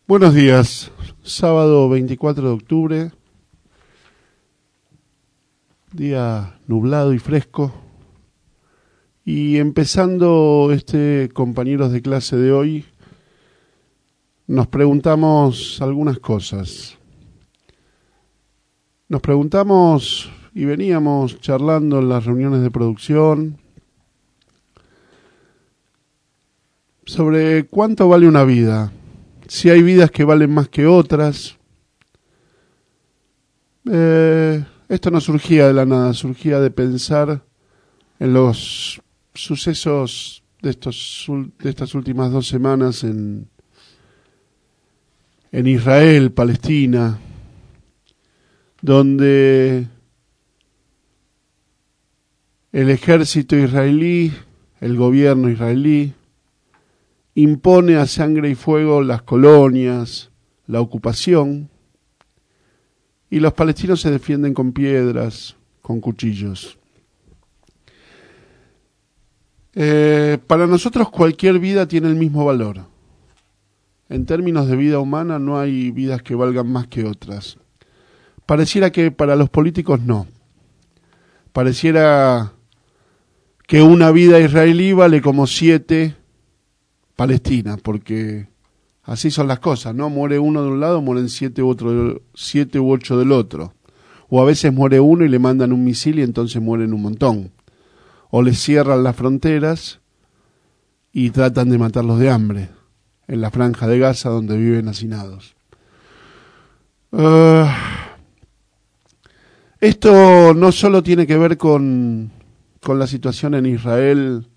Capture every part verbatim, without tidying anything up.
Buenos días, sábado veinticuatro de octubre, día nublado y fresco, y empezando este compañeros de clase de hoy, nos preguntamos algunas cosas. Nos preguntamos y veníamos charlando en las reuniones de producción sobre cuánto vale una vida. Si hay vidas que valen más que otras. Eh, esto no surgía de la nada, surgía de pensar en los sucesos de, estos, de estas últimas dos semanas en, en Israel, Palestina, donde el ejército israelí, el gobierno israelí, impone a sangre y fuego las colonias, la ocupación, y los palestinos se defienden con piedras, con cuchillos. Eh, para nosotros cualquier vida tiene el mismo valor. En términos de vida humana no hay vidas que valgan más que otras. Pareciera que para los políticos no. Pareciera que una vida israelí vale como siete Palestina, porque así son las cosas, ¿no? Muere uno de un lado, mueren siete u, otro, siete u ocho del otro. O a veces muere uno y le mandan un misil y entonces mueren un montón. O les cierran las fronteras y tratan de matarlos de hambre en la franja de Gaza donde viven hacinados. Uh, esto no solo tiene que ver con, con la situación en Israel,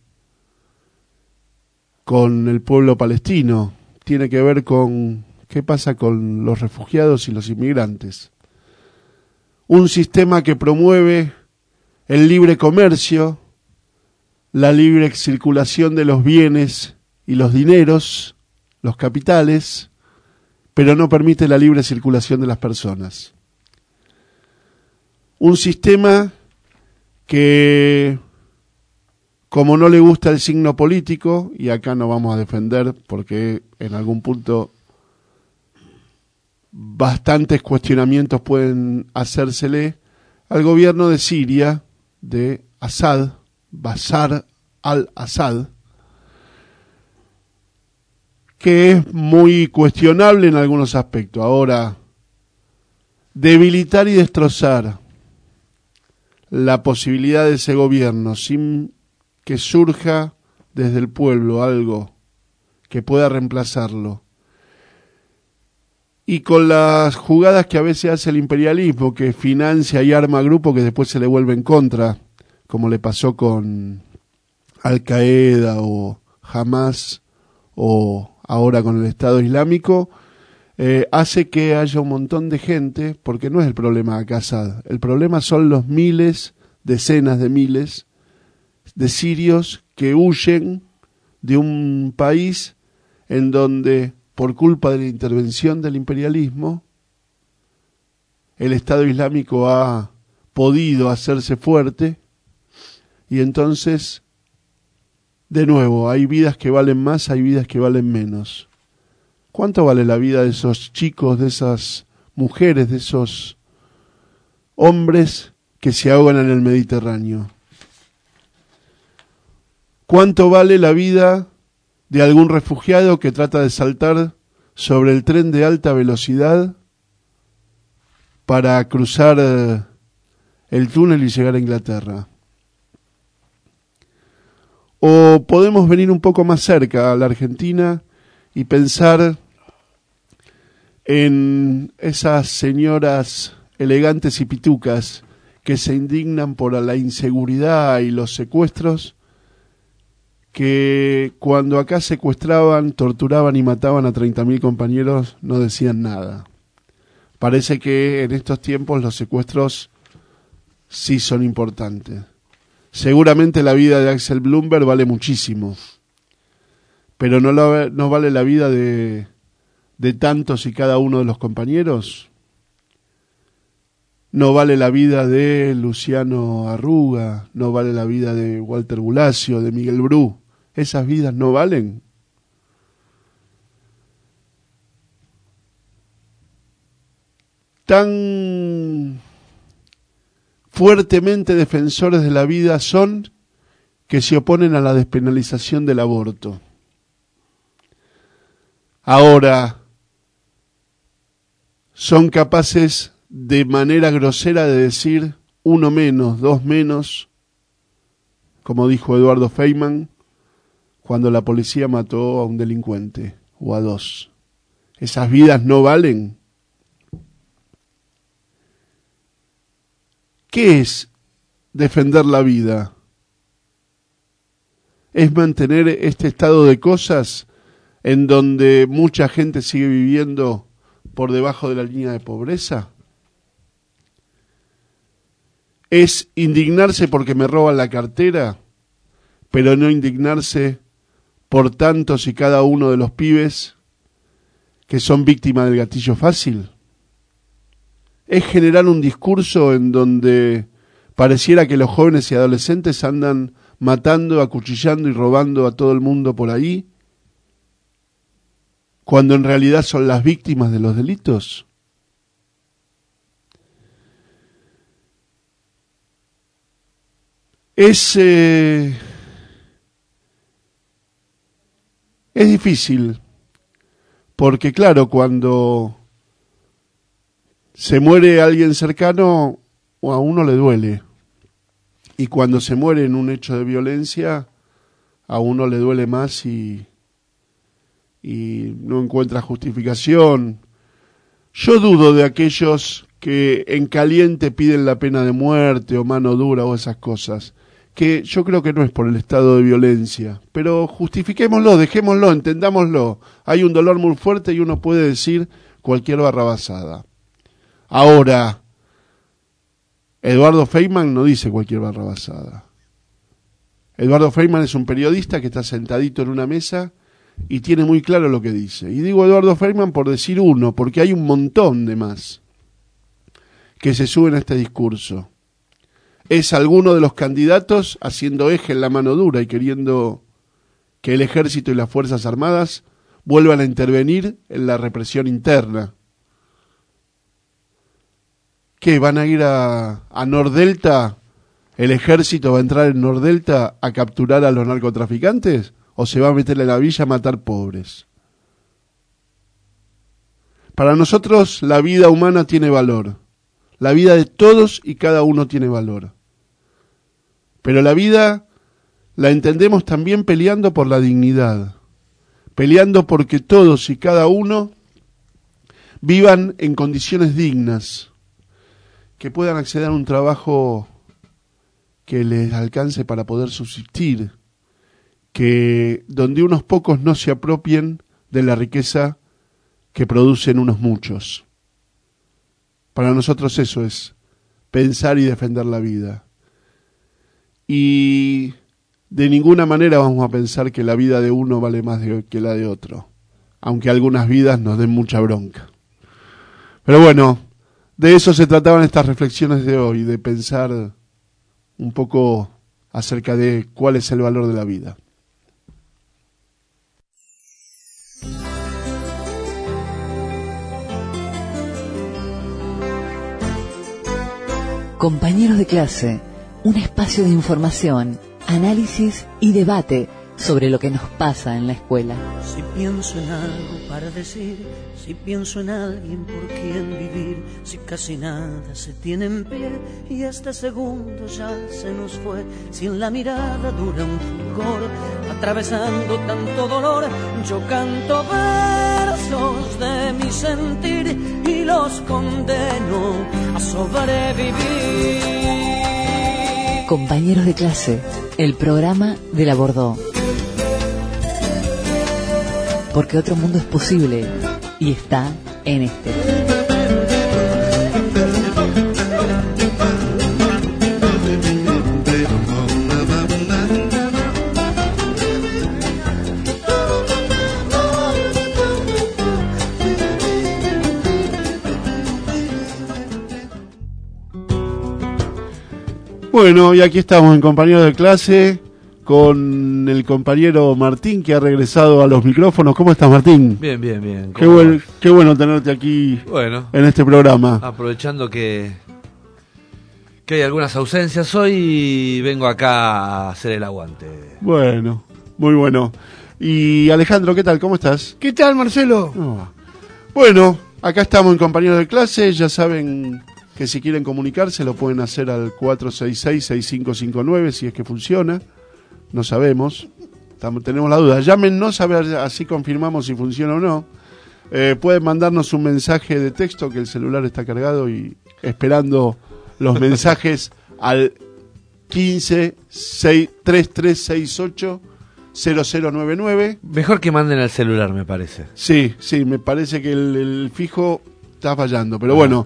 con el pueblo palestino, tiene que ver con qué pasa con los refugiados y los inmigrantes. Un sistema que promueve el libre comercio, la libre circulación de los bienes y los dineros, los capitales, pero no permite la libre circulación de las personas. Un sistema que, como no le gusta el signo político, y acá no vamos a defender porque en algún punto bastantes cuestionamientos pueden hacérsele al gobierno de Siria, de Assad, Bashar al-Assad, que es muy cuestionable en algunos aspectos. Ahora, debilitar y destrozar la posibilidad de ese gobierno sin que surja desde el pueblo algo que pueda reemplazarlo, y con las jugadas que a veces hace el imperialismo, que financia y arma grupos que después se le vuelven contra, como le pasó con Al-Qaeda o Hamas o ahora con el Estado Islámico, eh, hace que haya un montón de gente, porque no es el problema de Assad, el problema son los miles, decenas de miles de sirios que huyen de un país en donde, por culpa de la intervención del imperialismo, el Estado Islámico ha podido hacerse fuerte, y entonces, de nuevo, hay vidas que valen más, hay vidas que valen menos. ¿Cuánto vale la vida de esos chicos, de esas mujeres, de esos hombres que se ahogan en el Mediterráneo? ¿Cuánto vale la vida de algún refugiado que trata de saltar sobre el tren de alta velocidad para cruzar el túnel y llegar a Inglaterra? O podemos venir un poco más cerca a la Argentina y pensar en esas señoras elegantes y pitucas que se indignan por la inseguridad y los secuestros, que cuando acá secuestraban, torturaban y mataban a treinta mil compañeros no decían nada. Parece que en estos tiempos los secuestros sí son importantes. Seguramente la vida de Axel Bloomberg vale muchísimo, pero no, la, no vale la vida de, de tantos y cada uno de los compañeros. No vale la vida de Luciano Arruga, no vale la vida de Walter Bulacio, de Miguel Bru. ¿Esas vidas no valen? tan fuertemente defensores de la vida son que se oponen a la despenalización del aborto. Ahora, son capaces de manera grosera de decir uno menos, dos menos, como dijo Eduardo Feynman, cuando la policía mató a un delincuente o a dos. ¿Esas vidas no valen? ¿Qué es defender la vida? ¿Es mantener este estado de cosas en donde mucha gente sigue viviendo por debajo de la línea de pobreza? ¿Es indignarse porque me roban la cartera, pero no indignarse por tantos y cada uno de los pibes que son víctimas del gatillo fácil? ¿Es generar un discurso en donde pareciera que los jóvenes y adolescentes andan matando, acuchillando y robando a todo el mundo por ahí, cuando en realidad son las víctimas de los delitos? Es, eh, es difícil, porque claro, cuando se muere alguien cercano, a uno le duele. Y cuando se muere en un hecho de violencia, a uno le duele más y, y no encuentra justificación. Yo dudo de aquellos que en caliente piden la pena de muerte o mano dura o esas cosas, que yo creo que no es por el estado de violencia, pero justifiquémoslo, dejémoslo, entendámoslo. Hay un dolor muy fuerte y uno puede decir cualquier barrabasada. Ahora, Eduardo Feynman no dice cualquier barrabasada. Eduardo Feynman es un periodista que está sentadito en una mesa y tiene muy claro lo que dice. Y digo Eduardo Feynman por decir uno, porque hay un montón de más que se suben a este discurso. Es alguno de los candidatos haciendo eje en la mano dura y queriendo que el ejército y las Fuerzas Armadas vuelvan a intervenir en la represión interna. ¿Qué? ¿Van a ir a, a Nordelta? ¿El ejército va a entrar en Nordelta a capturar a los narcotraficantes? ¿O se va a meter en la villa a matar pobres? Para nosotros la vida humana tiene valor. La vida de todos y cada uno tiene valor. Pero la vida la entendemos también peleando por la dignidad. Peleando porque todos y cada uno vivan en condiciones dignas, que puedan acceder a un trabajo que les alcance para poder subsistir, que donde unos pocos no se apropien de la riqueza que producen unos muchos. Para nosotros eso es pensar y defender la vida. Y de ninguna manera vamos a pensar que la vida de uno vale más de, que la de otro, aunque algunas vidas nos den mucha bronca. Pero bueno, de eso se trataban estas reflexiones de hoy, de pensar un poco acerca de cuál es el valor de la vida. Compañeros de clase, un espacio de información, análisis y debate sobre lo que nos pasa en la escuela. Si pienso en algo para decir, si pienso en alguien por quien vivir, si casi nada se tiene en pie y este segundo ya se nos fue, si en la mirada dura un fulgor, atravesando tanto dolor, yo canto versos de mi sentir y los condeno a sobrevivir. Compañeros de clase, el programa de la Bordó. Porque otro mundo es posible y está en este. Bueno, y aquí estamos en compañeros de clase con el compañero Martín, que ha regresado a los micrófonos. ¿Cómo estás, Martín? Bien, bien, bien. Qué, buen, qué bueno tenerte aquí bueno, en este programa. Aprovechando que, que hay algunas ausencias hoy, vengo acá a hacer el aguante. Bueno, muy bueno. Y Alejandro, ¿qué tal? ¿Cómo estás? ¿Qué tal, Marcelo? Oh. Bueno, acá estamos en compañeros de clase. Ya saben que si quieren comunicarse lo pueden hacer al cuatro seis seis, seis cinco cinco nueve, si es que funciona. No sabemos, Estamos, tenemos la duda. Llámenos a ver, así confirmamos si funciona o no. Eh, pueden mandarnos un mensaje de texto, que el celular está cargado y esperando los mensajes al quince, seis, treinta y tres sesenta y ocho, cero cero nueve nueve. Mejor que manden al celular, me parece. Sí, sí, me parece que el, el fijo está fallando, pero ah. bueno,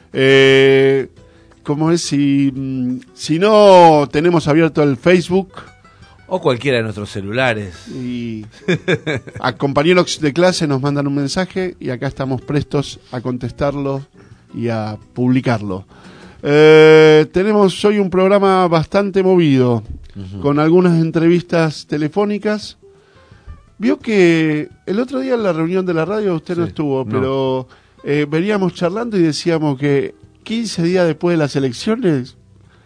eh, ¿cómo es? Si, si no, tenemos abierto el Facebook. O cualquiera de nuestros celulares. Y a compañeros de clase nos mandan un mensaje y acá estamos prestos a contestarlo y a publicarlo. Eh, tenemos hoy un programa bastante movido, uh-huh. con algunas entrevistas telefónicas. Vio que el otro día en la reunión de la radio usted sí, no estuvo, no. pero eh, veníamos charlando y decíamos que quince días después de las elecciones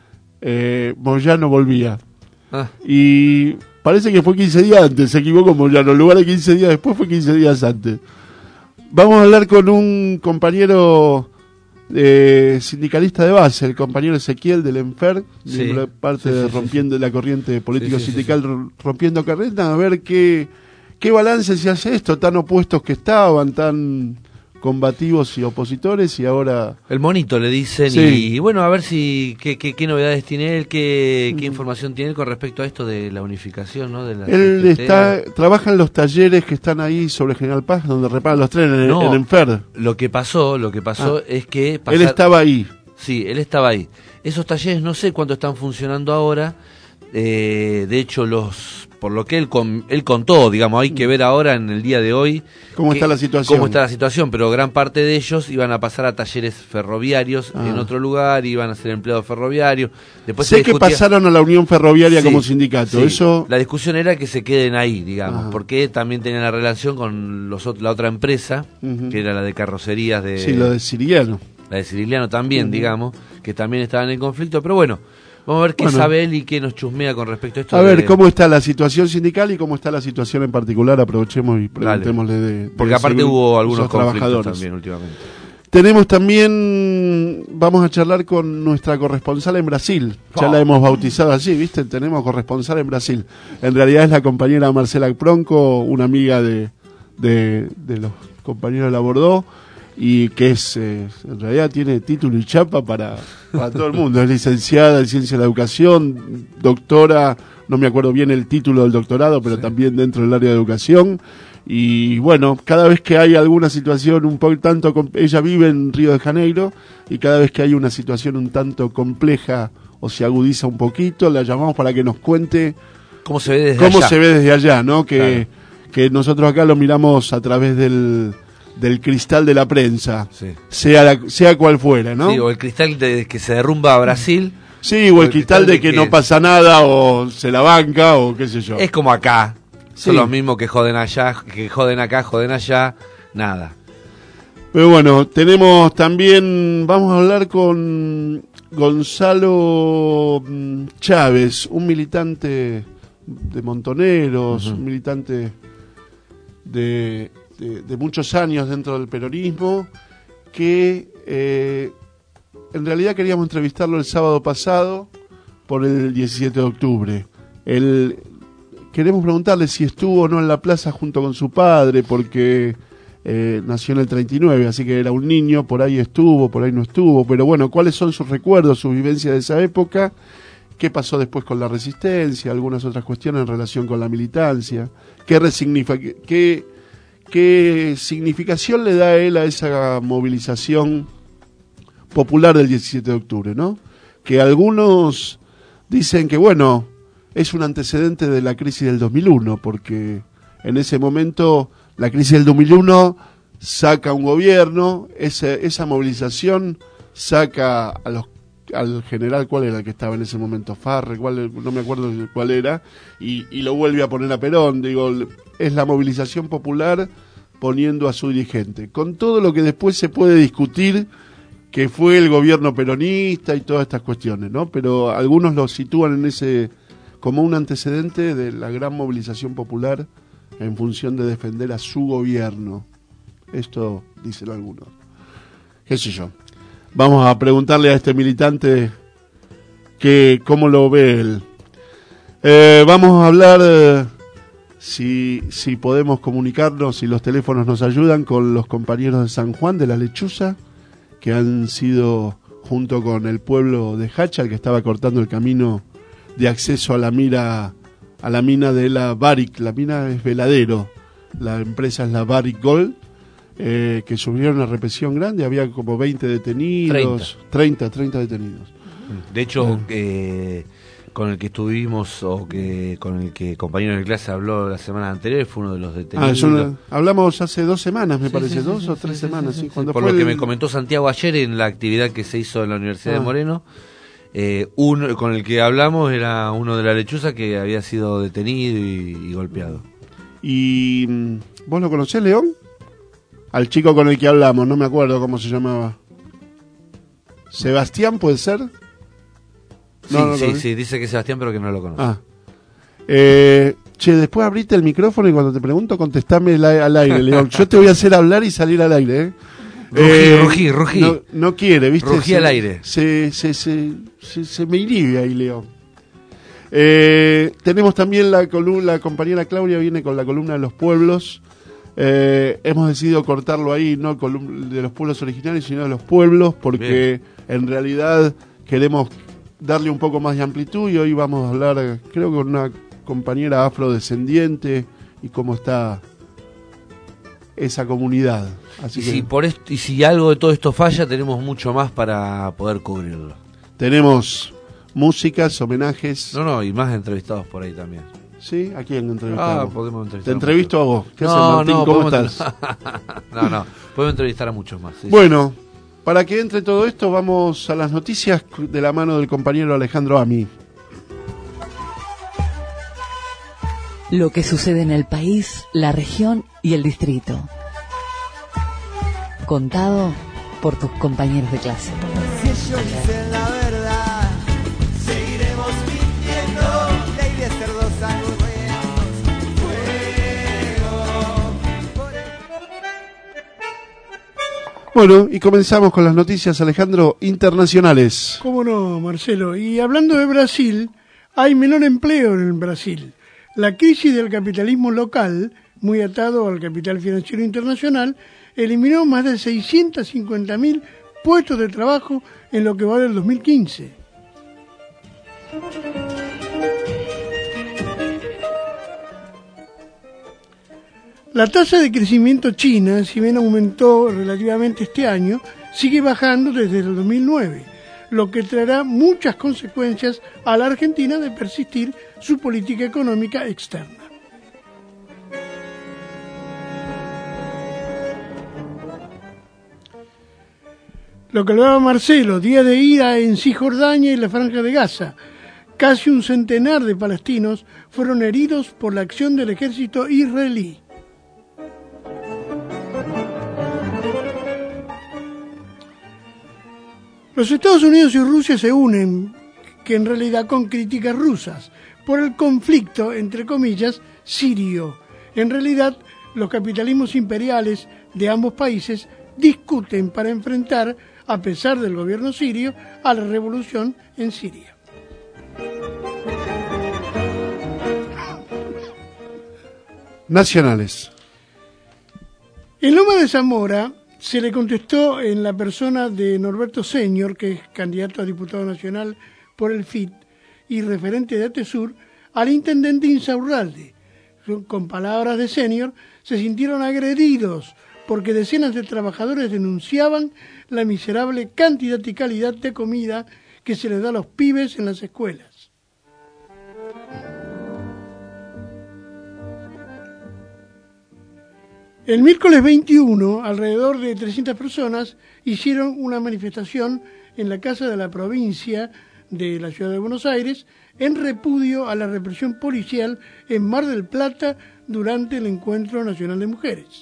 eh, Moyano volvía. Ah. Y parece que fue quince días antes, se equivocó Moyano, en lugar de quince días después fue quince días antes. Vamos a hablar con un compañero eh, sindicalista de base, el compañero Ezequiel del Enfer, sí, parte sí, de sí, Rompiendo sí. la corriente político sí, sí, sindical sí, sí. Rompiendo Carreta, a ver qué, qué balance se hace esto, tan opuestos que estaban, tan combativos y opositores, y ahora el monito le dicen, sí. y bueno, a ver si qué, qué, qué novedades tiene él, qué, qué información tiene él con respecto a esto de la unificación, ¿no? De la él está, trabaja en los talleres que están ahí sobre General Paz, donde reparan los trenes, no, en Enfer. Lo que pasó, lo que pasó ah. es que pasar... él estaba ahí. Sí, él estaba ahí. Esos talleres no sé cuánto están funcionando ahora. Eh, de hecho, los por lo que él con, él contó, digamos, hay que ver ahora en el día de hoy cómo que, está la situación. Cómo está la situación, pero gran parte de ellos iban a pasar a talleres ferroviarios ah. en otro lugar, iban a ser empleados ferroviarios. Después sé se discutía... que pasaron a la Unión Ferroviaria sí, como sindicato. Sí. Eso. La discusión era que se queden ahí, digamos, ah. porque también tenían la relación con los, la otra empresa, uh-huh. que era la de carrocerías de... Sí, lo de Siriano. La de Siriano también, uh-huh. digamos, que también estaban en conflicto, pero bueno... Vamos a ver qué bueno. sabe él y qué nos chusmea con respecto a esto. A de... ver cómo está la situación sindical y cómo está la situación en particular. Aprovechemos y preguntémosle de, de porque aparte hubo algunos conflictos también últimamente. Tenemos también, vamos a charlar con nuestra corresponsal en Brasil. Oh. Ya la hemos bautizado así, ¿viste? Tenemos corresponsal en Brasil. En realidad es la compañera Marcela Pronco, una amiga de, de, de los compañeros de la Bordeaux. Y que es, eh, en realidad tiene título y chapa para, para todo el mundo. Es licenciada en Ciencia de la Educación, doctora, no me acuerdo bien el título del doctorado, pero sí. también dentro del área de educación. Y bueno, cada vez que hay alguna situación un poco tanto, ella vive en Río de Janeiro, y cada vez que hay una situación un tanto compleja o se agudiza un poquito, la llamamos para que nos cuente cómo se ve desde cómo allá. se ve desde allá, ¿no? Que, claro. que nosotros acá lo miramos a través del... del cristal de la prensa, sí. sea la, sea cual fuera, ¿no? Sí, o el cristal de que se derrumba a Brasil. Sí, o, o el, el cristal, cristal de, de que, que no pasa nada, o se la banca, o qué sé yo. Es como acá, sí. son los mismos que joden allá, que joden acá, joden allá, nada. Pero bueno, tenemos también, vamos a hablar con Gonzalo Chávez, un militante de Montoneros, uh-huh. un militante de... De, de muchos años dentro del peronismo, que eh, en realidad queríamos entrevistarlo el sábado pasado por el diecisiete de octubre. Él, queremos preguntarle si estuvo o no en la plaza junto con su padre, porque eh, nació en el treinta y nueve, así que era un niño, por ahí estuvo, por ahí no estuvo, pero bueno, ¿cuáles son sus recuerdos, sus vivencias de esa época? ¿Qué pasó después con la resistencia? Algunas otras cuestiones en relación con la militancia. ¿Qué resignifica? ¿Qué ¿Qué significación le da él a esa movilización popular del diecisiete de octubre, ¿no? Que algunos dicen que, bueno, es un antecedente de la crisis del dos mil uno, porque en ese momento la crisis del dos mil uno saca un gobierno, esa, esa movilización saca a los al general, ¿cuál era el que estaba en ese momento? Farre, ¿cuál, no me acuerdo cuál era, y, y lo vuelve a poner a Perón. Digo, es la movilización popular poniendo a su dirigente, con todo lo que después se puede discutir, que fue el gobierno peronista y todas estas cuestiones, ¿no? Pero algunos lo sitúan en ese como un antecedente de la gran movilización popular en función de defender a su gobierno. Esto dicen algunos. ¿Qué sé yo? Vamos a preguntarle a este militante que cómo lo ve él. Eh, vamos a hablar, eh, si, si podemos comunicarnos, si los teléfonos nos ayudan, con los compañeros de San Juan de la Lechuza, que han sido, junto con el pueblo de Hacha, el que estaba cortando el camino de acceso a la mira, a la mina de la Barrick. La mina es Veladero, la empresa es la Barrick Gold, eh, que sufrieron una represión grande, había como veinte detenidos, treinta, treinta detenidos. De hecho, eh, con el que estuvimos, o que con el que compañero de clase habló la semana anterior, fue uno de los detenidos. Ah, eso no, hablamos hace dos semanas, me sí, parece, sí, dos sí, o sí, tres sí, semanas. Sí, sí, sí, cuando por fue lo que el... me comentó Santiago ayer en la actividad que se hizo en la Universidad ah. de Moreno, eh, uno con el que hablamos era uno de la Lechuza que había sido detenido y, y golpeado. ¿Y vos lo conocés, León? Al chico con el que hablamos, no me acuerdo cómo se llamaba. ¿Sebastián puede ser? Sí, no, no sí, sí, dice que Sebastián, pero que no lo conoce. Ah. Eh, che, después abrite el micrófono y cuando te pregunto contestame el, al aire, León. Yo te voy a hacer hablar y salir al aire, ¿eh? Rugí, eh, rugí, rugí. No, no quiere, ¿viste? Rugí se, al aire. Se, se, se, se, se me inhibe ahí, León. Eh, tenemos también la columna, la compañera Claudia viene con la columna de los pueblos. Eh, hemos decidido cortarlo ahí, no de los pueblos originarios, sino de los pueblos, porque Bien. en realidad queremos darle un poco más de amplitud, y hoy vamos a hablar, creo que con una compañera afrodescendiente y cómo está esa comunidad. Así y, que si por esto, y si algo de todo esto falla, tenemos mucho más para poder cubrirlo. Tenemos músicas, homenajes. No, no, y más entrevistados por ahí también. ¿Sí? ¿A quién entrevistamos? Ah, podemos entrevistar. Te entrevisto a vos. ¿Qué no, haces, Martín? No, ¿Cómo podemos... estás? no, no, podemos entrevistar a muchos más. Sí, bueno, sí. Para que entre todo esto, vamos a las noticias de la mano del compañero Alejandro Ami. Lo que sucede en el país, la región y el distrito. Contado por tus compañeros de clase. Si ellos dicen la verdad, seguiremos mintiendo. Ley de cerdos anuncios, fuego. Bueno, y comenzamos con las noticias, Alejandro, internacionales. ¿Cómo no, Marcelo? Y hablando de Brasil, hay menor empleo en Brasil. La crisis del capitalismo local, muy atado al capital financiero internacional, eliminó más de seiscientos cincuenta mil puestos de trabajo en lo que va del dos mil quince. La tasa de crecimiento china, si bien aumentó relativamente este año, sigue bajando desde el dos mil nueve, lo que traerá muchas consecuencias a la Argentina de persistir su política económica externa. Lo que hablaba Marcelo, día de ira en Cisjordania y la Franja de Gaza. Casi un centenar de palestinos fueron heridos por la acción del ejército israelí. Los Estados Unidos y Rusia se unen, que en realidad con críticas rusas, por el conflicto, entre comillas, sirio. En realidad, los capitalismos imperiales de ambos países discuten para enfrentar, a pesar del gobierno sirio, a la revolución en Siria. Nacionales. En Loma de Zamora se le contestó en la persona de Norberto Senior, que es candidato a diputado nacional por el F I T y referente de Atesur, al intendente Insaurralde. Con palabras de Senior, se sintieron agredidos porque decenas de trabajadores denunciaban la miserable cantidad y calidad de comida que se les da a los pibes en las escuelas. El miércoles veintiuno, alrededor de trescientas personas hicieron una manifestación en la Casa de la Provincia de la Ciudad de Buenos Aires en repudio a la represión policial en Mar del Plata durante el Encuentro Nacional de Mujeres.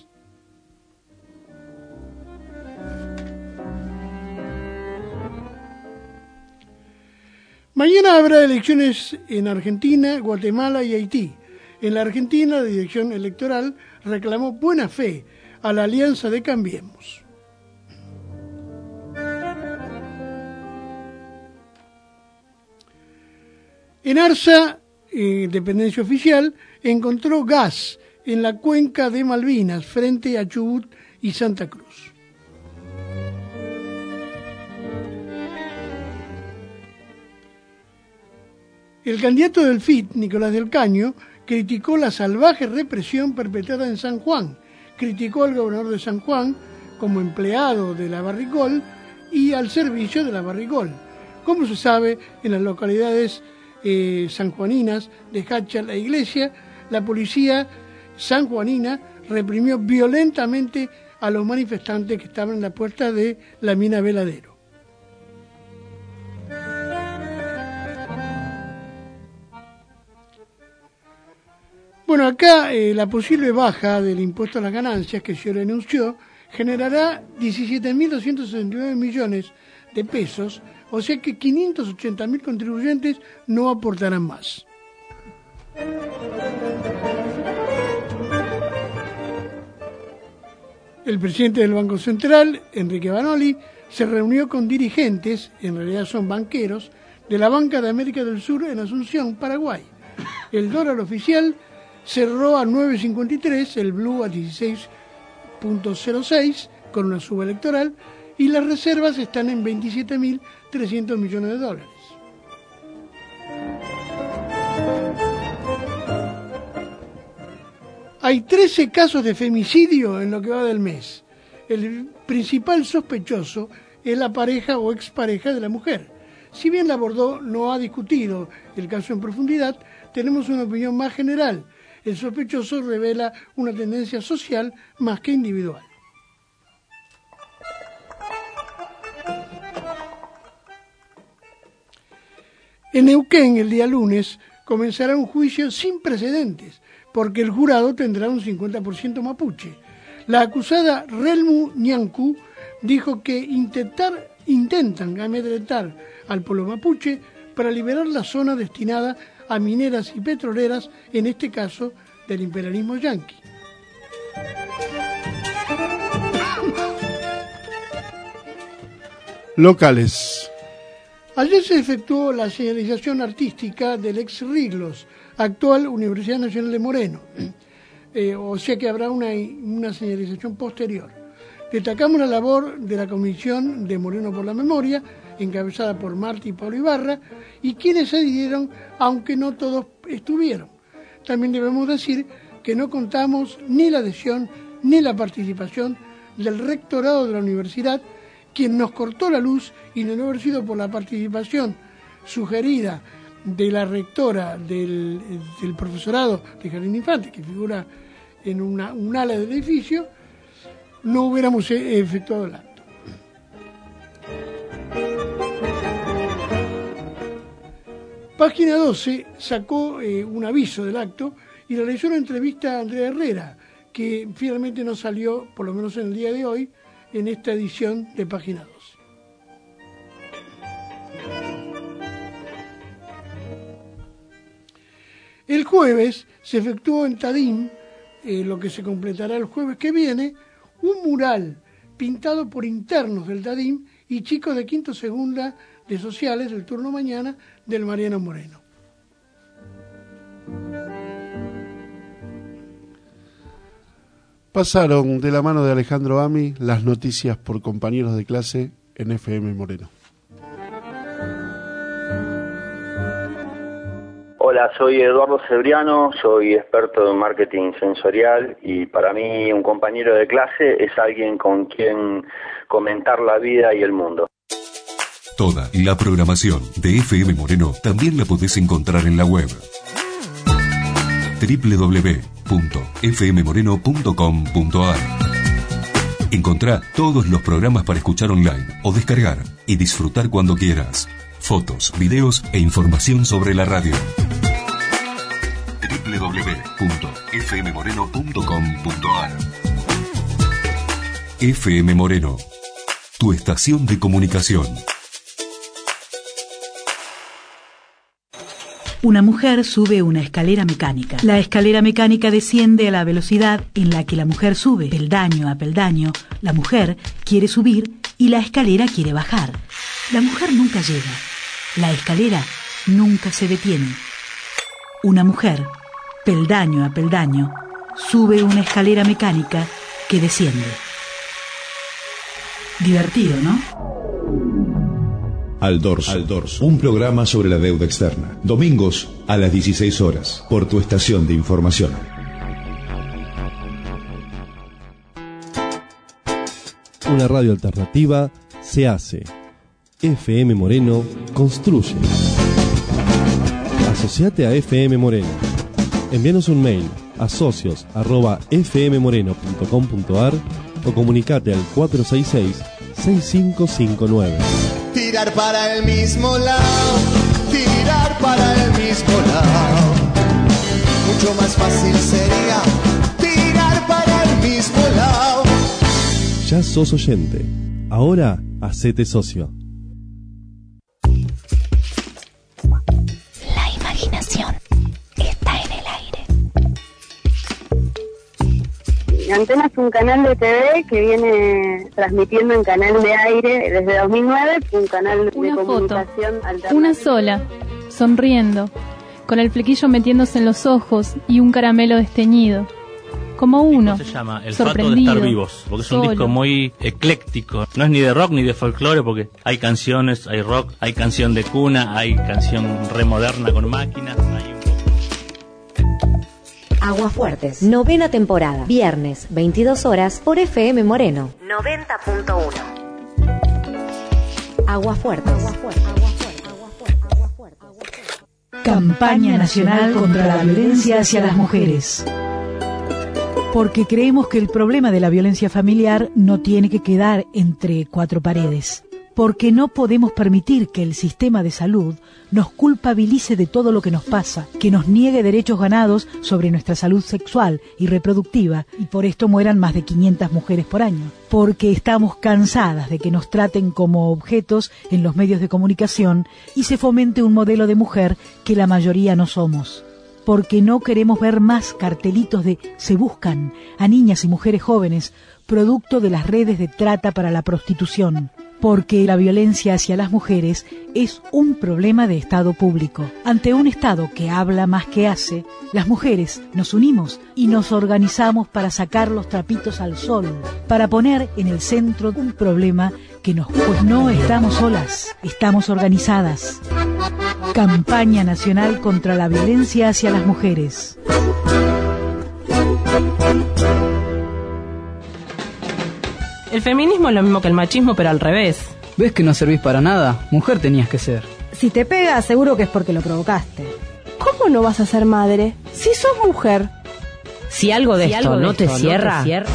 Mañana habrá elecciones en Argentina, Guatemala y Haití. En la Argentina, la Dirección Electoral reclamó buena fe a la Alianza de Cambiemos. En Arsa, eh, dependencia oficial, encontró gas en la cuenca de Malvinas, frente a Chubut y Santa Cruz. El candidato del F I T, Nicolás del Caño, criticó la salvaje represión perpetrada en San Juan, criticó al gobernador de San Juan como empleado de la Barricol y al servicio de la Barricol. Como se sabe, en las localidades eh, sanjuaninas de Háchal e Iglesia, la policía sanjuanina reprimió violentamente a los manifestantes que estaban en la puerta de la mina Veladero. Bueno, acá eh, la posible baja del impuesto a las ganancias que se anunció generará diecisiete mil doscientos sesenta y nueve millones de pesos, o sea que quinientos ochenta mil contribuyentes no aportarán más. El presidente del Banco Central, Enrique Banoli, se reunió con dirigentes, en realidad son banqueros, de la Banca de América del Sur en Asunción, Paraguay. El dólar oficial cerró a nueve cincuenta y tres, el blue a dieciséis punto cero seis con una suba electoral y las reservas están en veintisiete mil trescientos millones de dólares. Hay trece casos de femicidio en lo que va del mes. El principal sospechoso es la pareja o expareja de la mujer. Si bien la abordó, no ha discutido el caso en profundidad, tenemos una opinión más general. El sospechoso revela una tendencia social más que individual. En Neuquén, el día lunes, comenzará un juicio sin precedentes, porque el jurado tendrá un cincuenta por ciento mapuche. La acusada Relmu Ñancu dijo que intentar, intentan amedrentar al pueblo mapuche para liberar la zona destinada a mineras y petroleras, en este caso del imperialismo yanqui. Locales. Ayer se efectuó la señalización artística del ex Riglos, actual Universidad Nacional de Moreno, eh, o sea que habrá una, una señalización posterior. Destacamos la labor de la Comisión de Moreno por la Memoria, encabezada por Marta y Pablo Ibarra, y quienes se adhirieron, aunque no todos estuvieron. También debemos decir que no contamos ni la adhesión ni la participación del rectorado de la universidad, quien nos cortó la luz, y de no haber sido por la participación sugerida de la rectora del, del profesorado de Jardín Infante, que figura en una, un ala del edificio, no hubiéramos efectuado el acto. Página doce sacó eh, un aviso del acto y realizó una entrevista a Andrea Herrera, que finalmente no salió, por lo menos en el día de hoy, en esta edición de Página doce. El jueves se efectuó en Tadim, eh, lo que se completará el jueves que viene, un mural pintado por internos del Tadim y chicos de quinto segunda de sociales del turno mañana del Mariano Moreno. Pasaron de la mano de Alejandro Ami las noticias por compañeros de clase en F M Moreno. Hola, soy Eduardo Cebriano, soy experto en marketing sensorial y para mí un compañero de clase es alguien con quien comentar la vida y el mundo. Toda la programación de F M Moreno también la podés encontrar en la web. doble u doble u doble u punto f m moreno punto com punto a r. Encontrá todos los programas para escuchar online o descargar y disfrutar cuando quieras. Fotos, videos e información sobre la radio. doble u doble u doble u punto f m moreno punto com punto a r. F M Moreno, tu estación de comunicación. Una mujer sube una escalera mecánica. La escalera mecánica desciende a la velocidad en la que la mujer sube. Peldaño a peldaño, la mujer quiere subir y la escalera quiere bajar. La mujer nunca llega. La escalera nunca se detiene. Una mujer, peldaño a peldaño, sube una escalera mecánica que desciende. Divertido, ¿no? Al Dorso, Al Dorso, un programa sobre la deuda externa. Domingos a las dieciséis horas, por tu estación de información. Una radio alternativa se hace. F M Moreno construye. Asociate a F M Moreno. Envíanos un mail a socios arroba f m moreno punto com punto a r o comunicate al cuatro seis seis, seis cinco cinco nueve. Tirar para el mismo lado, tirar para el mismo lado. Mucho más fácil sería tirar para el mismo lado. Ya sos oyente. Ahora hacete socio. La imaginación está en el aire. Antena es un canal de T V que viene transmitiendo en canal de aire desde dos mil nueve, un canal una de comunicación foto, alternativa. una sola, sonriendo, con el flequillo metiéndose en los ojos y un caramelo desteñido. Como uno, se llama El fato de estar vivos, porque es un solo. disco muy ecléctico. No es ni de rock ni de folclore, porque hay canciones, hay rock, hay canción de cuna, hay canción remoderna con máquinas, hay un... Aguafuertes, novena temporada, viernes, veintidós horas, por F M Moreno noventa punto uno. Aguafuertes. Campaña Nacional contra la Violencia hacia las Mujeres. Porque creemos que el problema de la violencia familiar no tiene que quedar entre cuatro paredes. Porque no podemos permitir que el sistema de salud nos culpabilice de todo lo que nos pasa, que nos niegue derechos ganados sobre nuestra salud sexual y reproductiva, y por esto mueran más de quinientas mujeres por año. Porque estamos cansadas de que nos traten como objetos en los medios de comunicación y se fomente un modelo de mujer que la mayoría no somos. Porque no queremos ver más cartelitos de se buscan a niñas y mujeres jóvenes, producto de las redes de trata para la prostitución. Porque la violencia hacia las mujeres es un problema de Estado público. Ante un Estado que habla más que hace, las mujeres nos unimos y nos organizamos para sacar los trapitos al sol, para poner en el centro un problema que nos... Pues no estamos solas, estamos organizadas. Campaña Nacional contra la Violencia hacia las Mujeres. El feminismo es lo mismo que el machismo, pero al revés. ¿Ves que no servís para nada? Mujer tenías que ser. Si te pega, seguro que es porque lo provocaste. ¿Cómo no vas a ser madre si sos mujer? Si algo de Si esto, algo de no, te esto cierra, no te cierra.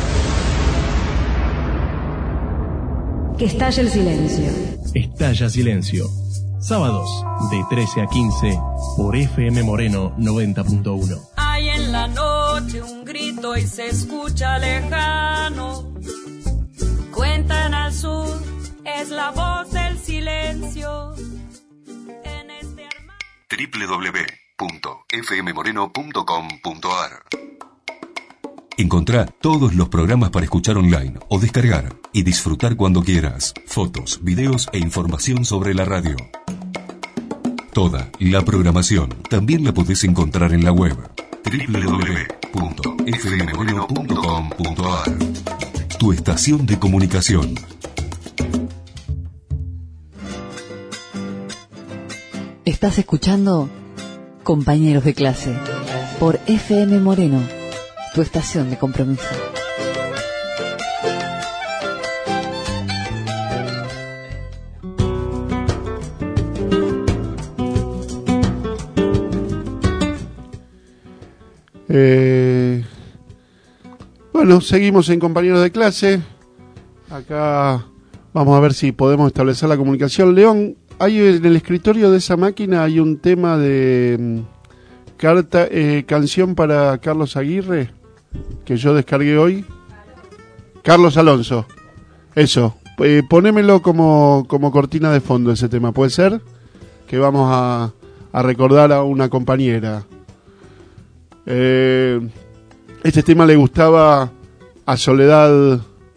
Que estalle el silencio. Estalla Silencio. Sábados de trece a quince por F M Moreno noventa punto uno. Hay en la noche un grito y se escucha lejano. Cuentan al sur, es la voz del silencio. En este doble u doble u doble u punto f m moreno punto com punto a r. Encontrá todos los programas para escuchar online o descargar y disfrutar cuando quieras. Fotos, videos e información sobre la radio. Toda la programación también la podés encontrar en la web doble u doble u doble u punto f m moreno punto com punto a r. Tu estación de comunicación. Estás escuchando Compañeros de Clase por F M Moreno, tu estación de compromiso. Bueno, seguimos en Compañeros de Clase. Acá vamos a ver si podemos establecer la comunicación. León, hay en el escritorio de esa máquina hay un tema de mm, carta, eh, canción para Carlos Aguirre que yo descargué hoy. Carlos Alonso. Eso. Eh, ponémelo como, como cortina de fondo ese tema. ¿Puede ser? Que vamos a, a recordar a una compañera. Eh, este tema le gustaba a Soledad.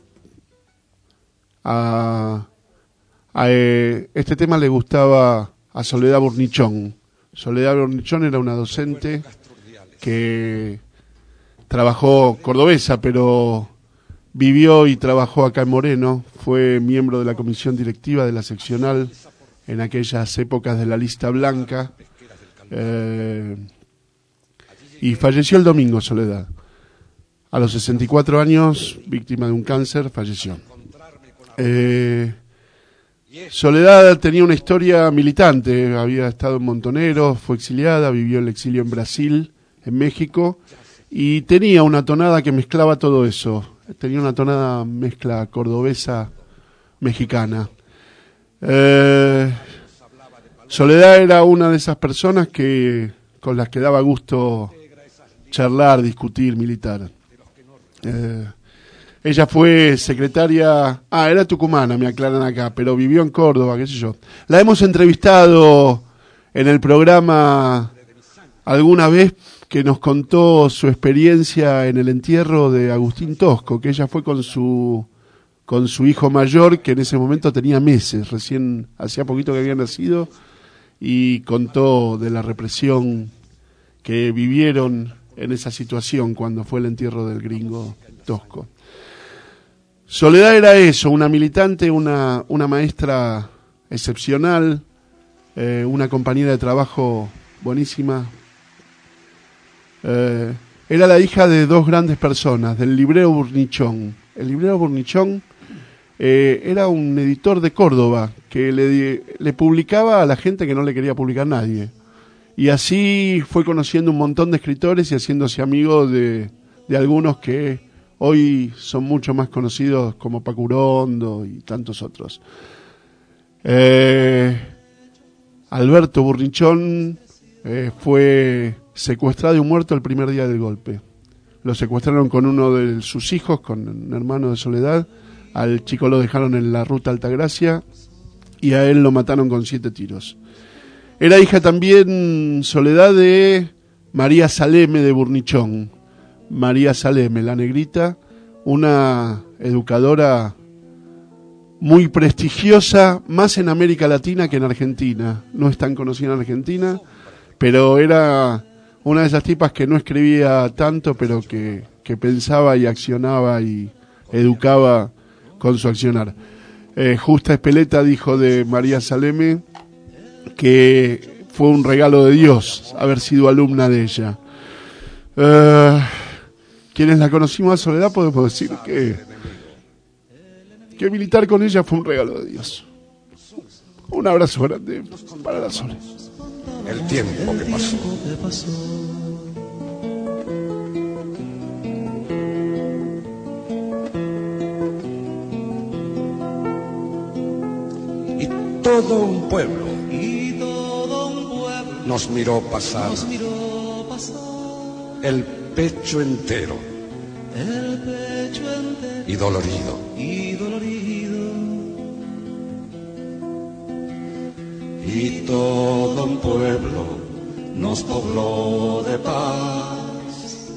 A, a, eh, este tema le gustaba a Soledad Burnichón. Soledad Burnichón era una docente que trabajó cordobesa, pero vivió y trabajó acá en Moreno. Fue miembro de la comisión directiva de la seccional en aquellas épocas de la lista blanca. Eh, y falleció el domingo, Soledad. A los sesenta y cuatro años, víctima de un cáncer, falleció. Eh, Soledad tenía una historia militante, había estado en Montoneros, fue exiliada, vivió el exilio en Brasil, en México, y tenía una tonada que mezclaba todo eso. Tenía una tonada mezcla cordobesa mexicana. Eh, Soledad era una de esas personas que con las que daba gusto charlar, discutir, militar. Eh, ella fue secretaria, ah, era tucumana, me aclaran acá, pero vivió en Córdoba, qué sé yo. La hemos entrevistado en el programa alguna vez, que nos contó su experiencia en el entierro de Agustín Tosco, que ella fue con su con su hijo mayor, que en ese momento tenía meses, recién hacía poquito que había nacido, y contó de la represión que vivieron en esa situación cuando fue el entierro del gringo Tosco. Soledad era eso, una militante, una, una maestra excepcional, eh, una compañera de trabajo buenísima. Eh, era la hija de dos grandes personas, del librero Burnichón. El librero Burnichón eh, era un editor de Córdoba que le, le publicaba a la gente que no le quería publicar nadie. Y así fue conociendo un montón de escritores y haciéndose amigo de, de algunos que hoy son mucho más conocidos, como Paco Urondo y tantos otros. Eh, Alberto Burnichón eh, fue secuestrado y muerto el primer día del golpe. Lo secuestraron con uno de sus hijos, con un hermano de Soledad. Al chico lo dejaron en la ruta Altagracia y a él lo mataron con siete tiros. Era hija también, Soledad, de María Saleme de Burnichón. María Saleme, la negrita, una educadora muy prestigiosa, más en América Latina que en Argentina. No es tan conocida en Argentina, pero era una de esas tipas que no escribía tanto, pero que, que pensaba y accionaba y educaba con su accionar. Eh, Justa Espeleta dijo de María Saleme que fue un regalo de Dios haber sido alumna de ella. Uh, quienes la conocimos a Soledad podemos decir que, que militar con ella fue un regalo de Dios. Un abrazo grande para la Sole. El tiempo que pasó. Y todo un pueblo, y todo un pueblo nos miró pasar, nos miró pasar el pecho entero, el pecho entero y dolorido, y dolorido. Y todo un pueblo nos pobló de paz.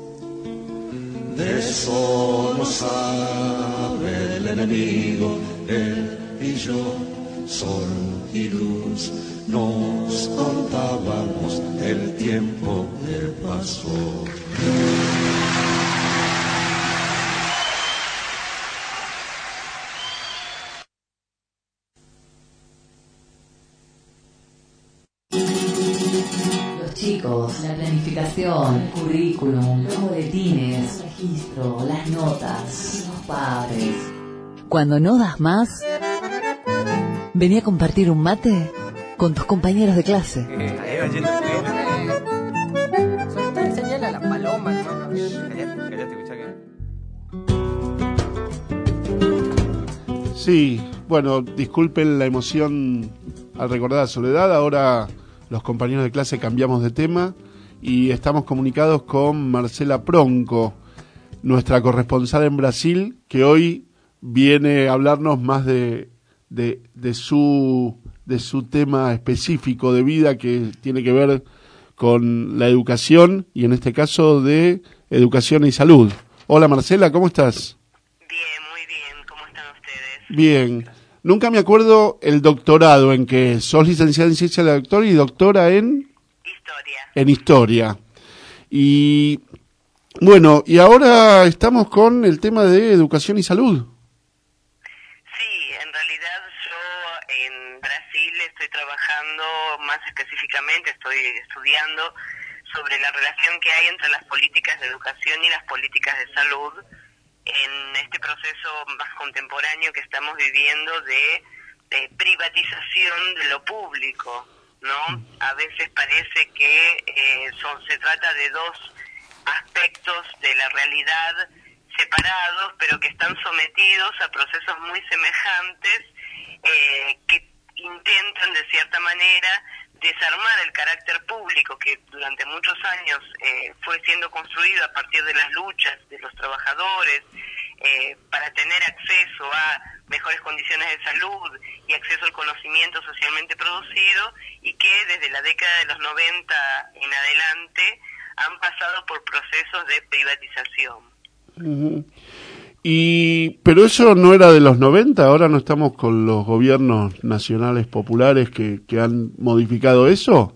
De eso no sabe el enemigo, él y yo, sol y luz, nos contábamos el tiempo que pasó. Chicos, la planificación, el currículum, los boletines, el registro, las notas, los padres. Cuando no das más, vení a compartir un mate con tus compañeros de clase. Soltá y señala a la paloma, hermano. Callate, callate, escuchá que... Sí, bueno, disculpen la emoción al recordar a Soledad. Ahora los compañeros de clase cambiamos de tema y estamos comunicados con Marcela Pronco, nuestra corresponsal en Brasil, que hoy viene a hablarnos más de, de, de su de su tema específico de vida, que tiene que ver con la educación y en este caso de educación y salud. Hola Marcela, ¿cómo estás? Bien, muy bien. ¿Cómo están ustedes? Bien. Nunca me acuerdo el doctorado en que sos licenciada en ciencia de la doctora y doctora en... Historia. En historia. Y bueno, y ahora estamos con el tema de educación y salud. Sí, en realidad yo en Brasil estoy trabajando más específicamente, estoy estudiando sobre la relación que hay entre las políticas de educación y las políticas de salud en este proceso más contemporáneo que estamos viviendo de, de privatización de lo público, ¿no? A veces parece que eh, son, se trata de dos aspectos de la realidad separados, pero que están sometidos a procesos muy semejantes eh, que intentan de cierta manera desarmar el carácter público que durante muchos años eh, fue siendo construido a partir de las luchas de los trabajadores eh, para tener acceso a mejores condiciones de salud y acceso al conocimiento socialmente producido, y que desde la década de los noventa en adelante han pasado por procesos de privatización. Uh-huh. Y pero eso no era de los noventa, ahora no estamos con los gobiernos nacionales populares que, que han modificado eso.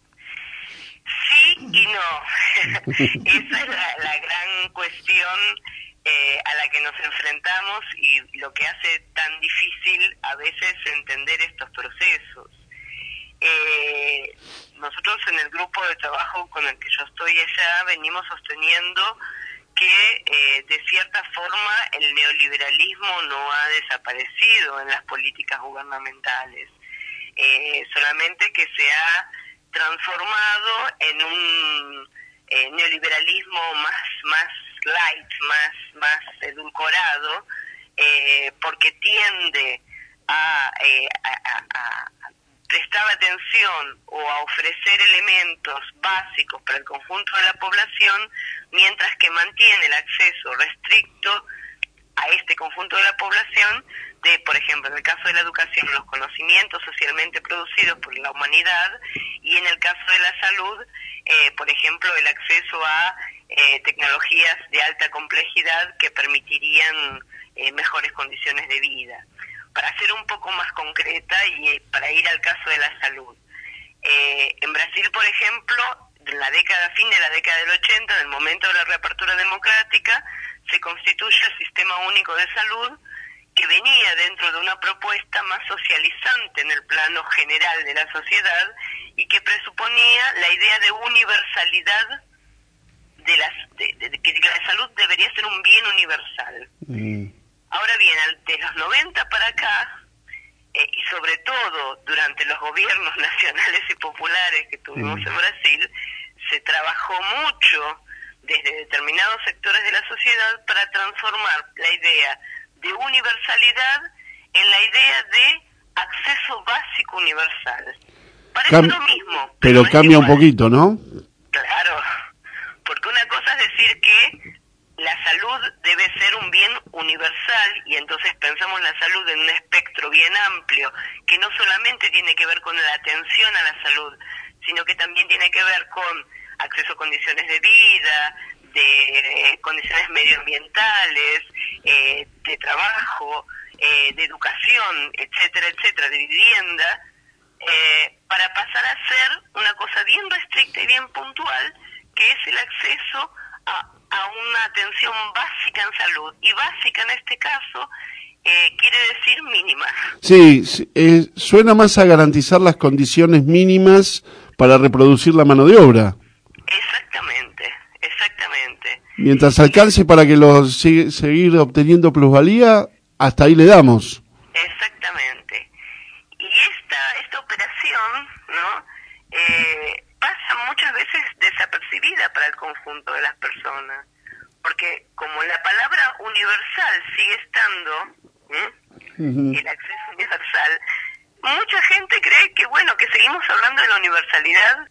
Sí y no. Esa es la, la gran cuestión eh, a la que nos enfrentamos y lo que hace tan difícil a veces entender estos procesos. Eh, nosotros en el grupo de trabajo con el que yo estoy allá venimos sosteniendo que eh, de cierta forma el neoliberalismo no ha desaparecido en las políticas gubernamentales, eh, solamente que se ha transformado en un eh, neoliberalismo más más light, más más edulcorado, eh, porque tiende a, eh, a, a, a prestar atención o a ofrecer elementos básicos para el conjunto de la población, mientras que mantiene el acceso restricto a este conjunto de la población de, por ejemplo, en el caso de la educación, los conocimientos socialmente producidos por la humanidad, y en el caso de la salud, eh, por ejemplo, el acceso a eh, tecnologías de alta complejidad que permitirían eh, mejores condiciones de vida. Para ser un poco más concreta y eh, para ir al caso de la salud, eh, en Brasil, por ejemplo, en la década, fin de la década del ochenta, en el momento de la reapertura democrática, se constituye el Sistema Único de Salud, que venía dentro de una propuesta más socializante en el plano general de la sociedad y que presuponía la idea de universalidad de las de, de, de que la salud debería ser un bien universal. Mm. Ahora bien, de los noventa para acá, eh, y sobre todo durante los gobiernos nacionales y populares que tuvimos mm. en Brasil, se trabajó mucho desde determinados sectores de la sociedad para transformar la idea de universalidad en la idea de acceso básico universal. Parece Cam- lo mismo. Pero, pero cambia un poquito, ¿no? Claro, porque una cosa es decir que la salud debe ser un bien universal, y entonces pensamos la salud en un espectro bien amplio, que no solamente tiene que ver con la atención a la salud, sino que también tiene que ver con acceso a condiciones de vida, de eh, condiciones medioambientales, eh, de trabajo, eh, de educación, etcétera, etcétera, de vivienda, eh, para pasar a ser una cosa bien restricta y bien puntual, que es el acceso a, a una atención básica en salud. Y básica en este caso eh, quiere decir mínima. Sí, eh, suena más a garantizar las condiciones mínimas para reproducir la mano de obra. Exactamente, exactamente. Mientras alcance para que los sigue, seguir obteniendo plusvalía, hasta ahí le damos. Exactamente. Y esta esta operación, ¿no? Eh, pasa muchas veces desapercibida para el conjunto de las personas, porque como la palabra universal sigue estando, ¿eh? uh-huh. el acceso universal, mucha gente cree que, bueno, que seguimos hablando de la universalidad.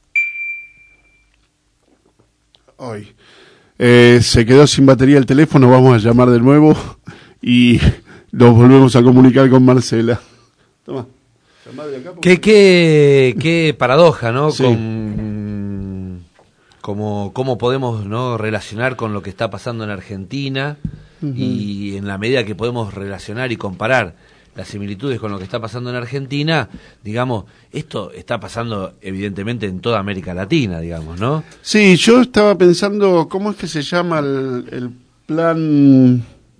Hoy eh, se quedó sin batería el teléfono, vamos a llamar de nuevo y nos volvemos a comunicar con Marcela. Toma. Qué, qué, qué paradoja, ¿no? Sí. Con, como, cómo podemos, ¿no?, relacionar con lo que está pasando en Argentina, uh-huh. y en la medida que podemos relacionar y comparar las similitudes con lo que está pasando en Argentina, digamos, esto está pasando evidentemente en toda América Latina, digamos, ¿no? Sí, yo estaba pensando, ¿cómo es que se llama el, el plan,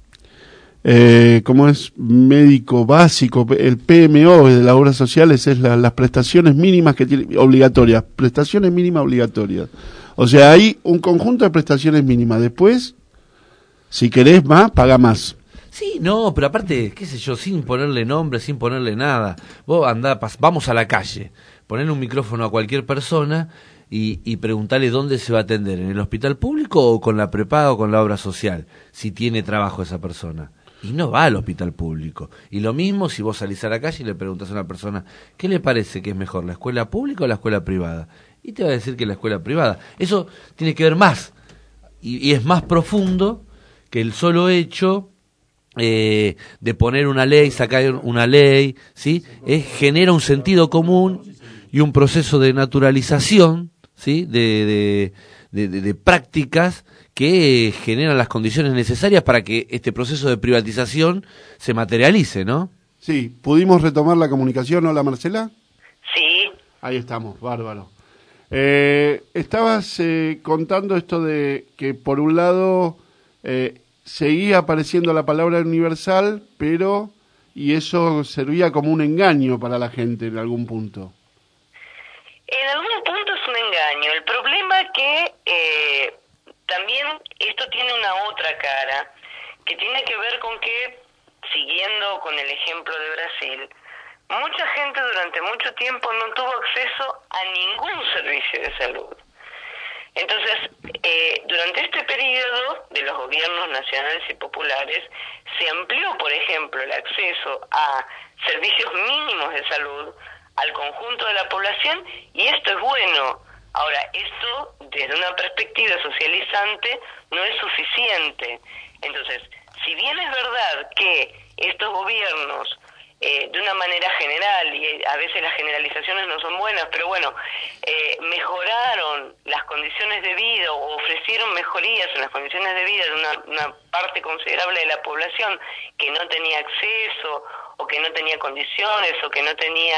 eh, cómo es, médico básico, el P M O de las obras sociales, es la, las prestaciones mínimas que tiene, obligatorias, prestaciones mínimas obligatorias. O sea, hay un conjunto de prestaciones mínimas, después, si querés más, paga más. Sí, no, pero aparte, qué sé yo, sin ponerle nombre, sin ponerle nada. Vos andá, pas, vamos a la calle, ponerle un micrófono a cualquier persona y, y preguntarle dónde se va a atender, ¿en el hospital público o con la prepaga o con la obra social? Si tiene trabajo esa persona. Y no va al hospital público. Y lo mismo si vos salís a la calle y le preguntás a una persona, ¿qué le parece que es mejor, la escuela pública o la escuela privada? Y te va a decir que la escuela privada. Eso tiene que ver más, y, y es más profundo que el solo hecho Eh, de poner una ley, sacar una ley, ¿sí? Es, genera un sentido común y un proceso de naturalización, ¿sí? De, de, de, de, de prácticas que generan las condiciones necesarias para que este proceso de privatización se materialice, ¿no? Sí, ¿pudimos retomar la comunicación? Hola, Marcela. Sí. Ahí estamos, bárbaro. Eh, estabas eh, contando esto de que por un lado eh, seguía apareciendo la palabra universal, pero, y eso servía como un engaño para la gente en algún punto. En algún punto es un engaño. El problema es que eh, también esto tiene una otra cara, que tiene que ver con que, siguiendo con el ejemplo de Brasil, mucha gente durante mucho tiempo no tuvo acceso a ningún servicio de salud. Entonces, eh, durante este periodo de los gobiernos nacionales y populares, se amplió, por ejemplo, el acceso a servicios mínimos de salud al conjunto de la población, y esto es bueno. Ahora, esto, desde una perspectiva socializante, no es suficiente. Entonces, si bien es verdad que estos gobiernos, Eh, de una manera general, y a veces las generalizaciones no son buenas, pero bueno, eh, mejoraron las condiciones de vida o ofrecieron mejorías en las condiciones de vida de una, una parte considerable de la población que no tenía acceso o que no tenía condiciones o que no tenía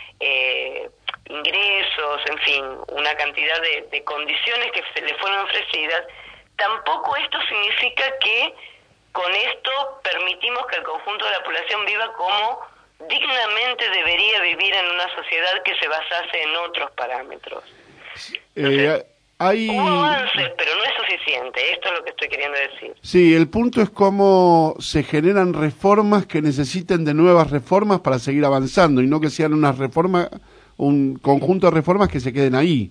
eh, ingresos, en fin, una cantidad de, de condiciones que se le fueron ofrecidas. Tampoco esto significa que con esto permitimos que el conjunto de la población viva como dignamente debería vivir en una sociedad que se basase en otros parámetros. Entonces, eh, hay... hubo avances, pero no es suficiente. Esto es lo que estoy queriendo decir. Sí, el punto es cómo se generan reformas que necesiten de nuevas reformas para seguir avanzando y no que sean unas reformas, un conjunto de reformas que se queden ahí.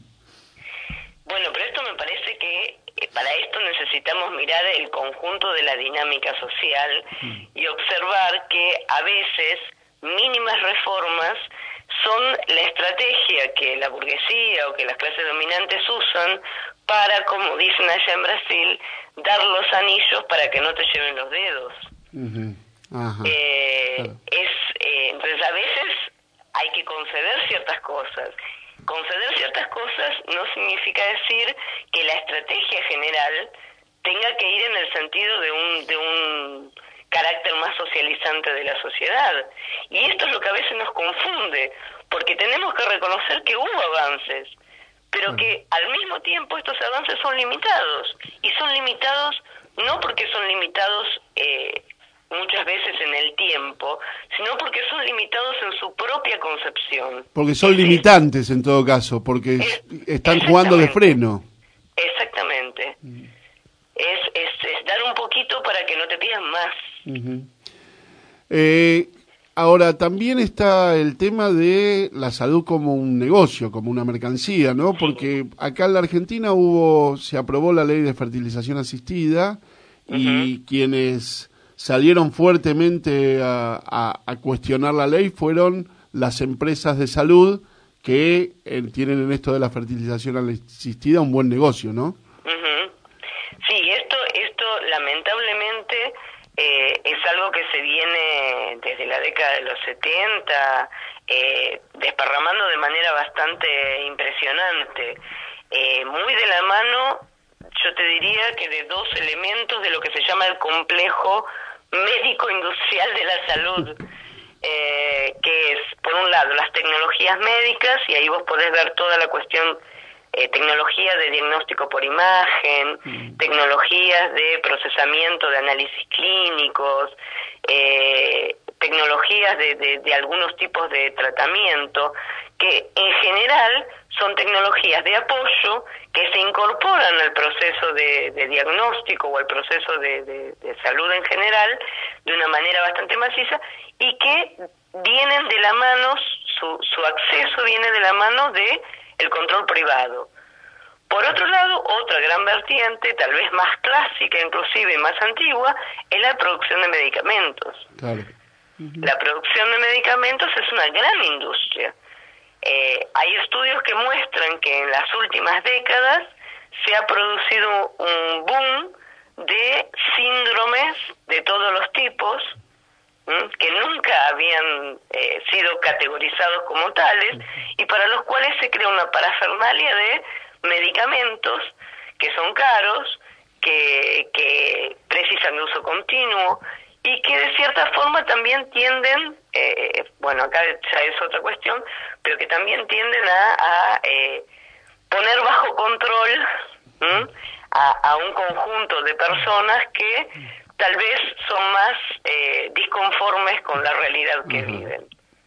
Bueno, pero esto me parece que para esto necesitamos mirar el conjunto de la dinámica social y observar que a veces mínimas reformas son la estrategia que la burguesía o que las clases dominantes usan para, como dicen allá en Brasil, dar los anillos para que no te lleven los dedos. Uh-huh. Ajá. Eh, claro. es, eh, entonces a veces hay que conceder ciertas cosas. Conceder ciertas cosas no significa decir que la estrategia general tenga que ir en el sentido de un de un carácter más socializante de la sociedad. Y esto es lo que a veces nos confunde, porque tenemos que reconocer que hubo avances, pero que al mismo tiempo estos avances son limitados. Y son limitados no porque son limitados eh, muchas veces en el tiempo, sino porque son limitados en su propia concepción. Porque son limitantes en todo caso, porque es, están jugando de freno. Exactamente. Mm. Es, es, es dar un poquito para que no te pidan más. Uh-huh. Eh, ahora, también está el tema de la salud como un negocio, como una mercancía, ¿no? Porque acá en la Argentina hubo, se aprobó la ley de fertilización asistida, uh-huh, y quienes salieron fuertemente a, a, a cuestionar la ley fueron las empresas de salud que eh, tienen en esto de la fertilización asistida un buen negocio, ¿no? Uh-huh. Sí, esto, esto lamentablemente eh, es algo que se viene desde la década de los setenta, eh, desparramando de manera bastante impresionante, eh, muy de la mano, yo te diría que de dos elementos de lo que se llama el complejo médico-industrial de la salud, eh, que es, por un lado, las tecnologías médicas, y ahí vos podés ver toda la cuestión, eh, tecnología de diagnóstico por imagen, mm. tecnologías de procesamiento de análisis clínicos, eh, tecnologías de, de, de algunos tipos de tratamiento, que en general son tecnologías de apoyo que se incorporan al proceso de, de diagnóstico o al proceso de, de, de salud en general de una manera bastante maciza y que vienen de la mano, su, su acceso viene de la mano de el control privado. Por otro lado, otra gran vertiente, tal vez más clásica inclusive, más antigua, es la producción de medicamentos. Claro. La producción de medicamentos es una gran industria. Eh, hay estudios que muestran que en las últimas décadas se ha producido un boom de síndromes de todos los tipos, ¿m? que nunca habían eh, sido categorizados como tales, y para los cuales se crea una parafernalia de medicamentos que son caros, que, que precisan de uso continuo, y que de cierta forma también tienden, eh, bueno, acá ya es otra cuestión, pero que también tienden a, a eh, poner bajo control a, a un conjunto de personas que tal vez son más eh, disconformes con la realidad que uh-huh. viven.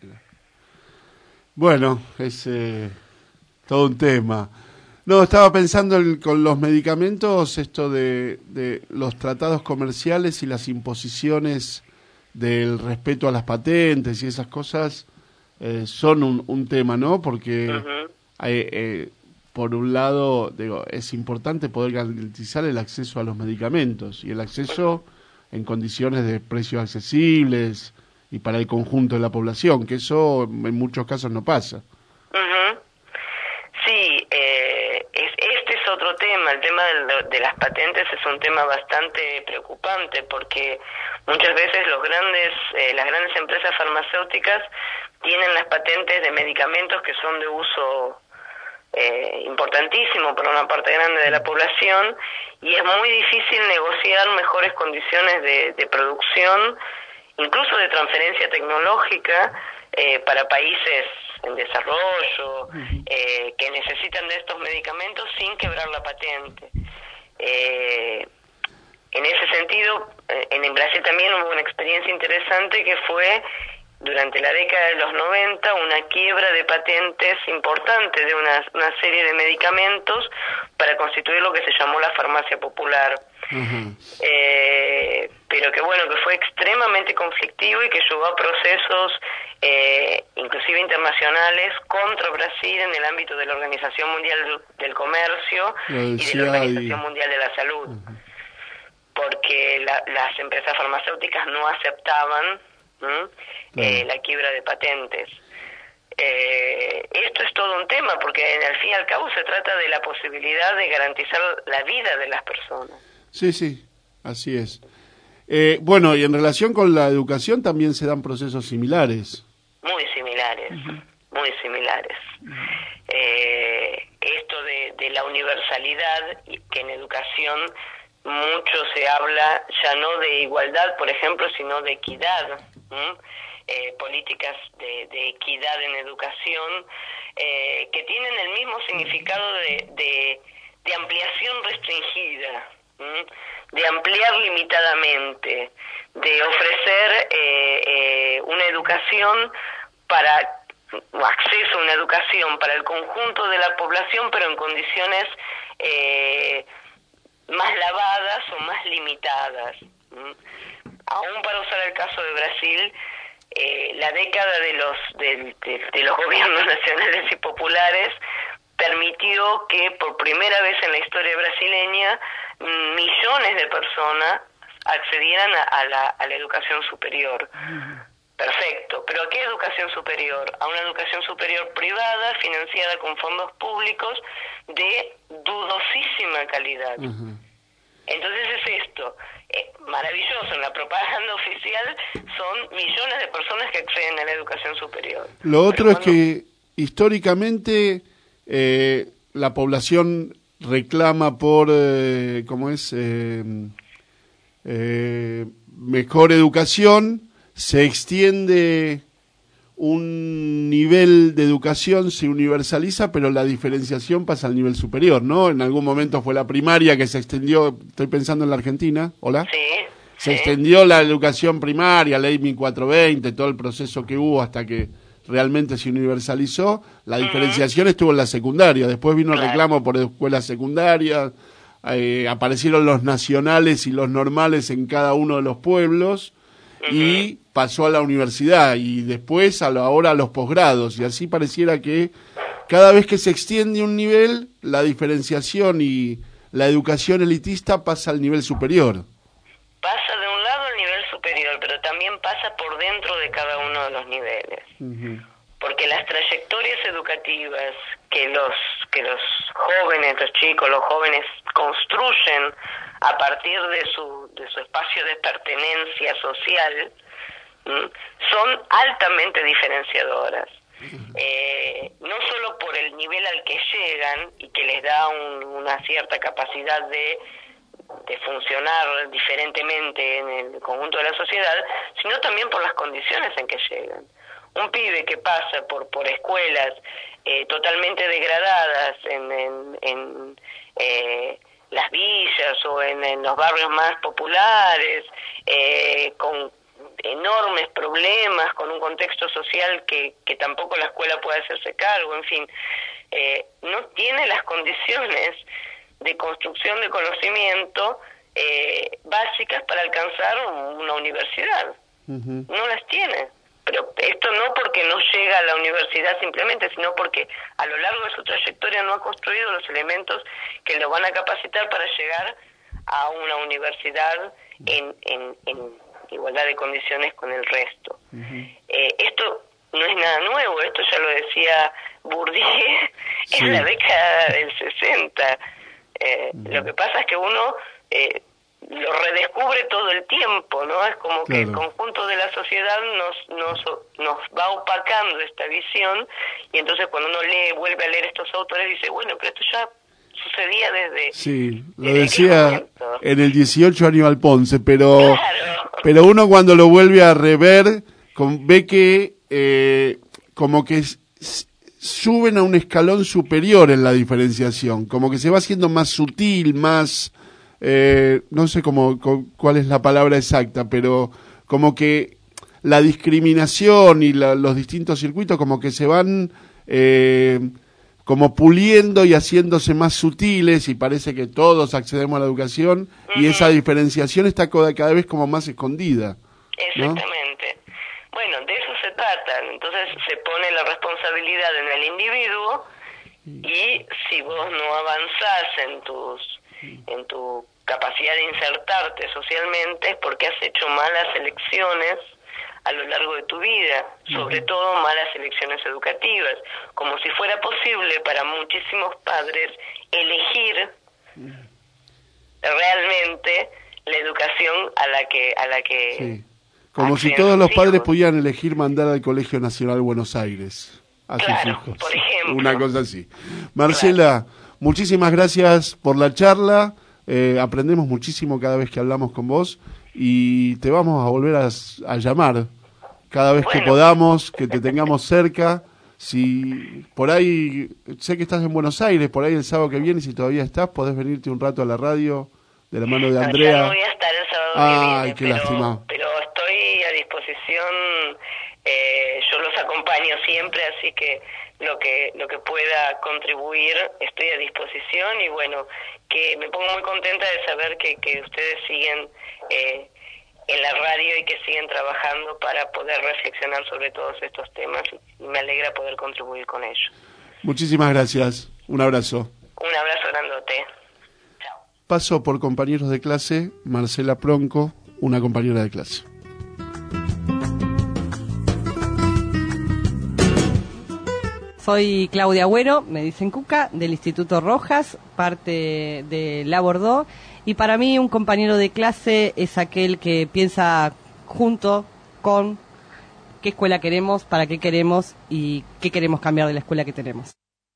Bueno, es eh, todo un tema. No, estaba pensando en, con los medicamentos, esto de, de los tratados comerciales y las imposiciones del respeto a las patentes y esas cosas eh, son un, un tema, ¿no? Porque uh-huh. hay, eh, por un lado, digo, es importante poder garantizar el acceso a los medicamentos y el acceso en condiciones de precios accesibles y para el conjunto de la población, que eso en muchos casos no pasa. Uh-huh. Sí, eh, es, este es otro tema, el tema de, de las patentes es un tema bastante preocupante porque muchas veces los grandes, eh, las grandes empresas farmacéuticas tienen las patentes de medicamentos que son de uso eh, importantísimo para una parte grande de la población y es muy difícil negociar mejores condiciones de, de producción, incluso de transferencia tecnológica eh, para países en desarrollo, eh, que necesitan de estos medicamentos sin quebrar la patente. Eh, en ese sentido, eh, en Brasil también hubo una experiencia interesante que fue, durante la década de los noventa, una quiebra de patentes importante de una, una serie de medicamentos para constituir lo que se llamó la farmacia popular. Uh-huh. Eh, pero que bueno, que fue extremadamente conflictivo y que llevó a procesos eh, inclusive internacionales contra Brasil en el ámbito de la Organización Mundial del Comercio y de la Organización Mundial de la Salud, uh-huh. porque la, las empresas farmacéuticas no aceptaban uh-huh. eh, la quiebra de patentes. Eh, esto es todo un tema porque al fin y al cabo se trata de la posibilidad de garantizar la vida de las personas. Sí, sí, así es. Eh, bueno, y en relación con la educación también se dan procesos similares. Muy similares, uh-huh. muy similares. Uh-huh. Eh, esto de, de la universalidad, que en educación mucho se habla ya no de igualdad, por ejemplo, sino de equidad. ¿Mm? Eh, políticas de, de equidad en educación eh, que tienen el mismo significado de, de, de ampliación restringida, ¿m? de ampliar limitadamente, de ofrecer eh, eh, una educación para o acceso a una educación para el conjunto de la población, pero en condiciones eh, más lavadas o más limitadas. ¿M? Aún para usar el caso de Brasil, Eh, la década de los de, de, de los gobiernos nacionales y populares permitió que por primera vez en la historia brasileña millones de personas accedieran a, a, la, a la educación superior. Perfecto, pero ¿a qué educación superior? A una educación superior privada, financiada con fondos públicos, de dudosísima calidad. Uh-huh. Entonces es esto, eh, maravilloso, en la propaganda oficial son millones de personas que acceden a la educación superior. Lo otro es que históricamente eh, la población reclama por, eh, ¿cómo es? Eh, eh, mejor educación. Se extiende un nivel de educación, se universaliza, pero la diferenciación pasa al nivel superior, ¿no? En algún momento fue la primaria que se extendió, estoy pensando en la Argentina, ¿hola? Sí. Se sí. extendió la educación primaria, ley mil cuatrocientos veinte, todo el proceso que hubo hasta que realmente se universalizó. La diferenciación uh-huh. estuvo en la secundaria, después vino el claro. reclamo por escuelas secundarias, eh, aparecieron los nacionales y los normales en cada uno de los pueblos, uh-huh. y pasó a la universidad y después a la, ahora a los posgrados, y así pareciera que cada vez que se extiende un nivel, la diferenciación y la educación elitista pasa al nivel superior. Pasa de un lado al nivel superior, pero también pasa por dentro de cada uno de los niveles. Uh-huh. Porque las trayectorias educativas que los que los jóvenes, los chicos, los jóvenes construyen a partir de su de su espacio de pertenencia social, son altamente diferenciadoras. Eh, no solo por el nivel al que llegan y que les da un, una cierta capacidad de, de funcionar diferentemente en el conjunto de la sociedad, sino también por las condiciones en que llegan. Un pibe que pasa por por escuelas eh, totalmente degradadas en, en, en eh, las villas o en, en los barrios más populares, eh, con enormes problemas, con un contexto social que, que tampoco la escuela puede hacerse cargo, en fin, eh, no tiene las condiciones de construcción de conocimiento eh, básicas para alcanzar una universidad. Uh-huh. No las tiene. Pero esto no porque no llega a la universidad simplemente, sino porque a lo largo de su trayectoria no ha construido los elementos que lo van a capacitar para llegar a una universidad en, en, en igualdad de condiciones con el resto. Uh-huh. Eh, esto no es nada nuevo, esto ya lo decía Bourdieu sí. en la década del sesenta. Eh, uh-huh. Lo que pasa es que uno eh, lo redescubre todo el tiempo, ¿no? Es como claro. que el conjunto de la sociedad nos, nos nos va opacando esta visión, y entonces cuando uno lee, vuelve a leer estos autores, dice, bueno, pero esto ya sucedía desde... Sí, lo decía en el dieciocho Aníbal Ponce, pero claro. pero uno cuando lo vuelve a rever, con, ve que eh, como que s- suben a un escalón superior en la diferenciación, como que se va haciendo más sutil, más... Eh, no sé cómo, cu- cuál es la palabra exacta, pero como que la discriminación y la, los distintos circuitos como que se van eh, como puliendo y haciéndose más sutiles, y parece que todos accedemos a la educación, uh-huh. y esa diferenciación está cada, cada vez como más escondida, ¿no? Exactamente. Bueno, de eso se trata. Entonces se pone la responsabilidad en el individuo, y si vos no avanzás en tus en tu capacidad de insertarte socialmente es porque has hecho malas elecciones a lo largo de tu vida, sobre todo malas elecciones educativas, como si fuera posible para muchísimos padres elegir realmente la educación a la que a la que sí. Como si todos los padres pudieran elegir mandar al Colegio Nacional Buenos Aires a claro, sus hijos, por ejemplo. Una cosa así. Marcela, claro. muchísimas gracias por la charla, eh, aprendemos muchísimo cada vez que hablamos con vos, y te vamos a volver a, a llamar cada vez bueno. que podamos, que te tengamos cerca. Si por ahí, sé que estás en Buenos Aires, por ahí el sábado que viene, si todavía estás, podés venirte un rato a la radio de la mano de Andrea. No, ya no voy a estar el sábado Ay, que viene, qué pero, lástima. pero estoy a disposición, eh, yo los acompaño siempre, así que lo que lo que pueda contribuir estoy a disposición, y bueno, que me pongo muy contenta de saber que, que ustedes siguen eh, en la radio y que siguen trabajando para poder reflexionar sobre todos estos temas, y me alegra poder contribuir con ello. Muchísimas gracias, un abrazo. Un abrazo grandote. pasó por compañeros de clase Marcela Pronco, una compañera de clase. Soy Claudia Agüero, me dicen Cuca, del Instituto Rojas, parte de La Bordeaux, y para mí un compañero de clase es aquel que piensa junto con qué escuela queremos, para qué queremos y qué queremos cambiar de la escuela que tenemos.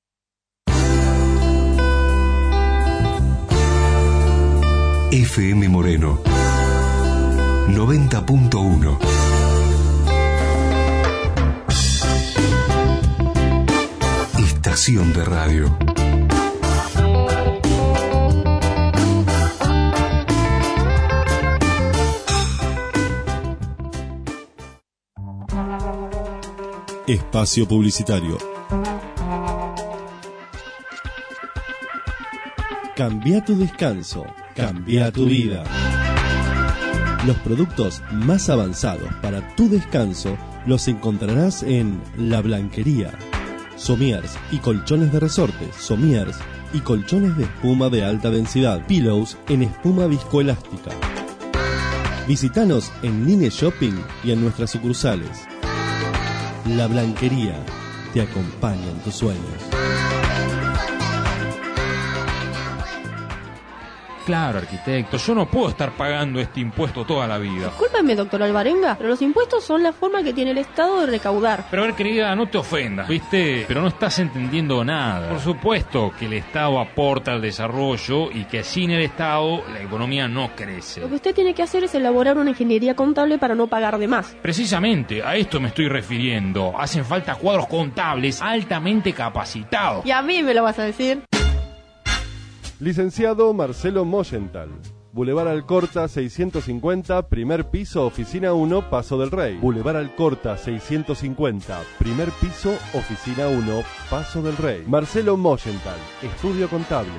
F M Moreno noventa punto uno. Estación de radio. Espacio publicitario. Cambia tu descanso, cambia tu vida. Los productos más avanzados para tu descanso los encontrarás en La Blanquería. Somiers y colchones de resorte, somiers y colchones de espuma de alta densidad, pillows en espuma viscoelástica. Visítanos en Nine Shopping y en nuestras sucursales. La Blanquería te acompaña en tus sueños. Claro, arquitecto, yo no puedo estar pagando este impuesto toda la vida. Discúlpeme, doctor Alvarenga, pero los impuestos son la forma que tiene el Estado de recaudar. Pero a ver, querida, no te ofendas, ¿viste? Pero no estás entendiendo nada. Por supuesto que el Estado aporta al desarrollo y que sin el Estado la economía no crece. Lo que usted tiene que hacer es elaborar una ingeniería contable para no pagar de más. Precisamente, a esto me estoy refiriendo. Hacen falta cuadros contables altamente capacitados. ¿Y a mí me lo vas a decir? Licenciado Marcelo Moyenthal. Boulevard Alcorta seiscientos cincuenta, primer piso, oficina uno, Paso del Rey. Boulevard Alcorta seiscientos cincuenta, primer piso, oficina uno, Paso del Rey. Marcelo Moyenthal, estudio contable.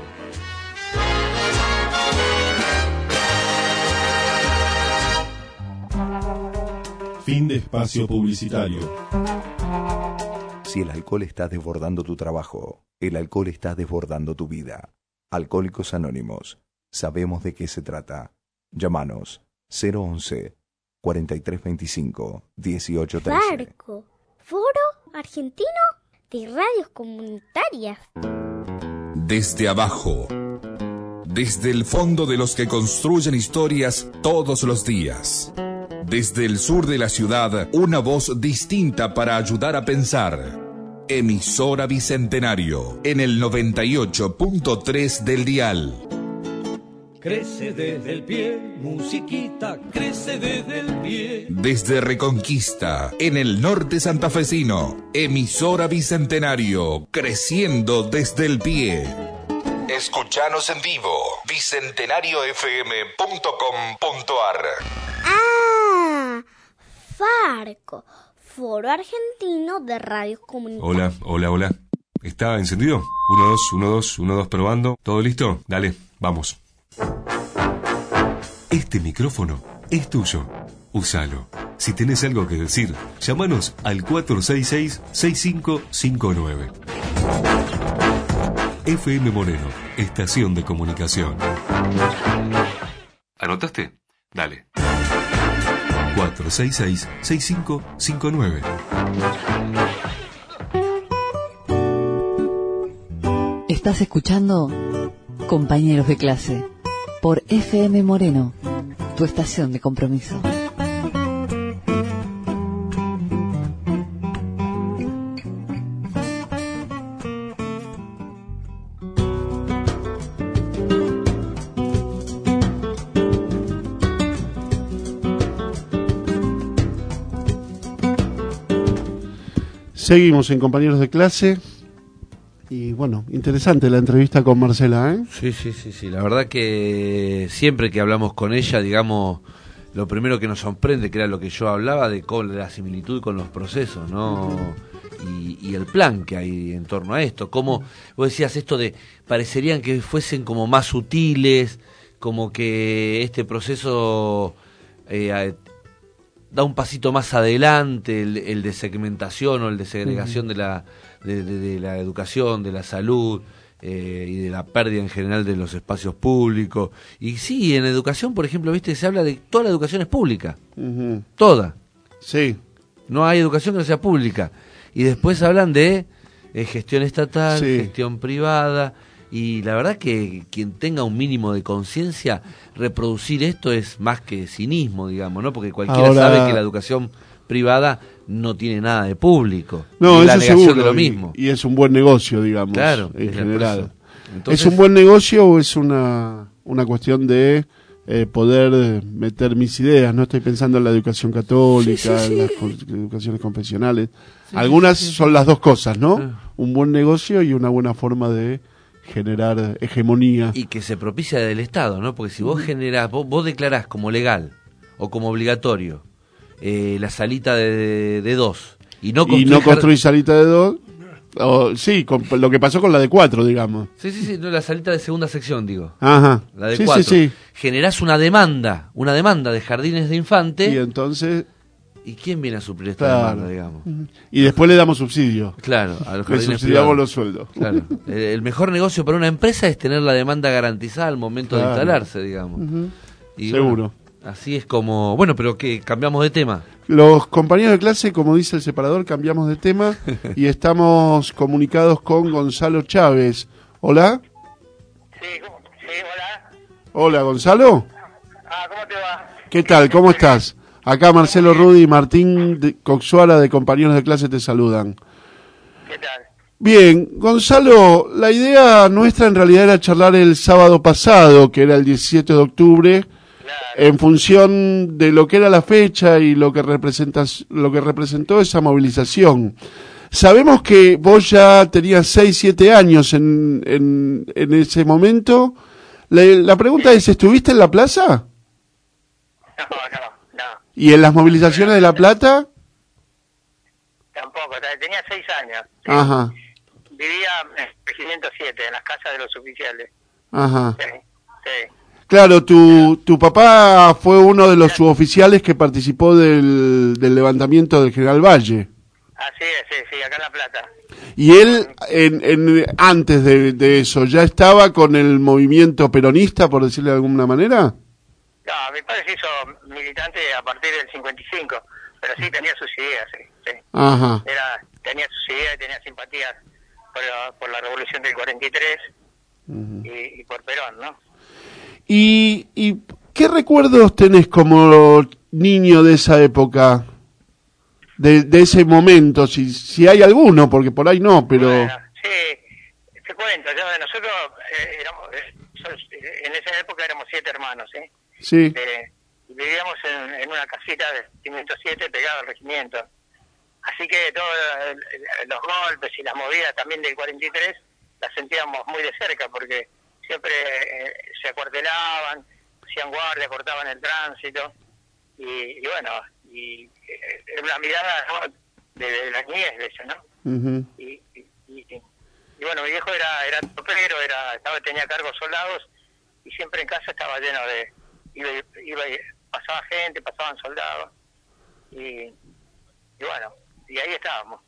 Fin de espacio publicitario. Si el alcohol está desbordando tu trabajo, el alcohol está desbordando tu vida. Alcohólicos Anónimos. Sabemos de qué se trata. Llámanos cero once, cuarenta y tres veinticinco, dieciocho trece. Farco, Foro Argentino de Radios Comunitarias. Desde abajo. Desde el fondo de los que construyen historias todos los días. Desde el sur de la ciudad, una voz distinta para ayudar a pensar. Emisora Bicentenario, en el noventa y ocho punto tres del dial. Crece desde el pie, musiquita, crece desde el pie. Desde Reconquista, en el norte santafesino, Emisora Bicentenario, creciendo desde el pie. Escuchanos en vivo, bicentenario f m punto com punto a r. Ah, Farco, Foro Argentino de Radios Comunitarias. Hola, hola, hola. ¿Está encendido? uno, dos, uno, dos, uno, dos, probando. ¿Todo listo? Dale, vamos. Este micrófono es tuyo. Úsalo. Si tenés algo que decir, llámanos al cuatro seis seis, seis cinco cinco nueve. F M Moreno, estación de comunicación. ¿Anotaste? Dale. cuatro seis seis, seis cinco cinco nueve. Estás escuchando Compañeros de Clase por F M Moreno, tu estación de compromiso. Seguimos en Compañeros de Clase. Y bueno, interesante la entrevista con Marcela, ¿eh? Sí, sí, sí, sí. La verdad que siempre que hablamos con ella, digamos, lo primero que nos sorprende, que era lo que yo hablaba, de, con, de la similitud con los procesos, ¿no? Y, y el plan que hay en torno a esto. Como vos decías esto de, parecerían que fuesen como más sutiles, como que este proceso eh, da un pasito más adelante, el, el de segmentación o el de segregación uh-huh. de la... De, de, de la educación, de la salud, eh, y de la pérdida en general de los espacios públicos. Y sí, en educación, por ejemplo, viste, se habla de toda la educación es pública, uh-huh. toda. Sí. No hay educación que no sea pública. Y después hablan de eh, gestión estatal, sí. gestión privada, y la verdad que quien tenga un mínimo de conciencia, reproducir esto es más que cinismo, digamos, ¿no? Porque cualquiera Ahora... sabe que la educación privada no tiene nada de público. No, es eso la negación seguro, de lo mismo. Y, y es un buen negocio, digamos, claro, en general. Entonces, ¿es un buen negocio o es una, una cuestión de eh, poder meter mis ideas? No estoy pensando en la educación católica, sí, sí, sí. en las educaciones confesionales. Sí, Algunas sí, sí, sí. son las dos cosas, ¿no? Ah. Un buen negocio y una buena forma de generar hegemonía. Y que se propicia del Estado, ¿no? Porque si vos generás, vos, vos declarás como legal o como obligatorio eh, la salita de, de dos y no construís, y no construís salita de dos, o, sí, con, lo que pasó con la de cuatro, digamos. Sí, sí, sí, no, la salita de segunda sección, digo. Ajá. La de sí, cuatro. Sí, sí. Generás una demanda, una demanda de jardines de infante. Y entonces... ¿Y quién viene a suplir esta claro. demanda, digamos? Y después le damos subsidio. Claro, a los jardines le subsidiamos privados. Los sueldos. Claro. El mejor negocio para una empresa es tener la demanda garantizada al momento claro. de instalarse, digamos. Uh-huh. Y seguro. Bueno, así es como... Bueno, pero que cambiamos de tema. Los compañeros de clase, como dice el separador, cambiamos de tema y estamos comunicados con Gonzalo Chávez. ¿Hola? Sí, sí, hola. Hola, Gonzalo. Ah, ¿cómo te va? ¿Qué tal? ¿Cómo estás? Acá Marcelo Rudy y Martín de Coxuara de Compañeros de Clase te saludan. ¿Qué tal? Bien, Gonzalo, la idea nuestra en realidad era charlar el sábado pasado, que era el diecisiete de octubre, claro. en función de lo que era la fecha y lo que representa, lo que representó esa movilización. Sabemos que vos ya tenías seis, siete años en, en, en ese momento. La, la pregunta es, ¿estuviste en la plaza? No, no. ¿Y en las movilizaciones de La Plata? Tampoco, tenía seis años. Ajá. Vivía en el Regimiento siete, en las casas de los oficiales. Ajá. Sí, sí. Claro, tu, tu papá fue uno de los suboficiales que participó del, del levantamiento del General Valle. Así es, sí, sí, acá en La Plata. ¿Y él, en, en, antes de, de eso, ya estaba con el movimiento peronista, por decirle de alguna manera? No, mi padre se hizo militante a partir del cincuenta y cinco, pero sí tenía sus ideas, sí. sí. Ajá. Era, tenía sus ideas, tenía simpatías por la, por la revolución del cuarenta y tres uh-huh. y, y por Perón, ¿no? ¿Y, ¿Y qué recuerdos tenés como niño de esa época? De, de ese momento, si, si hay alguno, porque por ahí no, pero... Bueno, sí, te cuento, yo, nosotros eh, éramos, eh, en esa época éramos siete hermanos, ¿eh? Sí. Eh, vivíamos en, en una casita de Regimiento siete pegada al regimiento. Así que todos los golpes y las movidas también del cuarenta y tres las sentíamos muy de cerca porque siempre eh, se acuartelaban, hacían guardia, cortaban el tránsito y, y bueno, y eh, era una mirada, ¿no? de, de la niñez de eso, ¿no? Uh-huh. Y, y, y, y bueno, mi viejo era, era topero, era, estaba, tenía cargos soldados y siempre en casa estaba lleno de... Iba, iba, pasaba gente, pasaban soldados y, y bueno, y ahí estábamos.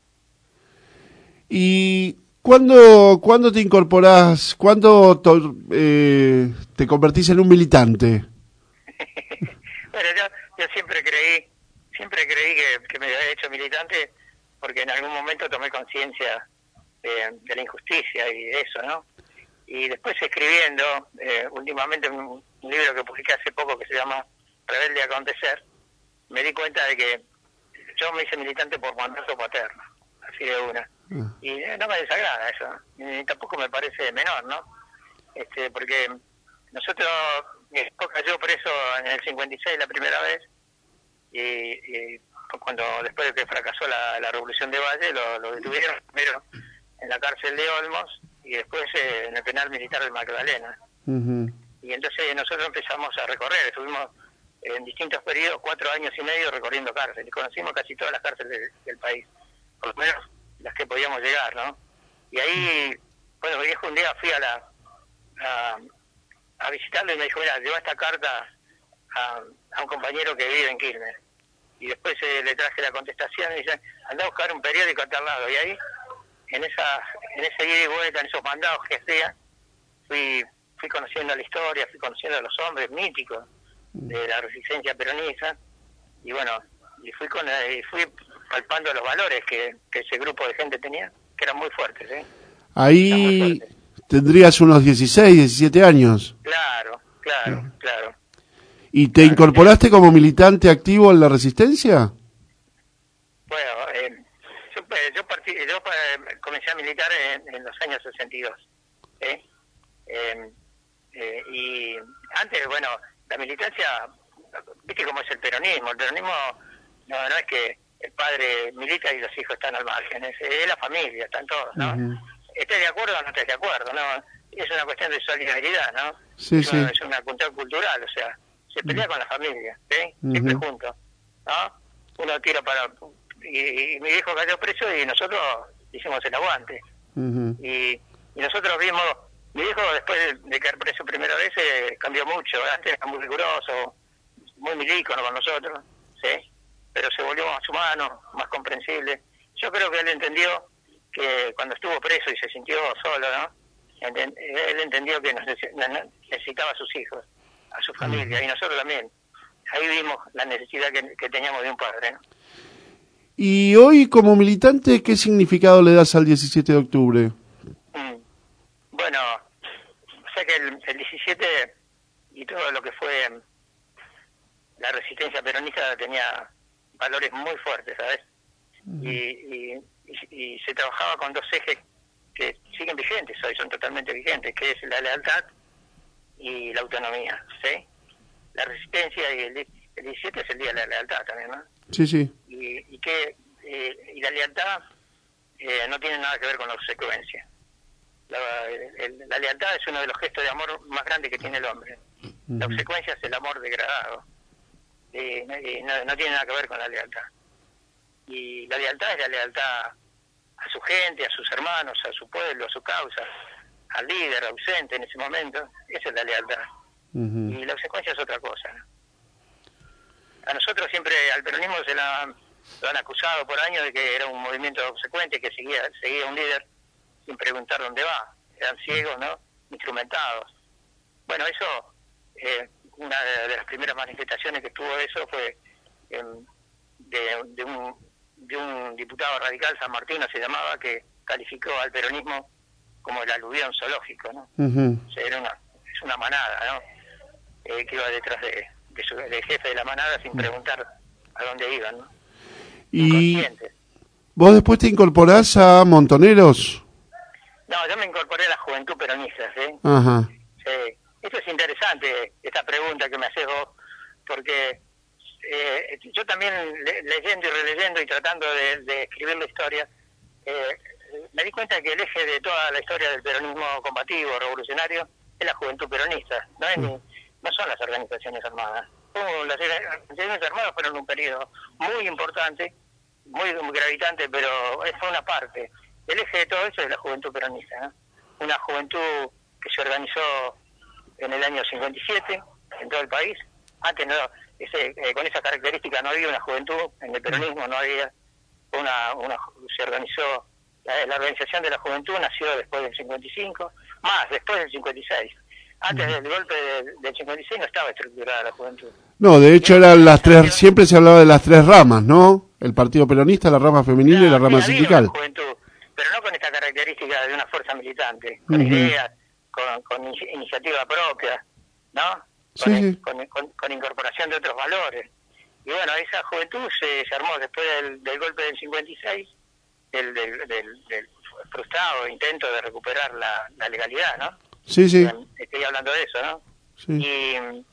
¿Y cuándo, cuándo te incorporás, cuándo to, eh, te convertís en un militante? Bueno, yo, yo siempre creí, siempre creí que, que me había hecho militante porque en algún momento tomé conciencia eh, de la injusticia y de eso, ¿no? Y después escribiendo, eh, últimamente un, un libro que publiqué hace poco que se llama Rebelde a Acontecer, me di cuenta de que yo me hice militante por mandato paterno, así de una. Uh. Y eh, no me desagrada eso, ni tampoco me parece menor, ¿no? Este, porque nosotros, mi esposa cayó preso en el cincuenta y seis la primera vez, y, y cuando después de que fracasó la, la revolución de Valle, lo, lo detuvieron primero en la cárcel de Olmos, y después eh, en el penal militar de Magdalena. Uh-huh. Y entonces nosotros empezamos a recorrer, estuvimos en distintos periodos, cuatro años y medio recorriendo cárceles, conocimos casi todas las cárceles del, del país, por lo menos las que podíamos llegar, ¿no? Y ahí, bueno, mi viejo un día fui a la a, a visitarlo y me dijo, mira, lleva esta carta a, a un compañero que vive en Quilmes. Y después eh, le traje la contestación y dice, anda a buscar un periódico a tal lado. Y ahí, en esa en ese ida y vuelta, en esos mandados que hacía, fui fui conociendo la historia, fui conociendo a los hombres míticos de la resistencia peronista, y bueno, y fui con y fui palpando los valores que, que ese grupo de gente tenía, que eran muy fuertes, ¿eh? Ahí tendrías unos dieciséis, diecisiete años. Claro, claro, claro. ¿Y te claro, incorporaste como militante activo en la resistencia? Bueno, eh, yo, yo, partí, yo eh, comencé a militar en, en los años sesenta y dos, ¿eh? Eh, eh, y antes, bueno, la militancia, viste cómo es el peronismo, el peronismo no, no es que el padre milita y los hijos están al margen, es, es la familia, están todos, ¿no? Uh-huh. Estés de acuerdo o no estés de acuerdo, ¿no? Es una cuestión de solidaridad, ¿no? Sí, es, sí. Una, es una cuestión cultural, o sea, se pelea uh-huh. con la familia, ¿sí? Siempre uh-huh. juntos, ¿no? Uno tira para... Y, y mi hijo cayó preso y nosotros hicimos el aguante. Uh-huh. Y, y nosotros vimos... Mi hijo, después de, de caer preso primera vez, eh, cambió mucho. Antes era muy riguroso, muy milico con nosotros, ¿sí? Pero se volvió más humano, más comprensible. Yo creo que él entendió que cuando estuvo preso y se sintió solo, ¿no? Enten- él entendió que necesitaba a sus hijos, a su familia, y nosotros también. Ahí vimos la necesidad que, que teníamos de un padre, ¿no? Y hoy, como militante, ¿qué significado le das al diecisiete de octubre? Mm. Bueno, sé que el, el diecisiete y todo lo que fue la resistencia peronista tenía valores muy fuertes, ¿sabes? Uh-huh. Y, y, y, y se trabajaba con dos ejes que siguen vigentes hoy, son totalmente vigentes, que es la lealtad y la autonomía, ¿sí? La resistencia y el, el diecisiete es el día de la lealtad también, ¿no? Sí, sí. Y, y que eh, y la lealtad eh, no tiene nada que ver con la obsecuencia. La, el, la lealtad es uno de los gestos de amor más grandes que tiene el hombre. Uh-huh. La obsecuencia es el amor degradado. Y, y no, no tiene nada que ver con la lealtad. Y la lealtad es la lealtad a su gente, a sus hermanos, a su pueblo, a su causa, al líder ausente en ese momento. Esa es la lealtad. Uh-huh. Y la obsecuencia es otra cosa. A nosotros siempre, al peronismo se la, lo han acusado por años de que era un movimiento obsecuente, que seguía, seguía un líder sin preguntar dónde va. Eran ciegos, ¿no? Instrumentados. Bueno, eso, eh, una de, de las primeras manifestaciones que tuvo eso fue eh, de, de, un, de un diputado radical, San Martino se llamaba, que calificó al peronismo como el aluvión zoológico, ¿no? Uh-huh. O sea, era una, es una manada, ¿no? Eh, que iba detrás de, de su, del jefe de la manada sin preguntar a dónde iban, ¿no? Y vos después te incorporás a Montoneros. No, yo me incorporé a la Juventud Peronista, ¿sí? Ajá. Sí. Esto es interesante, esta pregunta que me haces vos, porque eh, yo también le, leyendo y releyendo y tratando de, de escribir la historia, eh, me di cuenta que el eje de toda la historia del peronismo combativo, revolucionario, es la Juventud Peronista, no es ni, no son las organizaciones armadas. Las organizaciones armadas fueron un periodo muy importante, muy gravitante, pero fue una parte. El eje de todo eso es la Juventud Peronista, ¿no? Una juventud que se organizó en el año cincuenta y siete en todo el país. Antes no, ese, eh, con esa característica no había una juventud, en el peronismo no había una, una se organizó, la, la organización de la juventud nació después del cincuenta y cinco, más después del cincuenta y seis. Antes del golpe del, del cincuenta y seis no estaba estructurada la juventud. No, de hecho eran las tres, siempre se hablaba de las tres ramas, ¿no? El Partido Peronista, la rama femenina claro, y la rama sí, sindical. Juventud, pero no con esta característica de una fuerza militante, con uh-huh. ideas, con, con in- iniciativa propia, ¿no? Con, sí, sí. Con, con, con incorporación de otros valores. Y bueno, esa juventud se, se armó después del, del golpe del cincuenta y seis, del, del, del, del frustrado intento de recuperar la, la legalidad, ¿no? Sí, sí. Estoy hablando de eso, ¿no? Sí. Y,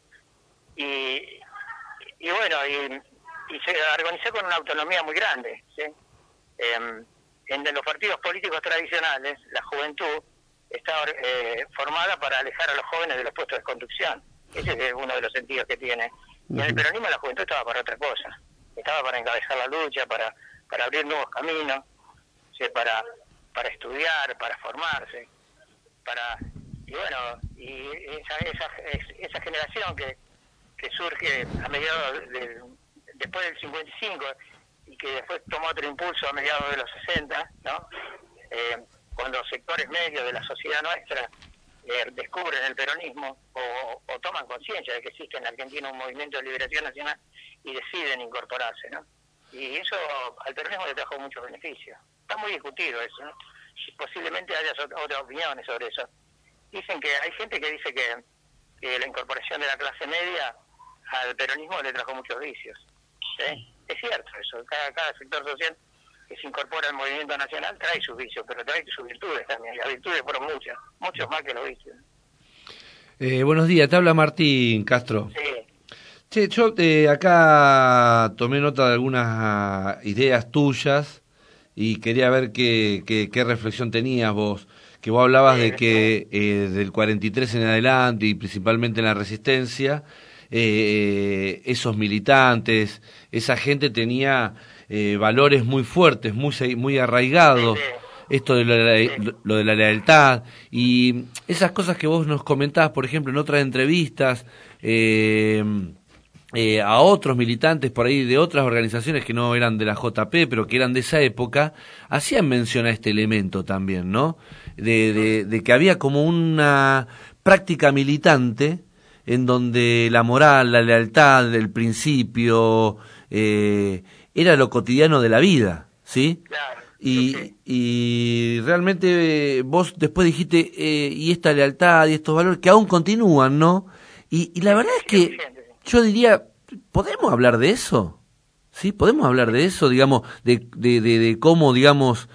y, y bueno, y, y se organizó con una autonomía muy grande, ¿sí? Eh, en los partidos políticos tradicionales, la juventud está eh, formada para alejar a los jóvenes de los puestos de conducción. Ese es uno de los sentidos que tiene. Y en el peronismo la juventud estaba para otra cosa. Estaba para encabezar la lucha, para, para abrir nuevos caminos, ¿sí? para, para estudiar, para formarse. para Y bueno, y esa, esa, esa generación que, que surge a mediados de, después del cincuenta y cinco y que después tomó otro impulso a mediados de los sesenta, ¿no? Eh, cuando sectores medios de la sociedad nuestra eh, descubren el peronismo o, o toman conciencia de que existe en Argentina un movimiento de liberación nacional y deciden incorporarse, ¿no? Y eso al peronismo le trajo muchos beneficios. Está muy discutido eso, ¿no? Posiblemente haya otras opiniones sobre eso. Dicen que hay gente que dice que, que la incorporación de la clase media al peronismo le trajo muchos vicios, ¿sí? Es cierto eso, cada, cada sector social que se incorpora al movimiento nacional trae sus vicios, pero trae sus virtudes también. Las virtudes fueron muchas, muchos más que los vicios. Eh, buenos días, te habla Martín Castro. Sí. Che, yo eh, acá tomé nota de algunas ideas tuyas y quería ver qué, qué, qué reflexión tenías vos, que vos hablabas de que eh, del cuarenta y tres en adelante y principalmente en la Resistencia, eh, esos militantes, esa gente tenía eh, valores muy fuertes, muy, muy arraigados, esto de lo, lo de la lealtad y esas cosas que vos nos comentabas, por ejemplo, en otras entrevistas, eh, Eh, a otros militantes por ahí de otras organizaciones que no eran de la J P, pero que eran de esa época, hacían mención a este elemento también, ¿no? De, de, de que había como una práctica militante en donde la moral, la lealtad, el principio, eh, era lo cotidiano de la vida, ¿sí? Y, y realmente vos después dijiste, eh, y esta lealtad y estos valores que aún continúan, ¿no? Y, y la verdad es que yo diría, ¿podemos hablar de eso? ¿Sí? ¿Podemos hablar de eso? Digamos, de, de, de, de cómo, digamos,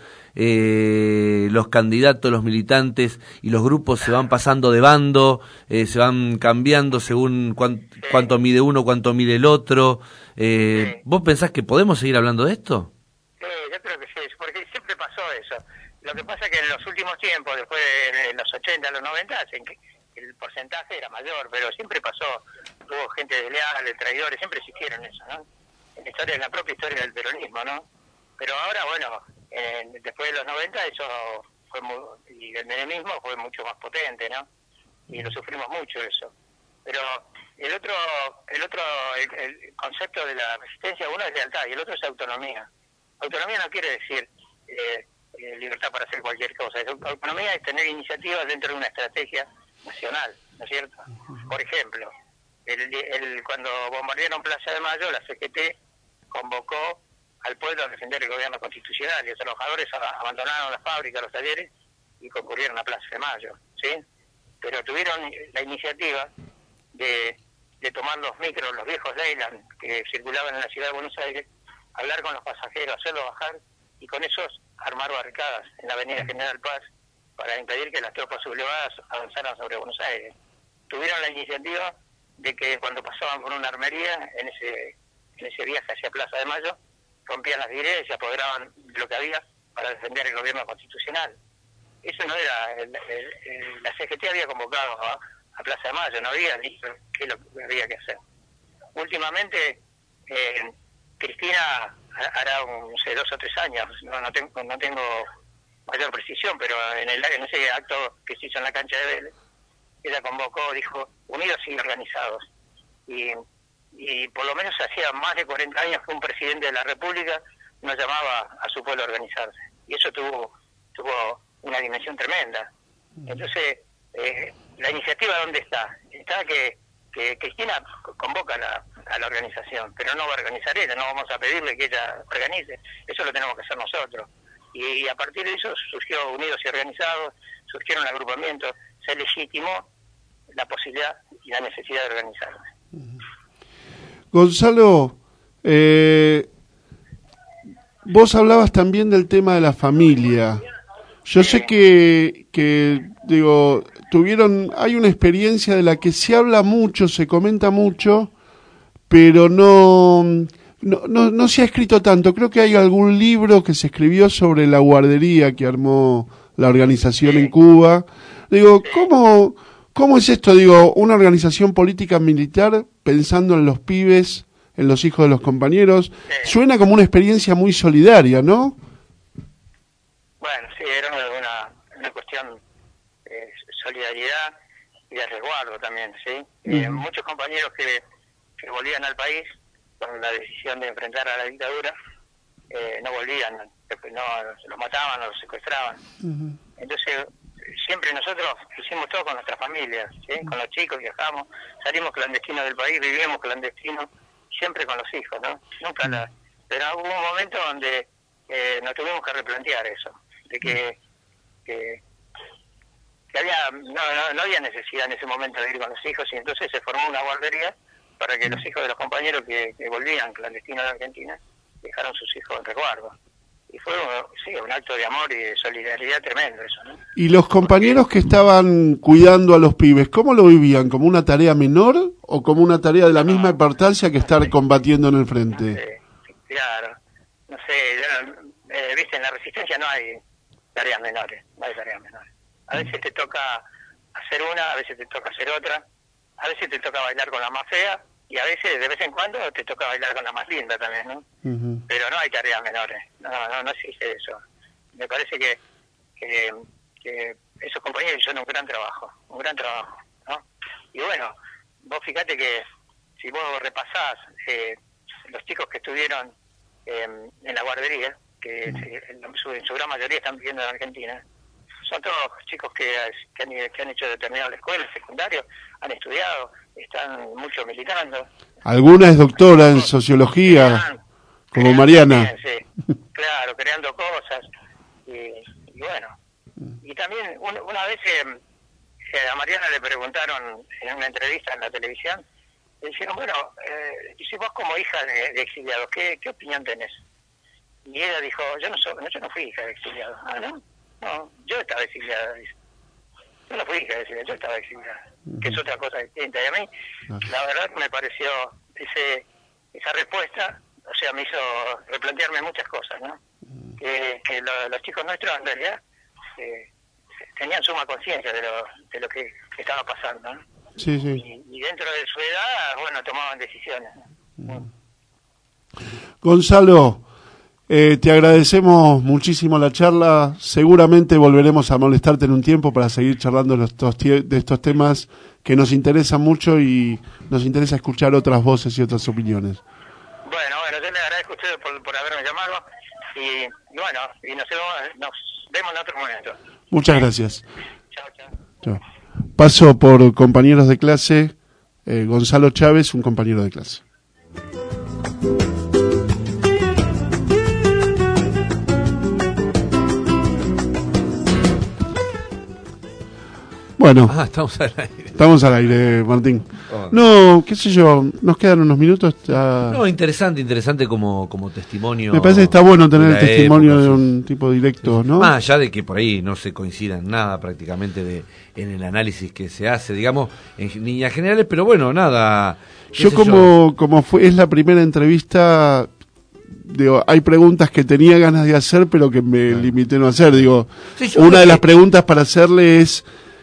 eh, los candidatos, los militantes y los grupos se van pasando de bando, eh, se van cambiando según cuán, cuánto mide uno, cuánto mide el otro. Eh, ¿Vos pensás que podemos seguir hablando de esto? Sí, yo creo que sí, porque siempre pasó eso. Lo que pasa es que en los últimos tiempos, después de los ochenta, los noventa, en que el porcentaje era mayor, pero siempre pasó, hubo gente desleal, traidores, siempre existieron eso, ¿no? En la historia, en la propia historia del peronismo, ¿no? Pero ahora, bueno, eh, después de los noventa eso fue muy, y el menemismo fue mucho más potente, ¿no? Y lo sufrimos mucho eso. Pero el otro, el otro, el, el concepto de la resistencia, uno es lealtad y el otro es autonomía. Autonomía no quiere decir eh, eh, libertad para hacer cualquier cosa. Autonomía es tener iniciativas dentro de una estrategia nacional, ¿no es cierto? Por ejemplo, el, el, cuando bombardearon Plaza de Mayo, la C G T convocó al pueblo a defender el gobierno constitucional y los trabajadores abandonaron las fábricas, los talleres y concurrieron a Plaza de Mayo, ¿sí? Pero tuvieron la iniciativa de, de tomar los micros, los viejos Leyland que circulaban en la ciudad de Buenos Aires, hablar con los pasajeros, hacerlos bajar y con esos armar barricadas en la avenida General Paz para impedir que las tropas sublevadas avanzaran sobre Buenos Aires. Tuvieron la iniciativa de que cuando pasaban por una armería, en ese en ese viaje hacia Plaza de Mayo, rompían las vidrieras y se apoderaban de lo que había para defender el gobierno constitucional. Eso no era... El, el, el, la C G T había convocado a, a Plaza de Mayo, no había dicho qué es lo que había que hacer. Últimamente, eh, Cristina hará un, no sé, dos o tres años, no, no, tengo, no tengo mayor precisión, pero en el en ese acto que se hizo en la cancha de Vélez, ella convocó, dijo, unidos y organizados. Y, y por lo menos hacía más de cuarenta años que un presidente de la República no llamaba a su pueblo a organizarse. Y eso tuvo tuvo una dimensión tremenda. Entonces, eh, ¿la iniciativa dónde está? Está que, que Cristina convoca a la, a la organización, pero no va a organizar ella, no vamos a pedirle que ella organice, eso lo tenemos que hacer nosotros. Y, y a partir de eso surgió Unidos y Organizados, surgieron agrupamientos, se legitimó la posibilidad y la necesidad de organizarse. Gonzalo, eh, vos hablabas también del tema de la familia. Yo sé que, que, digo, tuvieron, hay una experiencia de la que se habla mucho, se comenta mucho, pero no, no, no, no se ha escrito tanto. Creo que hay algún libro que se escribió sobre la guardería que armó la organización en Cuba. Digo, ¿cómo, cómo es esto? Digo, una organización política militar pensando en los pibes, en los hijos de los compañeros. Suena como una experiencia muy solidaria, ¿no? Bueno, sí, era una, una cuestión de solidaridad y de resguardo también, ¿sí? Uh-huh. Eh, muchos compañeros que, que volvían al país con la decisión de enfrentar a la dictadura eh, no volvían, no los mataban o los secuestraban. Uh-huh. Entonces, siempre nosotros hicimos todo con nuestras familias, ¿sí? Con los chicos viajamos, salimos clandestinos del país, vivimos clandestinos, siempre con los hijos, ¿no? Nunca uh-huh. la... Pero hubo un momento donde eh, nos tuvimos que replantear eso, de que, que, que había no, no, no había necesidad en ese momento de ir con los hijos, y entonces se formó una guardería para que los hijos de los compañeros que, que volvían clandestinos de Argentina dejaron sus hijos en resguardo. Y fue sí, un acto de amor y de solidaridad tremendo eso, ¿no? ¿Y los compañeros que estaban cuidando a los pibes, cómo lo vivían? ¿Como una tarea menor o como una tarea de la no, misma importancia que estar sí. combatiendo en el frente? No sé, claro, no sé, yo, eh, viste, en la resistencia no hay tareas menores, no hay tareas menores. A veces te toca hacer una, a veces te toca hacer otra, a veces te toca bailar con la más fea, y a veces, de vez en cuando, te toca bailar con la más linda también, ¿no? Uh-huh. Pero no hay tareas menores, no, no, no existe eso. Me parece que, que, que esos compañeros hicieron un gran trabajo, un gran trabajo, ¿no? Y bueno, vos fíjate que si vos repasás eh, los chicos que estuvieron eh, en la guardería, que en su, en su gran mayoría están viviendo en Argentina, son todos chicos que, que, han, que han hecho determinada escuela, secundario, han estudiado, están mucho militando. Alguna es doctora en sociología, creando, como Mariana. También, sí. Claro, creando cosas. Y, y bueno, y también un, una vez eh, a Mariana le preguntaron en una entrevista en la televisión, le dijeron, bueno, eh, si vos como hija de, de exiliados, ¿qué, ¿qué opinión tenés? Y ella dijo, yo no, soy, no, yo no fui hija de exiliados. Ah, ¿no? No, yo estaba exiliada, dice. Yo no fui hija de exiliada, yo estaba exiliada, uh-huh. que es otra cosa distinta. Y a mí, uh-huh. la verdad me pareció ese esa respuesta, o sea, me hizo replantearme muchas cosas, ¿no? Uh-huh. Que, que lo, los chicos nuestros, en realidad, eh, tenían suma conciencia de lo, de lo que, que estaba pasando, ¿no? Sí, sí. Y, y dentro de su edad, bueno, tomaban decisiones, ¿no? Uh-huh. Gonzalo, Eh, te agradecemos muchísimo la charla. Seguramente volveremos a molestarte en un tiempo para seguir charlando de estos, de estos temas que nos interesan mucho y nos interesa escuchar otras voces y otras opiniones. Bueno, bueno, yo les agradezco a ustedes por, por haberme llamado y, y bueno, y nos vemos, nos vemos en otro momento. Muchas gracias. Chao, chao. Chao. Paso por compañeros de clase. eh, Gonzalo Chávez, un compañero de clase. Bueno, ah, estamos al aire. Estamos al aire, Martín. Oh. No, qué sé yo, nos quedan unos minutos. Ya... No, interesante, interesante como, como testimonio. Me parece que está bueno tener el testimonio época, de sí. un tipo directo, ¿no? Más allá de que por ahí no se coincida en nada prácticamente de en el análisis que se hace, digamos, en líneas generales, pero bueno, nada. Yo como, yo como fue, es la primera entrevista... Digo, hay preguntas que tenía ganas de hacer, pero que me claro. limité a no hacer. Digo, sí, una de las que... preguntas para hacerle es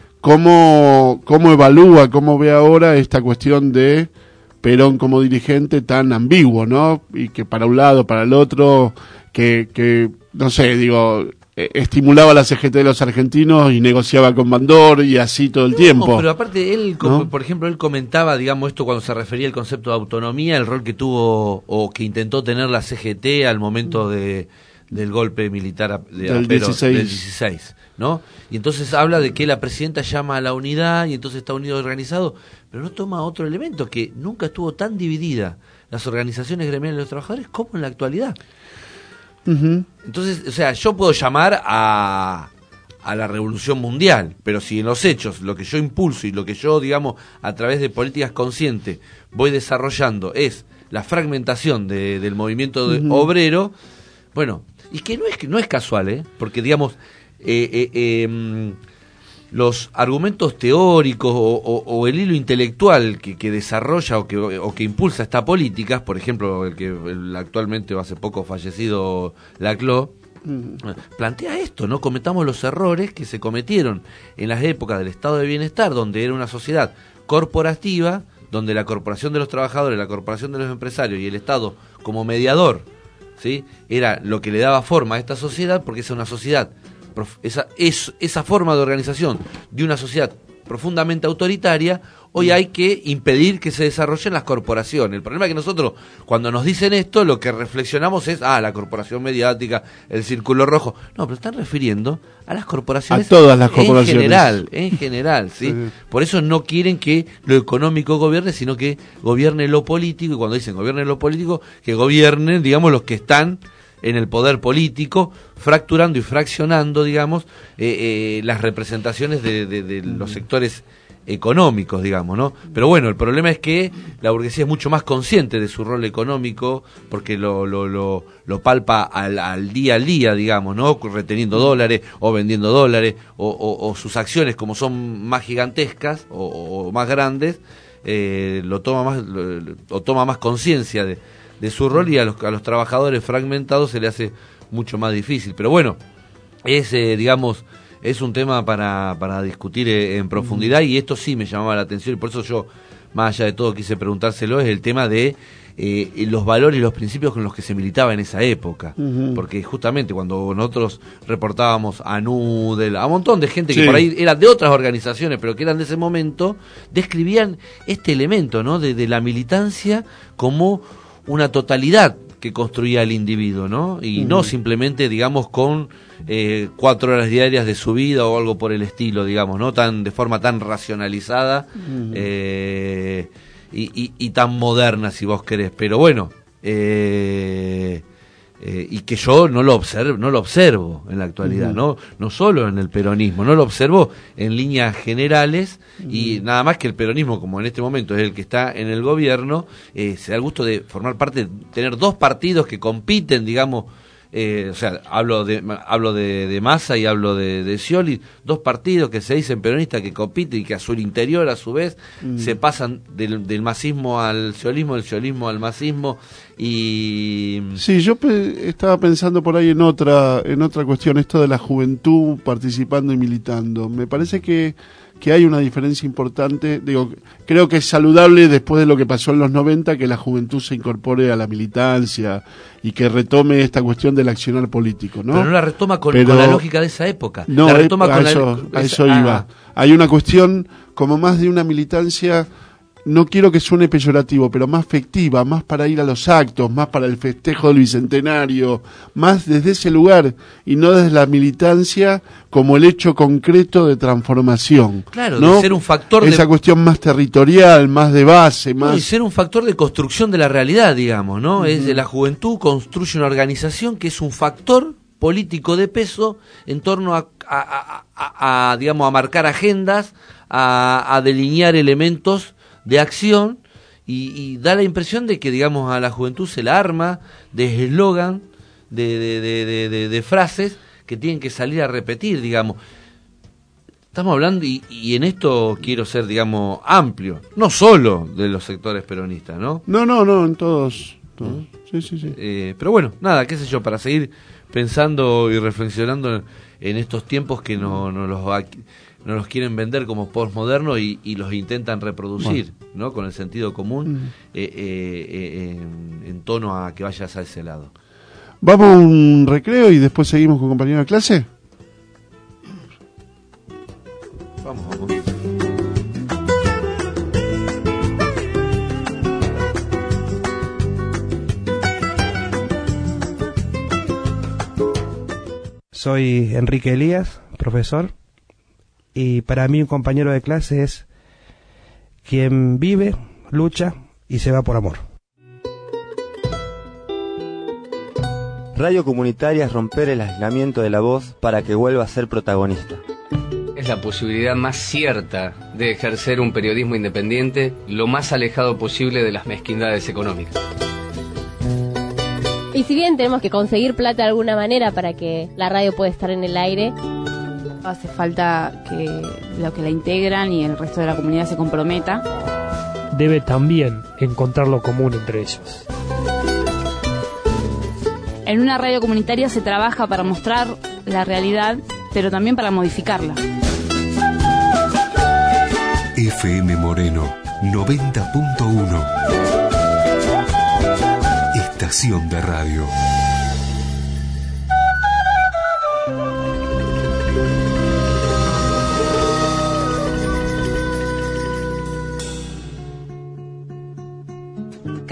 cómo, cómo evalúa, cómo ve ahora esta cuestión de Perón como dirigente tan ambiguo, ¿no? Y que para un lado, para el otro, que, que no sé, digo, eh, estimulaba la C G T de los argentinos y negociaba con Bandor y así todo el no, tiempo. Pero aparte, él, ¿no? Por ejemplo, él comentaba, digamos, esto cuando se refería al concepto de autonomía, el rol que tuvo o que intentó tener la C G T al momento de del golpe militar de del, Apero, dieciséis. del dieciséis, ¿no? Y entonces habla de que la presidenta llama a la unidad y entonces está unido organizado, pero no toma otro elemento, que nunca estuvo tan dividida las organizaciones gremiales de los trabajadores como en la actualidad. Uh-huh. Entonces, o sea, yo puedo llamar a, a la revolución mundial, pero si en los hechos lo que yo impulso y lo que yo, digamos, a través de políticas conscientes voy desarrollando es la fragmentación de, del movimiento de, uh-huh. obrero, bueno, y que no es que no es casual, ¿eh? Porque, digamos, eh, eh, eh, los argumentos teóricos o, o, o el hilo intelectual que, que desarrolla o que, o que impulsa estas políticas, por ejemplo, el que el actualmente o hace poco fallecido Laclau, mm. plantea esto, ¿no? Cometamos los errores que se cometieron en las épocas del estado de bienestar, donde era una sociedad corporativa, donde la corporación de los trabajadores, la corporación de los empresarios y el Estado como mediador, ¿sí? Era lo que le daba forma a esta sociedad, porque es una sociedad, esa, es, esa forma de organización de una sociedad profundamente autoritaria, Hoy hay que impedir que se desarrollen las corporaciones. El problema es que nosotros, cuando nos dicen esto, lo que reflexionamos es, ah, la corporación mediática, el círculo rojo. No, pero están refiriendo a las corporaciones. A todas las corporaciones. En general, en general, ¿sí? Sí. Por eso no quieren que lo económico gobierne, sino que gobierne lo político. Y cuando dicen gobierne lo político, que gobiernen, digamos, los que están en el poder político, fracturando y fraccionando, digamos, eh, eh, las representaciones de, de, de los sectores económicos, digamos, ¿no? Pero bueno, el problema es que la burguesía es mucho más consciente de su rol económico, porque lo lo lo, lo palpa al, al día al día, digamos, ¿no? Reteniendo dólares o vendiendo dólares, o, o, o sus acciones, como son más gigantescas o, o más grandes, eh, lo toma más lo, lo toma más conciencia de, de su rol, y a los a los trabajadores fragmentados se le hace mucho más difícil. Pero bueno, es eh, digamos es un tema para, para discutir en profundidad, y esto sí me llamaba la atención, y por eso yo, más allá de todo, quise preguntárselo, es el tema de eh, los valores y los principios con los que se militaba en esa época. Uh-huh. Porque justamente cuando nosotros reportábamos a Nudel, a un montón de gente que sí, por ahí eran de otras organizaciones, pero que eran de ese momento, describían este elemento, ¿no? de, de la militancia como una totalidad que construía el individuo, ¿no? Y uh-huh. no simplemente, digamos, con eh, cuatro horas diarias de su vida o algo por el estilo, digamos, ¿no? Tan de forma tan racionalizada uh-huh. eh, y, y, y tan moderna, si vos querés. Pero bueno, eh, eh, y que yo no lo observo, no lo observo en la actualidad, uh-huh. no, no solo en el peronismo, no lo observo en líneas generales, uh-huh. y nada más que el peronismo, como en este momento es el que está en el gobierno, eh, se da el gusto de formar parte, de tener dos partidos que compiten, digamos, eh, o sea, hablo de hablo de, de Massa y hablo de, de Scioli, dos partidos que se dicen peronistas, que compiten y que a su interior, a su vez, mm. se pasan del, del masismo al sciolismo, del sciolismo al masismo. Y sí, yo pe- estaba pensando por ahí en otra en otra cuestión, esto de la juventud participando y militando. Me parece que que hay una diferencia importante. Digo, creo que es saludable, después de lo que pasó en los noventa, que la juventud se incorpore a la militancia y que retome esta cuestión del accionar político, ¿no? Pero no la retoma con, Pero, con la lógica de esa época. No, la retoma a, con eso, la, a eso esa, iba. Ah. Hay una cuestión como más de una militancia, no quiero que suene peyorativo, pero más afectiva, más para ir a los actos, más para el festejo del bicentenario, más desde ese lugar y no desde la militancia como el hecho concreto de transformación. Claro, ¿no? de ser un factor Esa de... cuestión más territorial, más de base, más... No, y ser un factor de construcción de la realidad, digamos, ¿no? Uh-huh. Es de la juventud construye una organización que es un factor político de peso en torno a, a, a, a, a digamos, a marcar agendas, a, a delinear elementos de acción, y, y da la impresión de que, digamos, a la juventud se la arma de eslogan, de, de, de, de, de, de frases que tienen que salir a repetir, digamos. Estamos hablando, y, y en esto quiero ser, digamos, amplio, no solo de los sectores peronistas, ¿no? No, no, no, en todos. todos. ¿Mm? Sí, sí, sí. Eh, pero bueno, nada, qué sé yo, para seguir pensando y reflexionando en, en estos tiempos que no, no los... nos los quieren vender como postmodernos y, y los intentan reproducir, bueno, ¿no? Con el sentido común, uh-huh. eh, eh, eh, en, en tono a que vayas a ese lado. ¿Vamos a un recreo y después seguimos con compañero de clase? Vamos, vamos. Soy Enrique Elías, profesor. Y para mí un compañero de clase es quien vive, lucha y se va por amor. Radio comunitaria es romper el aislamiento de la voz para que vuelva a ser protagonista. Es la posibilidad más cierta de ejercer un periodismo independiente lo más alejado posible de las mezquindades económicas. Y si bien tenemos que conseguir plata de alguna manera para que la radio pueda estar en el aire, hace falta que lo que la integran y el resto de la comunidad se comprometa. Debe también encontrar lo común entre ellos. En una radio comunitaria se trabaja para mostrar la realidad, pero también para modificarla. F M Moreno noventa punto uno. Estación de radio.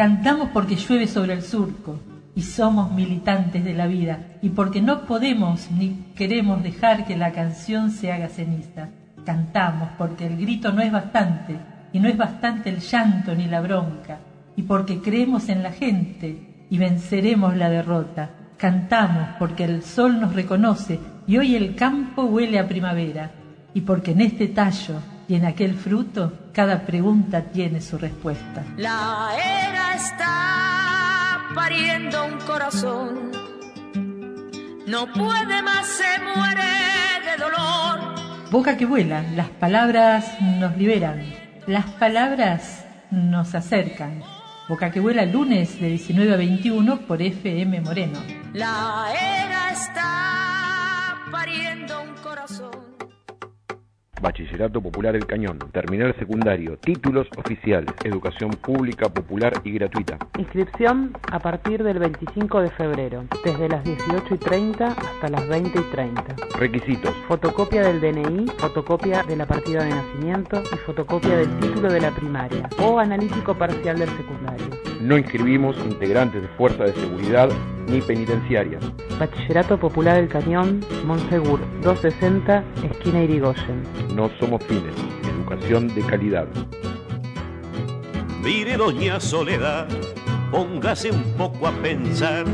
cantamos porque llueve sobre el surco y somos militantes de la vida y porque no podemos ni queremos dejar que la canción se haga ceniza. Cantamos porque el grito no es bastante y no es bastante el llanto ni la bronca y porque creemos en la gente y venceremos la derrota. Cantamos porque el sol nos reconoce y hoy el campo huele a primavera y porque en este tallo y en aquel fruto cada pregunta tiene su respuesta. La era está pariendo un corazón, no puede más, se muere de dolor. Boca que vuela, las palabras nos liberan, las palabras nos acercan. Boca que vuela, lunes de diecinueve a veintiuno por F M Moreno. La era está pariendo un corazón. Bachillerato Popular El Cañón, terminal secundario, títulos oficiales, educación pública, popular y gratuita. Inscripción a partir del veinticinco de febrero, desde las dieciocho y treinta hasta las veinte y treinta. Requisitos: fotocopia del D N I, fotocopia de la partida de nacimiento y fotocopia del título de la primaria o analítico parcial del secundario. No inscribimos integrantes de fuerza de seguridad ni penitenciarias. Bachillerato Popular El Cañón, Monsegur doscientos sesenta, esquina Irigoyen. No somos fines, educación de calidad. Mire, doña Soledad, póngase un poco a pensar.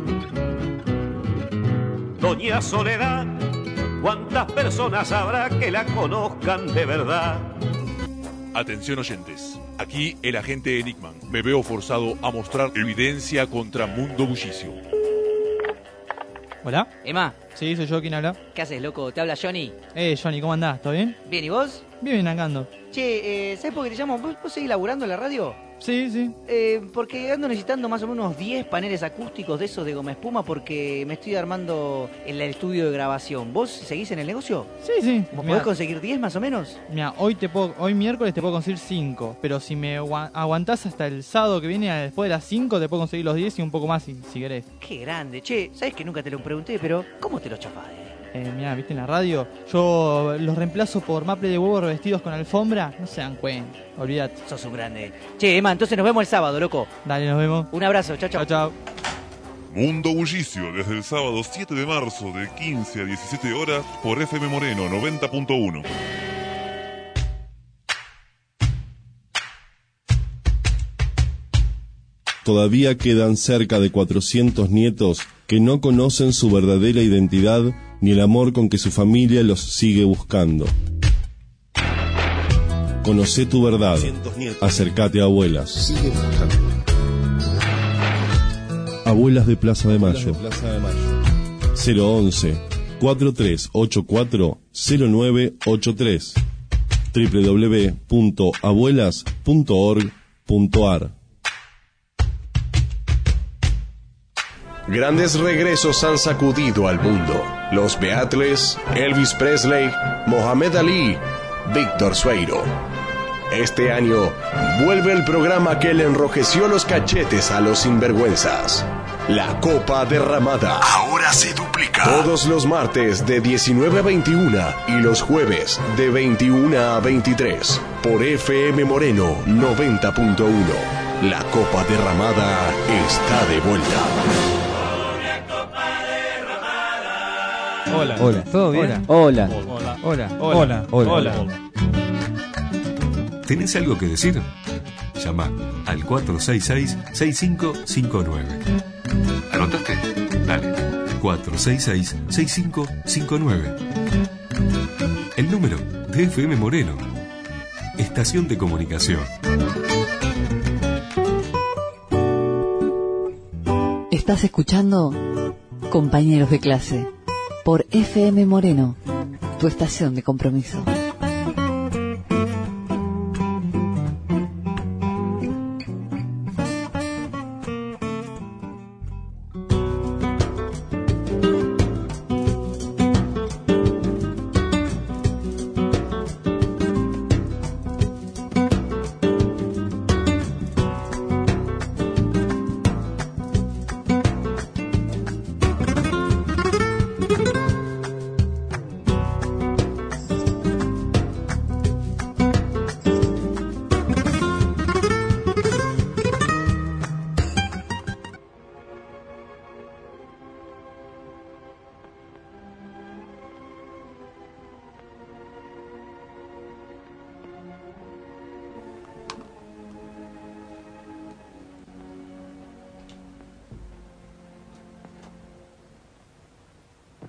Doña Soledad, ¿cuántas personas habrá que la conozcan de verdad? Atención oyentes, aquí el agente Enigman. Me veo forzado a mostrar evidencia contra Mundo Bullicio. ¿Hola? Emma. Sí, soy yo, ¿quién habla? ¿Qué haces, loco? Te habla Johnny. Eh, Johnny, ¿cómo andás? ¿Todo bien? Bien, ¿y vos? Bien, bien, acá ando. Che, eh, ¿sabes por qué te llamo? ¿Vos, vos seguís laburando en la radio? Sí, sí. Eh, porque ando necesitando más o menos unos diez paneles acústicos de esos de goma espuma porque me estoy armando el estudio de grabación. ¿Vos seguís en el negocio? Sí, sí. ¿Vos podés conseguir diez más o menos? Mira, hoy te puedo, hoy miércoles te puedo conseguir cinco, pero si me aguantás hasta el sábado que viene después de las cinco te puedo conseguir los diez y un poco más si, si querés. Qué grande. Che, ¿sabes que nunca te lo pregunté, pero ¿cómo te lo chafás? Eh, mira, viste en la radio, yo los reemplazo por maple de huevo revestidos con alfombra, no se dan cuenta, olvídate. Sos un grande. Che, Emma, entonces nos vemos el sábado, loco. Dale, nos vemos. Un abrazo, chao, chao. Chao, chao. Mundo Bullicio, desde el sábado siete de marzo de quince a diecisiete horas por F M Moreno noventa punto uno. Todavía quedan cerca de cuatrocientos nietos que no conocen su verdadera identidad ni el amor con que su familia los sigue buscando. Conocé tu verdad. Acércate a Abuelas. Abuelas de Plaza de Mayo. cero once, cuatro tres ocho cuatro, cero nueve ocho tres. doble u doble u doble u punto abuelas punto org punto a r. Grandes regresos han sacudido al mundo. Los Beatles, Elvis Presley, Mohamed Ali, Víctor Sueiro. Este año vuelve el programa que le enrojeció los cachetes a los sinvergüenzas. La Copa Derramada. Ahora se duplica. Todos los martes de diecinueve a veintiuno y los jueves de veintiuno a veintitrés por F M Moreno noventa punto uno. La Copa Derramada está de vuelta. Hola. Hola. ¿Todo bien? Hola. Hola. Hola. Hola. Hola. Hola. ¿Tenés algo que decir? Llama al cuatro seis seis, seis cinco cinco nueve. ¿Anotaste? Dale. cuatro seis seis, seis cinco cinco nueve. El número de F M Moreno. Estación de comunicación. Estás escuchando Compañeros de Clase por F M Moreno, tu estación de compromiso.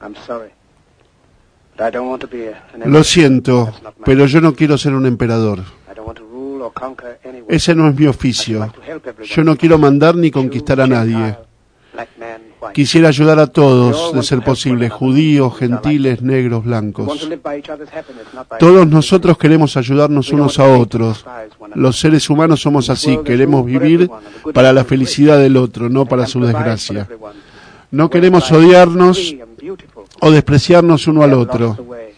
Lo siento, pero yo no quiero ser un emperador. Ese no es mi oficio. Yo no quiero mandar ni conquistar a nadie. Quisiera ayudar a todos, de ser posible, judíos, gentiles, negros, blancos. Todos nosotros queremos ayudarnos unos a otros. Los seres humanos somos así, queremos vivir para la felicidad del otro, no para su desgracia. No queremos odiarnos o despreciarnos uno al otro.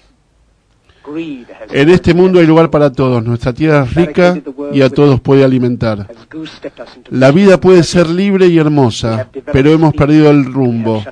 En este mundo hay lugar para todos, nuestra tierra es rica y a todos puede alimentar. La vida puede ser libre y hermosa, pero hemos perdido el rumbo.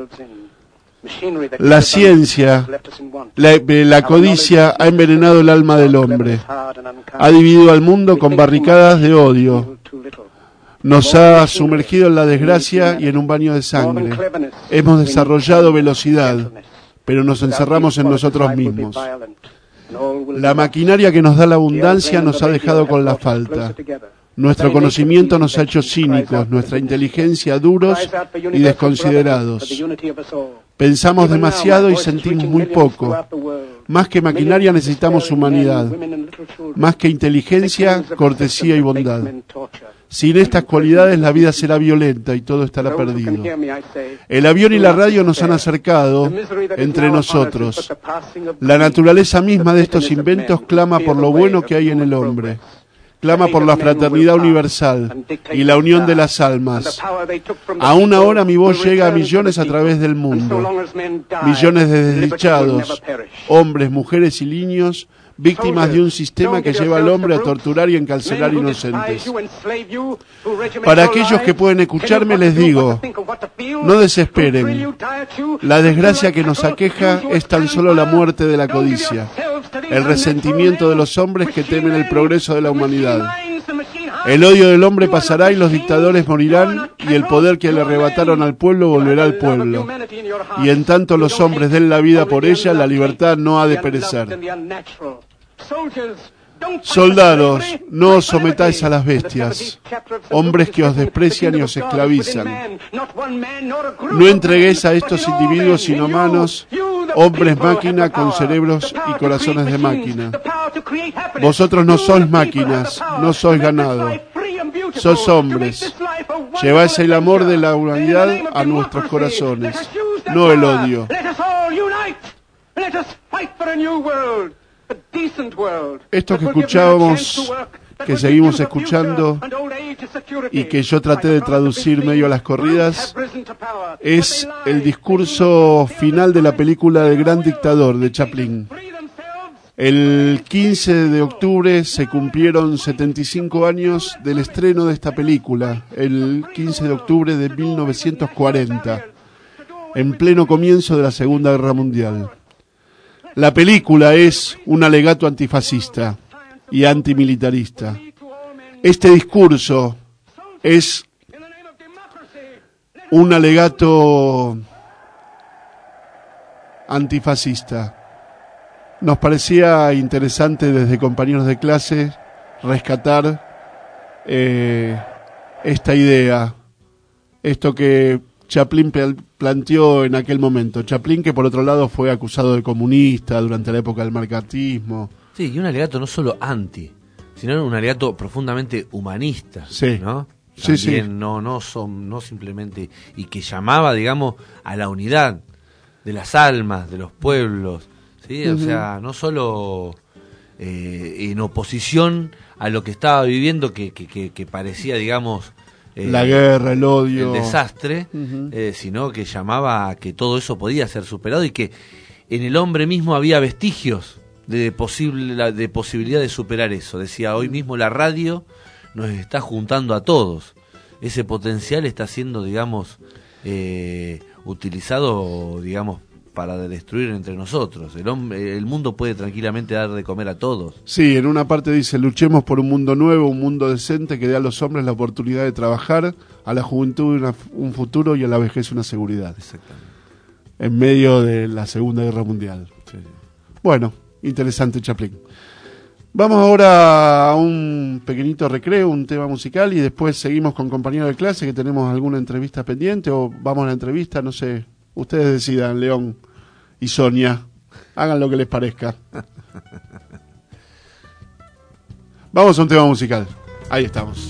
La ciencia, la, la codicia ha envenenado el alma del hombre, ha dividido al mundo con barricadas de odio, nos ha sumergido en la desgracia y en un baño de sangre. Hemos desarrollado velocidad, pero nos encerramos en nosotros mismos. La maquinaria que nos da la abundancia nos ha dejado con la falta. Nuestro conocimiento nos ha hecho cínicos, nuestra inteligencia duros y desconsiderados. Pensamos demasiado y sentimos muy poco. Más que maquinaria necesitamos humanidad. Más que inteligencia, cortesía y bondad. Sin estas cualidades la vida será violenta y todo estará perdido. El avión y la radio nos han acercado entre nosotros. La naturaleza misma de estos inventos clama por lo bueno que hay en el hombre. Clama por la fraternidad universal y la unión de las almas. Aún ahora mi voz llega a millones a través del mundo. Millones de desdichados, hombres, mujeres y niños, víctimas de un sistema que lleva al hombre a torturar y encarcelar inocentes. Para aquellos que pueden escucharme les digo, no desesperen. La desgracia que nos aqueja es tan solo la muerte de la codicia, el resentimiento de los hombres que temen el progreso de la humanidad. El odio del hombre pasará y los dictadores morirán y el poder que le arrebataron al pueblo volverá al pueblo. Y en tanto los hombres den la vida por ella, la libertad no ha de perecer. Soldados, no os sometáis a las bestias, hombres que os desprecian y os esclavizan. No entreguéis a estos individuos inhumanos, hombres máquina con cerebros y corazones de máquina. Vosotros no sois máquinas, no sois ganado, sois hombres. Lleváis el amor de la humanidad a nuestros corazones, no el odio. Esto que escuchábamos, que seguimos escuchando y que yo traté de traducir medio a las corridas, es el discurso final de la película El Gran Dictador de Chaplin. El quince de octubre se cumplieron setenta y cinco años del estreno de esta película, el quince de octubre de mil novecientos cuarenta, en pleno comienzo de la Segunda Guerra Mundial. La película es un alegato antifascista y antimilitarista. Este discurso es un alegato antifascista. Nos parecía interesante desde compañeros de clase rescatar eh, esta idea, esto que Chaplin planteó en aquel momento. Chaplin, que por otro lado fue acusado de comunista durante la época del marxismo. Sí, y un alegato no solo anti, sino un alegato profundamente humanista, sí. ¿no? Sí, También sí. no, no, son, no simplemente, y que llamaba, digamos, a la unidad de las almas, de los pueblos, ¿sí? Uh-huh. O sea, no solo eh, en oposición a lo que estaba viviendo, que, que, que, que parecía, digamos, Eh, la guerra, el odio, el desastre, uh-huh. eh, sino que llamaba a que todo eso podía ser superado y que en el hombre mismo había vestigios de, posible, de posibilidad de superar eso. Decía, hoy mismo la radio nos está juntando a todos. Ese potencial está siendo, digamos, eh, utilizado, digamos, para destruir entre nosotros. El hombre, el mundo puede tranquilamente dar de comer a todos. Sí, en una parte dice, luchemos por un mundo nuevo, un mundo decente que dé a los hombres la oportunidad de trabajar, a la juventud una, un futuro y a la vejez una seguridad. Exactamente. En medio de la Segunda Guerra Mundial. Sí. Bueno, interesante Chaplin. Vamos ahora a un pequeñito recreo, un tema musical y después seguimos con compañeros de clase que tenemos alguna entrevista pendiente o vamos a la entrevista, no sé. Ustedes decidan, León. y Sonia. Hagan lo que les parezca. Vamos a un tema musical. Ahí estamos.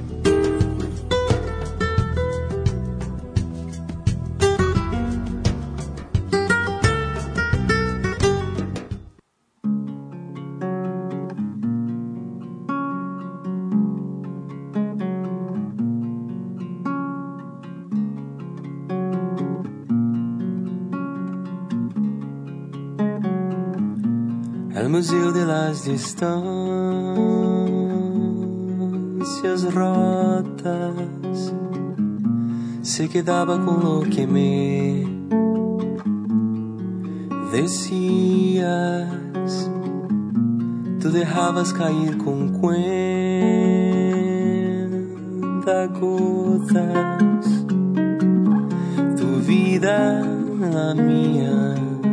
El museo de las distancias rotas se quedaba con lo que me decías. Tú dejabas caer con cuentagotas tu vida, la mía.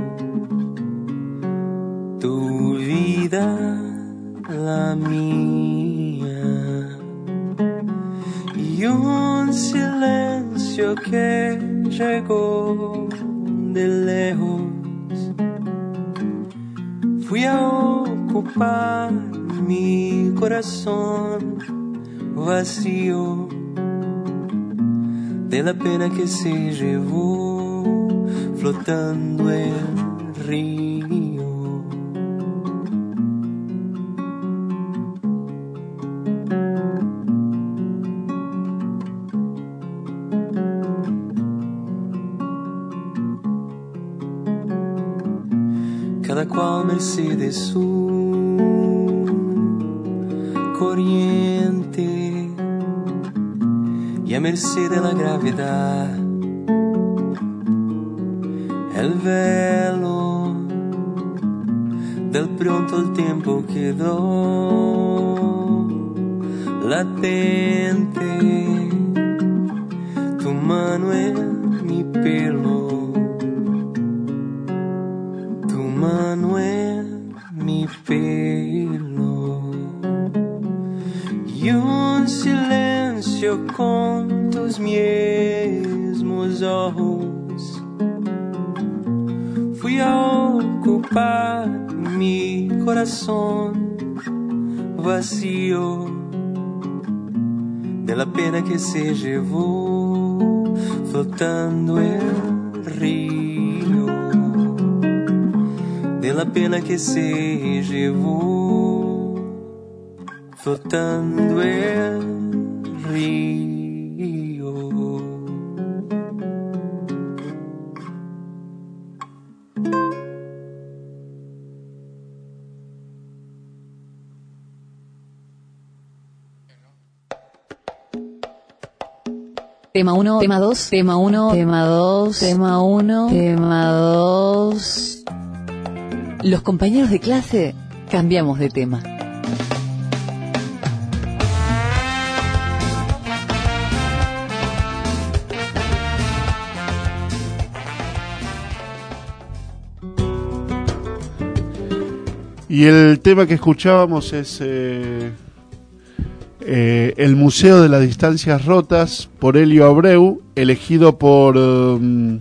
Tu vida, la mía, y un silencio que llegó de lejos. Fui a ocupar mi corazón vacío de la pena que se llevó flotando el río. Cada cual merced de su corriente y a merced de la gravedad. El velo del pronto el tiempo quedó latente, tu mano en mi pelo. Mano en mi pelo y un silencio con tus mismos ojos. Fui a ocupar mi corazón vacío de la pena que se llevó flotando el río. De la pena que se llevó flotando el río. Tema uno, tema dos, tema uno, tema dos, tema uno, tema dos. Los compañeros de clase cambiamos de tema. Y el tema que escuchábamos es eh, eh, El Museo de las Distancias Rotas por Elio Abreu, elegido por um,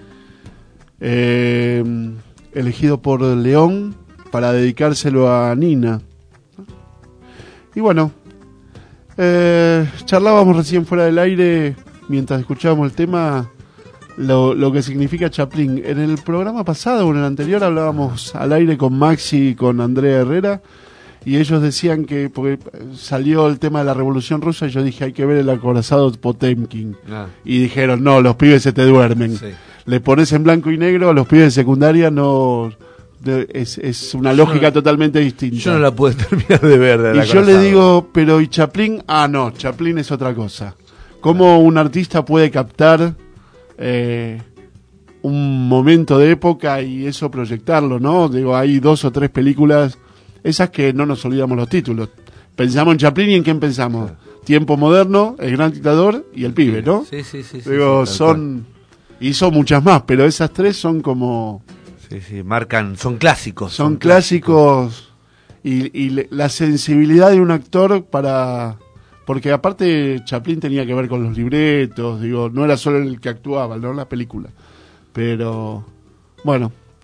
eh, elegido por León para dedicárselo a Nina. Y bueno, eh, charlábamos recién fuera del aire mientras escuchábamos el tema lo, lo que significa Chaplin. En el programa pasado o en el anterior hablábamos al aire con Maxi y con Andrea Herrera y ellos decían que, porque salió el tema de la Revolución Rusa, y yo dije hay que ver el acorazado Potemkin. Ah. Y dijeron no, los pibes se te duermen. Sí. Le pones en blanco y negro, a los pibes de secundaria no de, es, es una lógica no, totalmente distinta. Yo no la puedo terminar de ver. De y yo le digo, pero ¿y Chaplin? Ah, no, Chaplin es otra cosa. ¿Cómo un artista puede captar eh, un momento de época y eso proyectarlo, no? Digo, hay dos o tres películas, esas que no nos olvidamos los títulos. Pensamos en Chaplin y ¿en quién pensamos? Sí. Tiempo moderno, El Gran Dictador y El Pibe, ¿no? Sí, sí, sí. Digo, sí, sí, son... Hizo muchas más, pero esas tres son como... Sí, sí, marcan, son clásicos. Son, son clásicos, clásicos y, y le, la sensibilidad de un actor para... Porque aparte Chaplin tenía que ver con los libretos, digo, no era solo el que actuaba, ¿no? La película. Pero, bueno,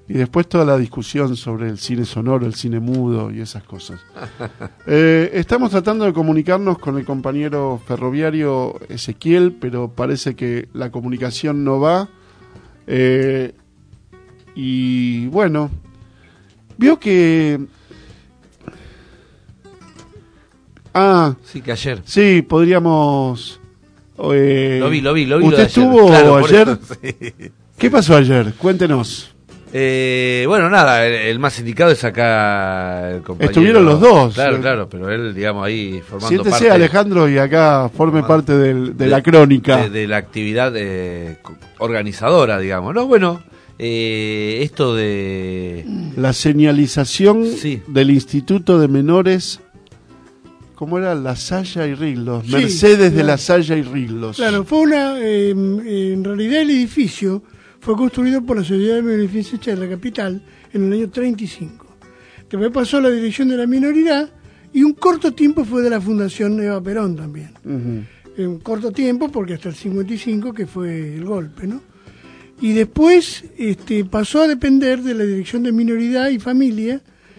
Y después toda la discusión sobre el cine sonoro, el cine mudo y esas cosas. Eh, estamos tratando de comunicarnos con el compañero ferroviario Ezequiel, pero parece que la comunicación no va. Eh, y bueno, vio que... Ah, sí, que ayer. Sí, podríamos... Eh, lo vi, lo vi, lo vi. ¿Usted lo de ayer. estuvo Claro, ayer? Eso, sí. ¿Qué pasó ayer? Cuéntenos. Eh, bueno, nada, el, el más indicado es acá el compañero. Estuvieron los dos. Claro, eh. claro, pero él, digamos, ahí formando Siéntese, parte... Alejandro, y acá forme parte del, de, de la crónica. De, de la actividad eh, organizadora, digamos, ¿no? Bueno, eh, esto de... La señalización sí. del Instituto de Menores... ¿Cómo era? La Salle y Riglos. Sí, Mercedes claro. de la Salle y Riglos. Claro, fue una... Eh, en realidad el edificio fue construido por la Sociedad de Beneficencia de la capital en el año treinta y cinco. Después pasó a la Dirección de la Minoridad y un corto tiempo fue de la Fundación Eva Perón también. Uh-huh. En un corto tiempo, porque hasta el cincuenta y cinco, que fue el golpe, ¿no? Y después este, pasó a depender de la Dirección de Minoridad y Familia.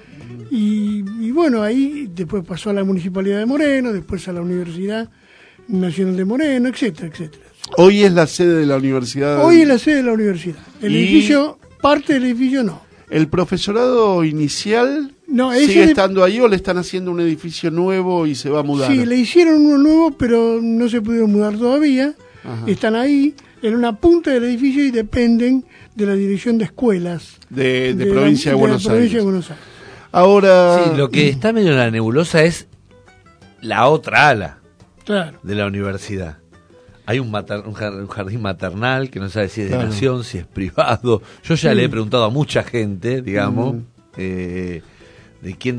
Y, y bueno, ahí después pasó a la Municipalidad de Moreno, después a la Universidad Nacional de Moreno, etcétera, etcétera. Hoy es la sede de la universidad. Hoy es la sede de la universidad. El y edificio, parte del edificio no. ¿El profesorado inicial no, sigue de... estando ahí o le están haciendo un edificio nuevo y se va a mudar? Sí, le hicieron uno nuevo, pero no se pudieron mudar todavía. Ajá. Están ahí en una punta del edificio y dependen de la Dirección de Escuelas de, de, de provincia, la, de, Buenos de la provincia Aires. de Buenos Aires. Ahora... Sí, lo que está medio en la nebulosa es la otra ala claro. de la universidad. Hay un, mater, un jardín maternal que no sabe si es de claro. nación, si es privado. Yo ya sí. le he preguntado a mucha gente, digamos, mm. eh, de quién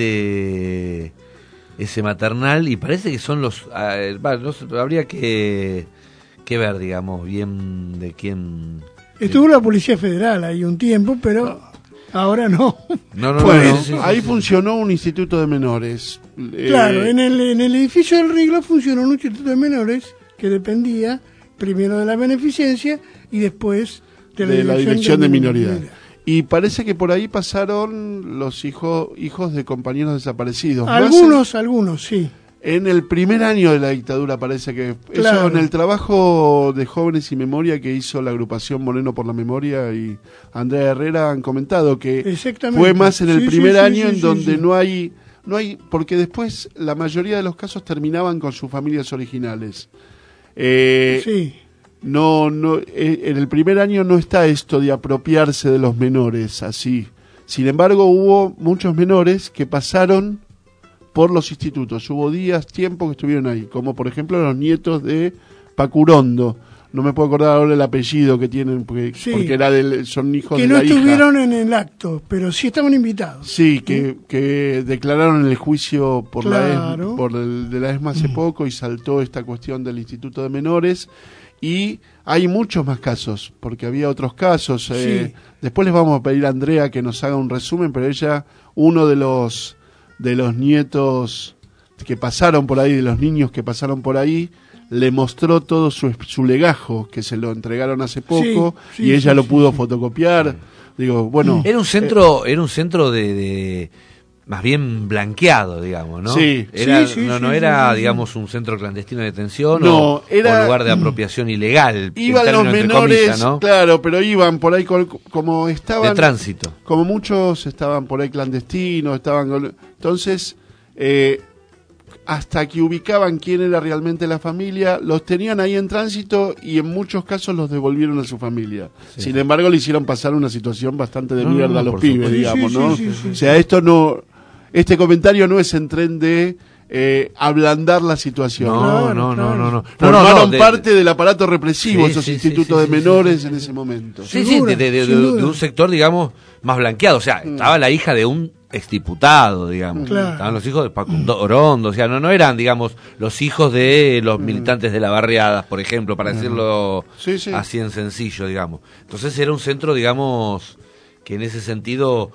depende ese maternal y parece que son los... Eh, no sé, habría que, que ver, digamos, bien de quién... Estuvo la Policía Federal ahí un tiempo, pero... No. Ahora no. no, no bueno, no, no, sí, ahí sí, funcionó sí. un instituto de menores. Claro, eh, en el en el edificio del Riglo funcionó un instituto de menores que dependía primero de la beneficencia y después de la, de dirección, la dirección de, de minoridad. minoridad. Y parece que por ahí pasaron los hijos hijos de compañeros desaparecidos. Algunos, algunos, sí. En el primer año de la dictadura parece que claro. eso en el trabajo de Jóvenes y Memoria que hizo la agrupación Moreno por la Memoria y Andrea Herrera han comentado que fue más en el sí, primer sí, año sí, en sí, donde sí. no hay no hay porque después la mayoría de los casos terminaban con sus familias originales. Eh, sí. No no eh, en el primer año no está esto de apropiarse de los menores así. Sin embargo, hubo muchos menores que pasaron por los institutos. Hubo días, tiempo que estuvieron ahí, como por ejemplo los nietos de Pacurondo. No me puedo acordar ahora el apellido que tienen, porque, sí, porque era del, son hijos que de no la hija. Que no estuvieron en el acto, pero sí estaban invitados. Sí, que, que declararon el juicio por claro. la ESMA, por el, de la ESMA hace mm. poco y saltó esta cuestión del Instituto de Menores. Y hay muchos más casos, porque había otros casos. Sí. Eh, después les vamos a pedir a Andrea que nos haga un resumen, pero ella, uno de los... de los nietos que pasaron por ahí, de los niños que pasaron por ahí, le mostró todo su, su legajo, que se lo entregaron hace poco, sí, sí, y ella sí, lo pudo sí, fotocopiar. Digo, bueno... Era un centro, eh, era un centro de, de... más bien blanqueado, digamos, ¿no? Sí. Era, sí, sí no, sí, no sí, era, sí, sí. digamos, un centro clandestino de detención no, o, era, o lugar de apropiación ilegal. Iban los menores, comillas, ¿no? Claro, pero iban por ahí con, como estaban... De tránsito. Como muchos estaban por ahí clandestinos, estaban... Entonces, eh, hasta que ubicaban quién era realmente la familia, los tenían ahí en tránsito y en muchos casos los devolvieron a su familia. Sí. Sin embargo, le hicieron pasar una situación bastante de no, mierda no, a los pibes, supuesto. digamos, sí, ¿no? Sí, sí, sí, o sea, esto no... Este comentario no es en tren de eh, ablandar la situación. No, claro, no, claro. no, no, no. Formaron no, no, de, parte del aparato represivo sí, esos sí, institutos sí, de sí, menores sí, en ese momento. Sí, sí, de, de, de, de, de un sector, digamos, más blanqueado. O sea, mm. estaba la hija de un exdiputado, digamos. Claro. Estaban los hijos de Facundo Orondo. O sea, no, no eran, digamos, los hijos de los mm. militantes de la barriada, por ejemplo, para mm. decirlo sí, sí. así en sencillo, digamos. Entonces era un centro, digamos, que en ese sentido...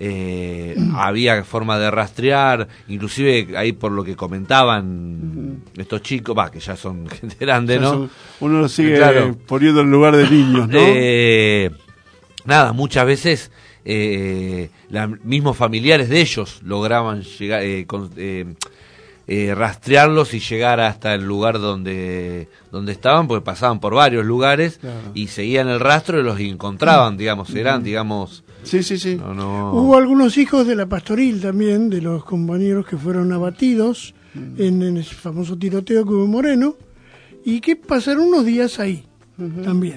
Eh, había forma de rastrear, inclusive ahí por lo que comentaban uh-huh. estos chicos, va, que ya son gente grande, ¿no? Son, uno lo sigue claro. poniendo en lugar de niños, ¿no? Eh, nada, muchas veces eh, los mismos familiares de ellos lograban llegar, eh, con, eh, eh, rastrearlos y llegar hasta el lugar donde donde estaban, porque pasaban por varios lugares, claro, y seguían el rastro y los encontraban, digamos, eran, digamos... Sí, sí, sí. No, no... Hubo algunos hijos de la pastoril también, de los compañeros que fueron abatidos mm. en, en ese famoso tiroteo que hubo en Moreno, y que pasaron unos días ahí uh-huh. también.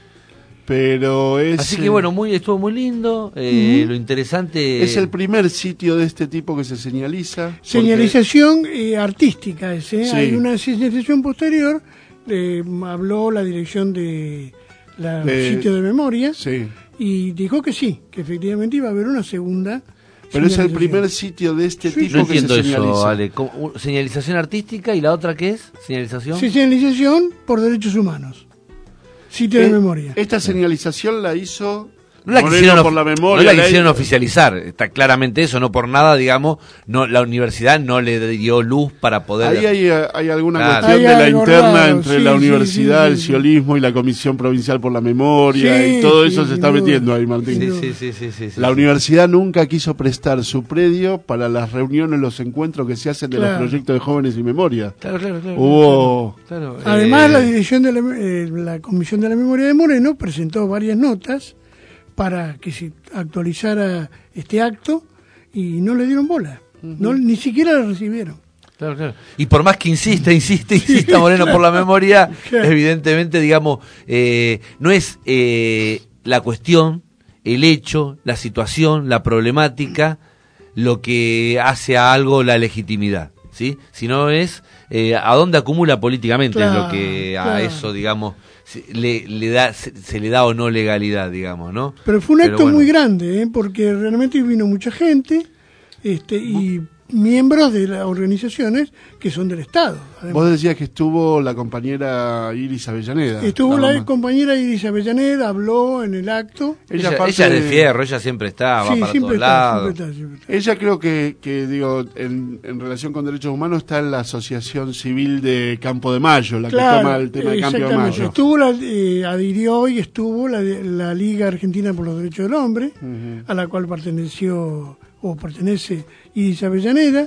Pero es... Así que bueno, muy estuvo muy lindo, eh, uh-huh. lo interesante... Es el primer sitio de este tipo que se señaliza. Señalización porque... eh, artística, ese. Sí. Hay una señalización posterior, eh, habló la dirección de la de... sitio de memoria, sí. y dijo que sí, que efectivamente iba a haber una segunda. Pero es el primer sitio de este sí, tipo no que se señaliza. Eso, Ale. Señalización artística, y la otra ¿qué es? Señalización. Sí, señalización por derechos humanos. Sitio eh, de memoria. Esta señalización la hizo no la Moreno quisieron, por la memoria. No la quisieron la... oficializar, está claramente eso, no por nada, digamos, no la universidad no le dio luz para poder... Ahí hay, hay alguna claro. cuestión hay de la interna raro, entre sí, la sí, universidad, sí, sí, el ciolismo y la Comisión Provincial por la Memoria, sí, y todo sí, eso sí, se está sí, metiendo ahí, Martín. Sí, sí, sí, sí, sí, sí, la sí. universidad nunca quiso prestar su predio para las reuniones, los encuentros que se hacen de claro. los proyectos de jóvenes y memoria. Claro, claro, claro. Hubo... Claro, claro. Además, eh... la dirección de la, eh, la Comisión de la Memoria de Moreno presentó varias notas para que se actualizara este acto y no le dieron bola, uh-huh. no, ni siquiera la recibieron. Claro, claro. Y por más que insista, insiste, insista Moreno por la memoria, claro. evidentemente, digamos, eh, no es eh, la cuestión, el hecho, la situación, la problemática, lo que hace a algo la legitimidad, ¿sí? Sino es eh, a dónde acumula políticamente, claro, lo que a claro. eso, digamos... Le, le da se, se le da o no legalidad, digamos, ¿no? Pero fue un acto bueno. muy grande, ¿eh? Porque realmente vino mucha gente, este y miembros de las organizaciones que son del Estado. Además. Vos decías que estuvo la compañera Iris Avellaneda. Estuvo la, la compañera Iris Avellaneda, habló en el acto. Ella, ella, ella de fierro, ella siempre está, va sí, para siempre todos está, lados. Siempre está, siempre está. Ella creo que, que digo, en, en relación con derechos humanos está en la Asociación Civil de Campo de Mayo, la claro, que toma el tema de Campo de Mayo. Estuvo la, eh, adhirió y estuvo la, la Liga Argentina por los Derechos del Hombre, uh-huh. a la cual perteneció o pertenece Iris Avellaneda.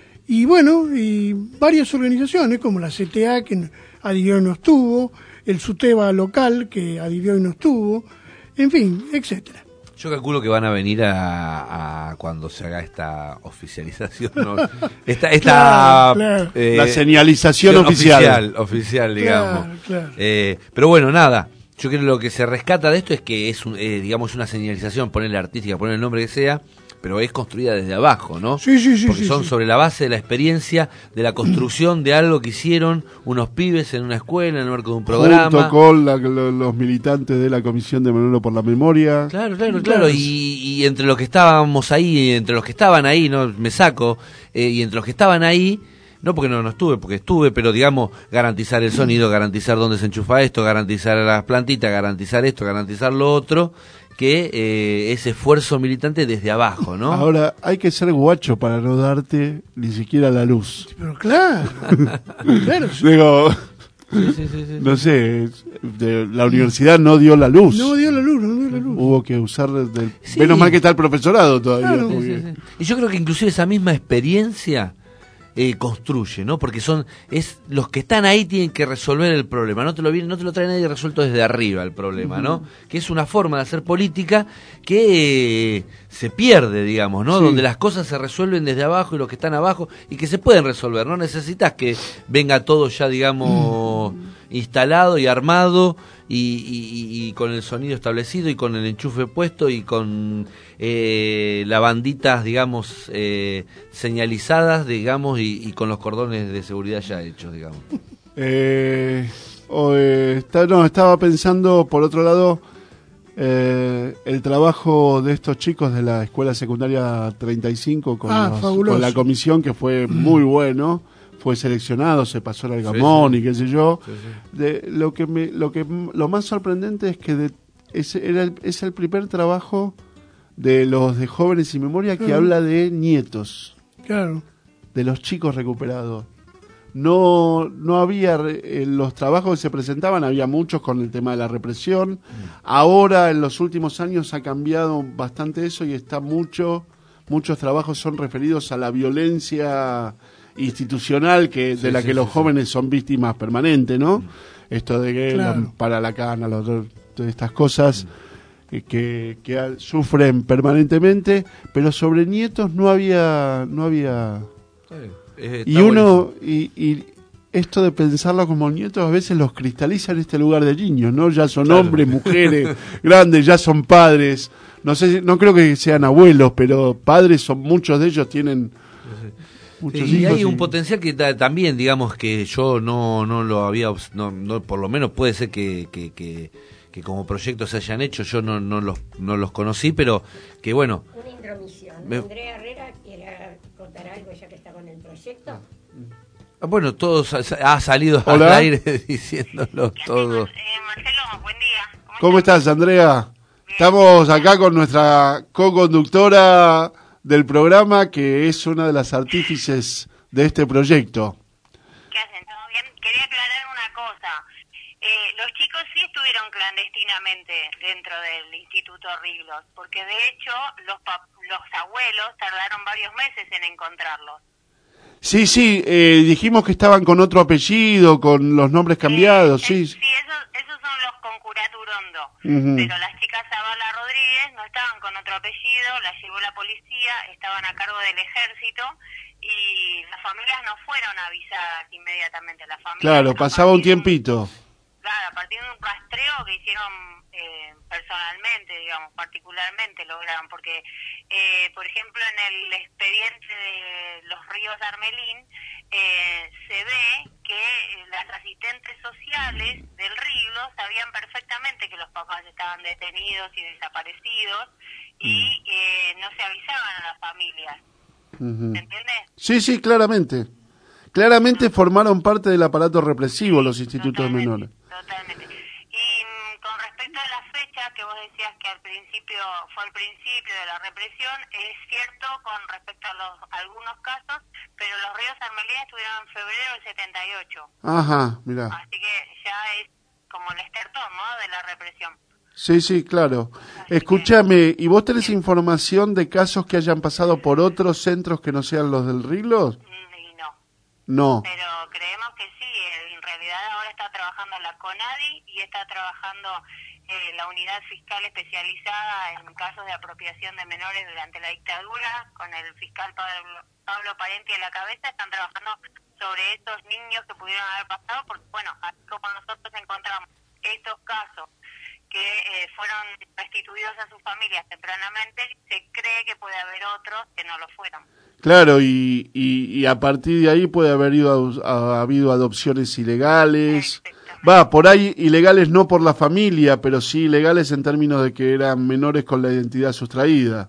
Y bueno, y varias organizaciones como la C T A que adhirió y no estuvo, el SUTEBA local que adhirió y no estuvo, en fin, etcétera. Yo calculo que van a venir a, a cuando se haga esta oficialización, ¿no? esta, esta claro, claro. Eh, la señalización oficial. Oficial, oficial digamos. Claro, claro. Eh, pero bueno, nada. Yo creo que lo que se rescata de esto es que es, un, eh, digamos, una señalización, ponerle artística, ponerle el nombre que sea, pero es construida desde abajo, ¿no? Sí, sí, sí. Porque sí, son sí. sobre la base de la experiencia, de la construcción de algo que hicieron unos pibes en una escuela, en el marco de un programa. Junto con la, lo, los militantes de la Comisión de Moreno por la Memoria. Claro, claro, claro. Y, y entre los que estábamos ahí, entre los que estaban ahí, no me saco, eh, y entre los que estaban ahí, no porque no, no estuve, porque estuve, pero digamos, garantizar el sonido, garantizar dónde se enchufa esto, garantizar las plantitas, garantizar esto, garantizar lo otro, que eh, ese esfuerzo militante desde abajo, ¿no? Ahora, hay que ser guacho para no darte ni siquiera la luz. Pero claro, claro. Digo, sí, sí, sí, sí, no sé, de, la universidad no dio la luz. No dio la luz, no dio la luz. Hubo que usar, del, sí. menos mal que está el profesorado todavía. Claro. Sí, sí, sí. Y yo creo que inclusive esa misma experiencia Eh, construye, ¿no? Porque son es los que están ahí tienen que resolver el problema, no te lo viene, no te lo trae nadie resuelto desde arriba el problema, ¿no? Uh-huh. Que es una forma de hacer política que eh, se pierde, digamos, ¿no? Sí. Donde las cosas se resuelven desde abajo y los que están abajo y que se pueden resolver, no necesitas que venga todo ya, digamos, uh-huh. instalado y armado y, y, y con el sonido establecido y con el enchufe puesto y con eh, lavanditas, digamos, eh, señalizadas, digamos, y, y con los cordones de seguridad ya hechos, digamos. Eh, oh, eh, está, no, estaba pensando, por otro lado, eh, el trabajo de estos chicos de la Escuela Secundaria treinta y cinco con, ah, los, con la comisión, que fue muy bueno. Fue seleccionado, se pasó al Algamón sí, sí. y qué sé yo. Sí, sí. De, lo que me, lo que lo más sorprendente es que de, es, era el, es el primer trabajo de los de Jóvenes y Memoria que uh-huh. habla de nietos. Claro. De los chicos recuperados. no no había en los trabajos que se presentaban, había muchos con el tema de la represión. Ahora en los últimos años ha cambiado bastante eso y está mucho muchos trabajos son referidos a la violencia institucional que Sí, de la sí, que sí, los sí. jóvenes son víctimas permanentes, ¿no? Mm. Esto de que Claro. la- para la cana, los, todas estas cosas eh, que, que a- sufren permanentemente, pero sobre nietos no había no había Eh, y está uno y, y esto de pensarlo como nietos a veces los cristaliza en este lugar de niños, ¿no? Ya son Claro. hombres, mujeres, grandes, ya son padres. No sé, si- no creo que sean abuelos, pero padres son muchos de ellos tienen muchos y hijos. hay un y- potencial que ta- también, digamos, que yo no no lo había, obs- no, no por lo menos puede ser que, que, que, que como proyectos se hayan hecho, yo no, no, los, no los conocí, pero que bueno. Una intromisión. Me- Andrea Herrera quiere contar algo ya que está con el proyecto. Ah, Bueno, todos ha, ha salido Hola. al aire diciéndolo todo. ¿Cómo estás, Andrea? Estamos acá con nuestra co-conductora del programa, que es una de las artífices de este proyecto. Quería aclarar una cosa. Eh, los chicos sí estuvieron clandestinamente dentro del Instituto Riglos, porque de hecho los, pap- los abuelos tardaron varios meses en encontrarlos. Sí, sí, eh, dijimos que estaban con otro apellido, con los nombres cambiados, sí. Sí, esos, esos son los concuraturondo, Ujú. pero las chicas Zavala Rodríguez no estaban con otro apellido, las llevó la policía, estaban a cargo del ejército y las familias no fueron avisadas inmediatamente. Las familias, Claro, a pasaba un partir de un- tiempito. Claro, a partir de un rastreo que hicieron eh, personalmente, digamos, particularmente lograron, porque, eh, por ejemplo, en el expediente de los ríos Armelín, eh, se ve que eh, las asistentes sociales del Riglo sabían perfectamente que los papás estaban detenidos y desaparecidos y eh, no se avisaban a las familias. Ujú. ¿Se entiende? Sí, sí, claramente. Claramente formaron parte del aparato represivo los institutos menores. Totalmente. Y mm, con respecto a la fecha que vos decías que al principio fue al principio de la represión, es cierto con respecto a los algunos casos, pero los ríos Armelín estuvieron en febrero del setenta y ocho. Ajá, mirá. Así que ya es como el estertor, ¿no?, de la represión. Sí, sí, claro. Escúchame, ¿y vos tenés información de casos que hayan pasado por otros centros que no sean los del Riglos? No. Pero creemos que sí, en realidad ahora está trabajando la CONADI y está trabajando eh, la Unidad Fiscal Especializada en casos de apropiación de menores durante la dictadura, con el fiscal Pablo, Pablo Parenti a la cabeza, están trabajando sobre estos niños que pudieron haber pasado, porque bueno, así como nosotros encontramos estos casos que eh, fueron restituidos a sus familias tempranamente, se cree que puede haber otros que no lo fueron. Claro, y, y, y a partir de ahí puede haber ido a, ha habido adopciones ilegales. Va, por ahí ilegales no por la familia, pero sí ilegales en términos de que eran menores con la identidad sustraída.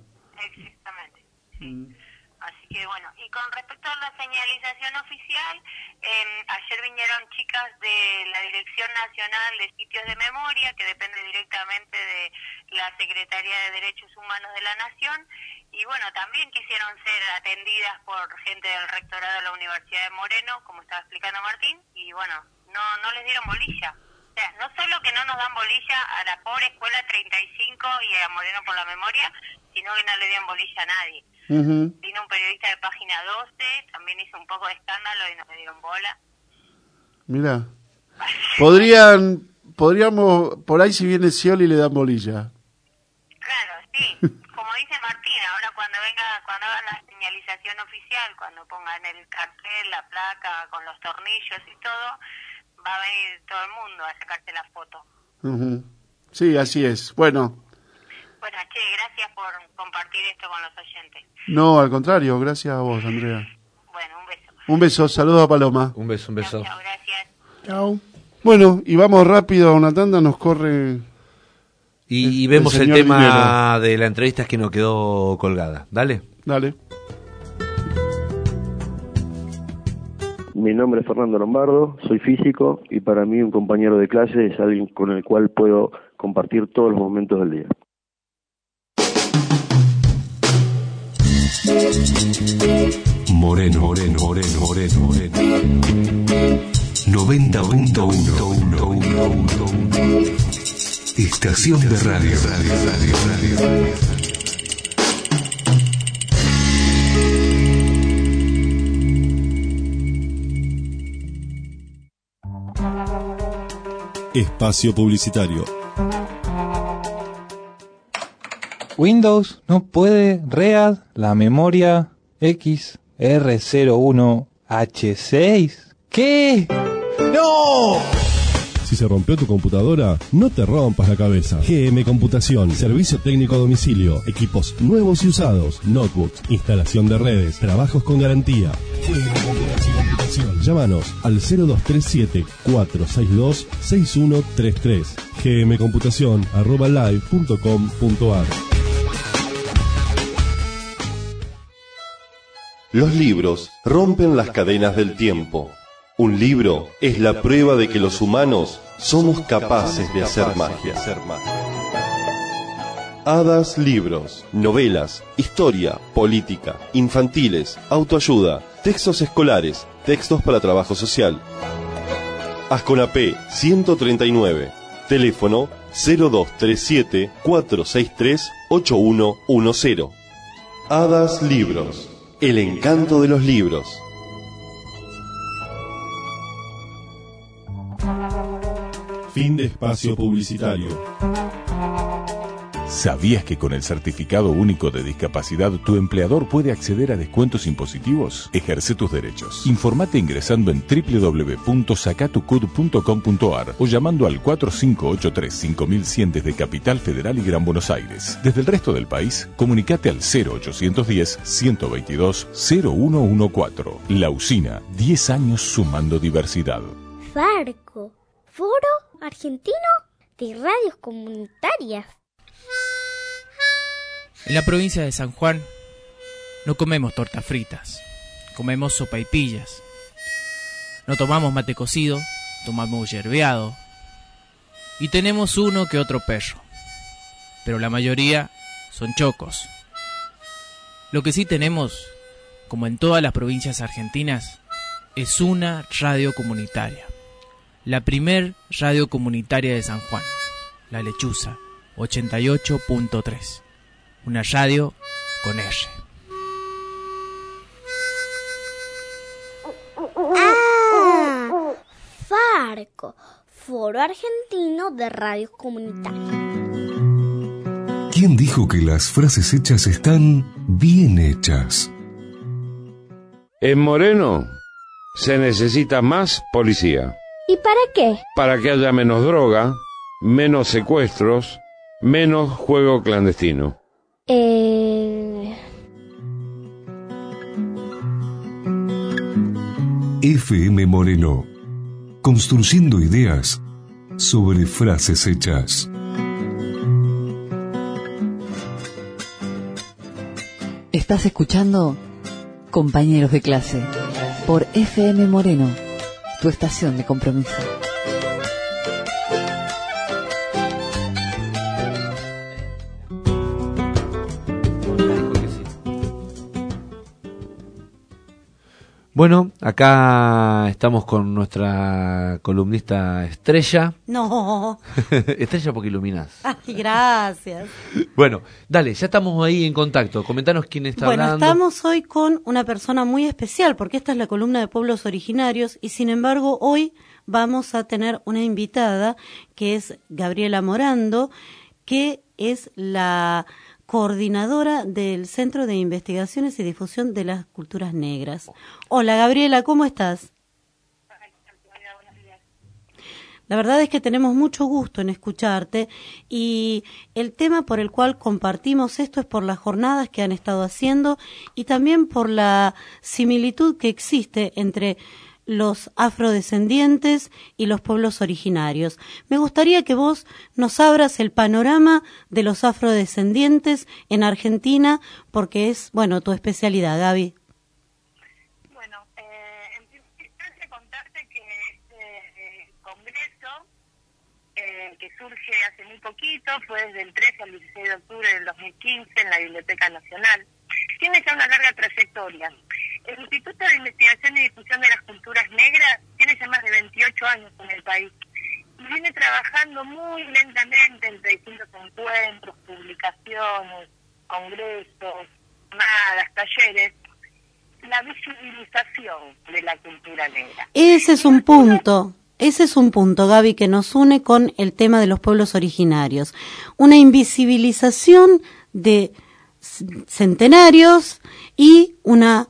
Así que bueno, y con respecto a la señalización oficial, eh, ayer vinieron chicas de la Dirección Nacional de Sitios de Memoria, que depende directamente de la Secretaría de Derechos Humanos de la Nación, y bueno, también quisieron ser atendidas por gente del rectorado de la Universidad de Moreno, como estaba explicando Martín, y bueno, no no les dieron bolilla. O sea, no solo que no nos dan bolilla a la pobre Escuela treinta y cinco y a Moreno por la Memoria, sino que no le dieron bolilla a nadie. Ujú. Vino un periodista de Página doce, también hizo un poco de escándalo y no me dieron bola. Mira, podrían, podríamos, por ahí si viene Scioli le dan bolilla. Claro, sí. Como dice Martín, ahora cuando venga, cuando hagan la señalización oficial, cuando pongan el cartel, la placa, con los tornillos y todo, va a venir todo el mundo a sacarse la foto. Ujú. Sí, así es. Bueno, Bueno, che, gracias por compartir esto con los oyentes. no, al contrario, gracias a vos, Andrea. Bueno, un beso. Un beso, saludos a Paloma. Un beso, un beso. Chao. Bueno, y vamos rápido a una tanda, nos corre... Y, y el vemos el, señor tema Dinero. de la entrevista que nos quedó colgada. Dale. Dale. Mi nombre es Fernando Lombardo, soy físico y para mí un compañero de clase es alguien con el cual puedo compartir todos los momentos del día. Thank you. Moreno, Moreno, Moreno, Moreno, Moreno. noventa punto uno. Estación de radio, radio, radio, radio. Espacio publicitario. Windows no puede read la memoria X R cero uno H seis. ¿Qué? ¡No! Si se rompió tu computadora, no te rompas la cabeza. G M Computación, servicio técnico a domicilio, equipos nuevos y usados, notebooks, instalación de redes, trabajos con garantía. G M Computación. Llámanos al cero dos tres siete, cuatro seis dos, seis uno tres tres. gmcomputación arroba live punto com punto ar. Los libros rompen las cadenas del tiempo. Un libro es la prueba de que los humanos somos capaces de hacer magia. Hadas Libros, novelas, historia, política, infantiles, autoayuda, textos escolares, textos para trabajo social. Asconapé ciento treinta y nueve, teléfono cero dos tres siete, cuatro seis tres, ocho uno uno cero. Hadas Libros, el encanto de los libros. Fin de espacio publicitario. ¿Sabías que con el Certificado Único de Discapacidad tu empleador puede acceder a descuentos impositivos? Ejerce tus derechos. Informate ingresando en doble u doble u doble u punto sacatucud punto com punto ar o llamando al cuatro cinco ocho tres, cinco mil cien desde Capital Federal y Gran Buenos Aires. Desde el resto del país, comunicate al cero ochocientos diez, ciento veintidós, cero uno catorce. La Usina, diez años sumando diversidad. Farco, Foro Argentino de Radios Comunitarias. En la provincia de San Juan no comemos tortas fritas, comemos sopaipillas. No tomamos mate cocido, tomamos yerbeado. Y tenemos uno que otro perro, pero la mayoría son chocos. Lo que sí tenemos, como en todas las provincias argentinas, es una radio comunitaria. La primer radio comunitaria de San Juan, La Lechuza, ochenta y ocho punto tres. Una radio con R. Ah, Farco, Foro Argentino de Radios Comunitarias. ¿Quién dijo que las frases hechas están bien hechas? En Moreno se necesita más policía. ¿Y para qué? Para que haya menos droga, menos secuestros, menos juego clandestino. Eh... F M Moreno, construyendo ideas sobre frases hechas. Estás escuchando Compañeros de Clase por F M Moreno, tu estación de compromiso. Bueno, acá estamos con nuestra columnista Estrella. No. Estrella porque iluminás. Ay, gracias. Bueno, dale, ya estamos ahí en contacto. Comentanos quién está bueno, hablando. Bueno, estamos hoy con una persona muy especial porque esta es la columna de pueblos originarios y sin embargo hoy vamos a tener una invitada que es Gabriela Morando, que es la coordinadora del Centro de Investigaciones y Difusión de las Culturas Negras. Hola Gabriela, ¿cómo estás? La verdad es que tenemos mucho gusto en escucharte y el tema por el cual compartimos esto es por las jornadas que han estado haciendo y también por la similitud que existe entre los afrodescendientes y los pueblos originarios. Me gustaría que vos nos abras el panorama de los afrodescendientes en Argentina, porque es, bueno, tu especialidad, Gaby. Bueno, eh, en primer instancia contarte que este eh, congreso, eh, que surge hace muy poquito, fue desde el trece al dieciséis de octubre del dos mil quince en la Biblioteca Nacional, tiene ya una larga trayectoria. el Instituto de Investigación y Difusión de las Culturas Negras tiene ya más de veintiocho años en el país y viene trabajando muy lentamente entre distintos encuentros, publicaciones, congresos, jornadas, talleres, la visibilización de la cultura negra. Ese es un punto, ese es un punto, Gaby, que nos une con el tema de los pueblos originarios. Una invisibilización de centenarios y una,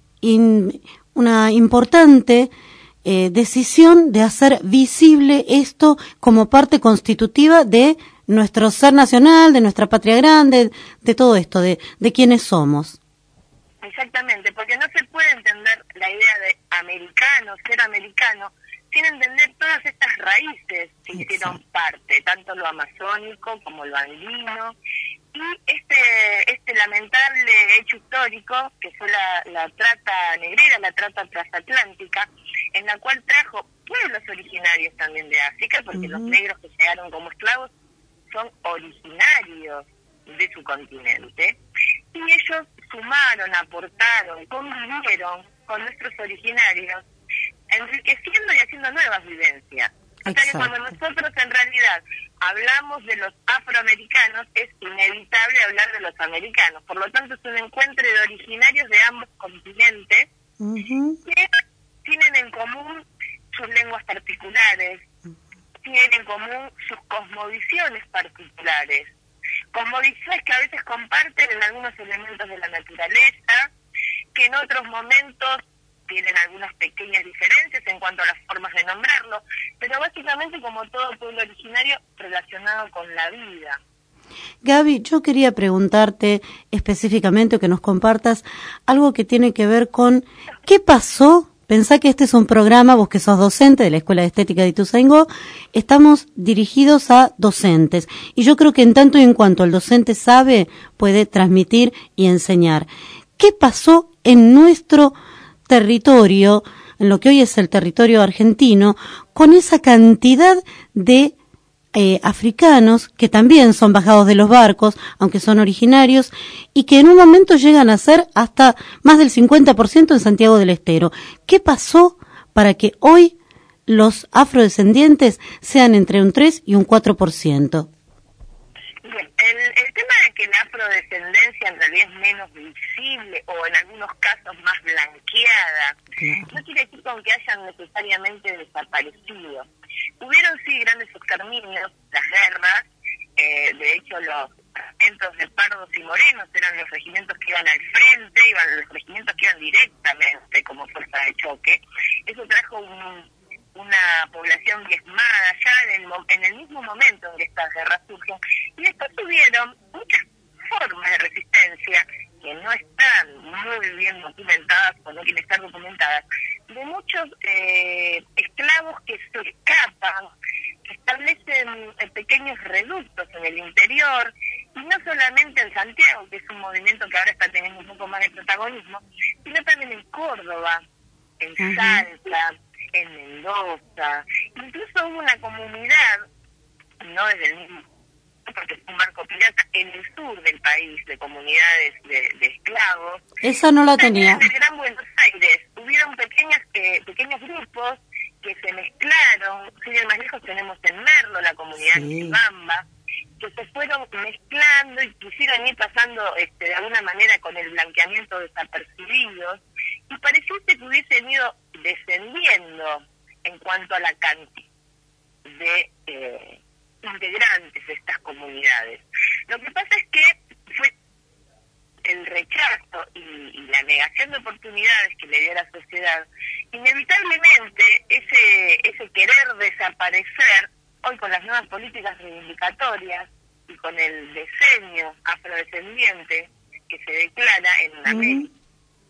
in, una importante eh, decisión de hacer visible esto como parte constitutiva de nuestro ser nacional, de nuestra patria grande, de todo esto, de, de quiénes somos. Exactamente, porque no se puede entender la idea de americano, ser americano, sin entender todas estas raíces que hicieron parte, tanto lo amazónico como lo andino, y este este lamentable hecho histórico que fue la, la trata negrera, la trata transatlántica, en la cual trajo pueblos originarios también de África, porque uh-huh. los negros que llegaron como esclavos son originarios de su continente, y ellos sumaron, aportaron, convivieron con nuestros originarios, enriqueciendo y haciendo nuevas vivencias. O sea que cuando nosotros en realidad hablamos de los afroamericanos, es inevitable hablar de los americanos. Por lo tanto, es un encuentro de originarios de ambos continentes uh-huh. que tienen en común sus lenguas particulares, tienen en común sus cosmovisiones particulares, cosmovisiones que a veces comparten en algunos elementos de la naturaleza, que en otros momentos tienen algunas pequeñas diferencias en cuanto a las formas de nombrarlo, pero básicamente como todo pueblo originario relacionado con la vida. Gaby, yo quería preguntarte específicamente o que nos compartas algo que tiene que ver con qué pasó. Pensá que este es un programa, vos que sos docente de la Escuela de Estética de Ituzaingó, estamos dirigidos a docentes. Y yo creo que en tanto y en cuanto el docente sabe, puede transmitir y enseñar. ¿Qué pasó en nuestro territorio, en lo que hoy es el territorio argentino, con esa cantidad de eh, africanos que también son bajados de los barcos, aunque son originarios, y que en un momento llegan a ser hasta más del cincuenta por ciento en Santiago del Estero? ¿Qué pasó para que hoy los afrodescendientes sean entre un tres y un cuatro por ciento? Bien, el, el tema de que la afrodescendencia en realidad es menos visible o en algunos casos más blanqueada, claro. no quiere decir con que hayan necesariamente desaparecido. Hubieron sí grandes exterminios, las guerras, eh, de hecho los regimientos de pardos y morenos eran los regimientos que iban al frente, iban los regimientos que iban directamente como fuerza de choque. Eso trajo un, una población diezmada ya en el, en el mismo momento en que estas guerras surgen, y después tuvieron muchas formas de resistencia que no están muy bien documentadas o no quieren estar documentadas, de muchos eh, esclavos que se escapan, que establecen eh, pequeños reductos en el interior, y no solamente en Santiago, que es un movimiento que ahora está teniendo un poco más de protagonismo, sino también en Córdoba, en uh-huh. Salta, en Mendoza. Incluso hubo una comunidad, no desde el mismo, porque es un barco pirata, en el sur del país, de comunidades de, de esclavos. Esa no la tenía. En el Gran Buenos Aires hubieron pequeñas, eh, pequeños grupos que se mezclaron. Si de más lejos tenemos en Merlo, la comunidad sí. de Bamba, que se fueron mezclando y quisieron ir pasando este, de alguna manera con el blanqueamiento desapercibidos, y pareciese que hubiesen ido descendiendo en cuanto a la cantidad de eh, integrantes de estas comunidades. Lo que pasa es que fue el rechazo y, y la negación de oportunidades que le dio a la sociedad, inevitablemente ese, ese querer desaparecer, hoy con las nuevas políticas reivindicatorias y con el diseño afrodescendiente que se declara en América, uh-huh.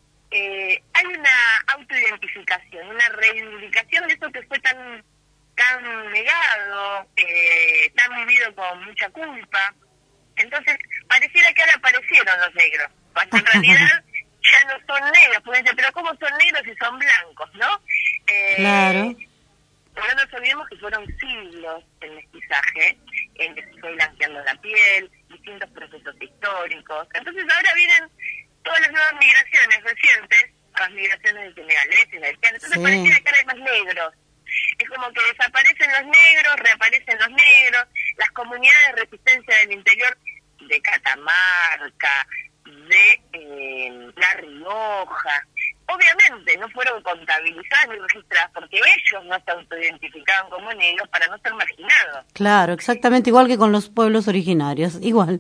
eh, hay una autoidentificación, una reivindicación de eso que fue tan tan negado, eh, tan vivido con mucha culpa. Entonces, pareciera que ahora aparecieron los negros, cuando en realidad ya no son negros. Pueden decir, pero ¿cómo son negros si son blancos, no? Eh, claro. No nos olvidemos que fueron siglos el mestizaje, en que se fue blanqueando la piel, distintos procesos históricos. Entonces ahora vienen todas las nuevas migraciones recientes las migraciones de senegaleses, de haitianos, entonces Sí. pareciera que ahora hay más negros. Es como que desaparecen los negros, reaparecen los negros, las comunidades de resistencia del interior de Catamarca, de eh, La Rioja, obviamente no fueron contabilizadas ni registradas porque ellos no se autoidentificaban como negros para no ser marginados. Claro, exactamente igual que con los pueblos originarios, igual.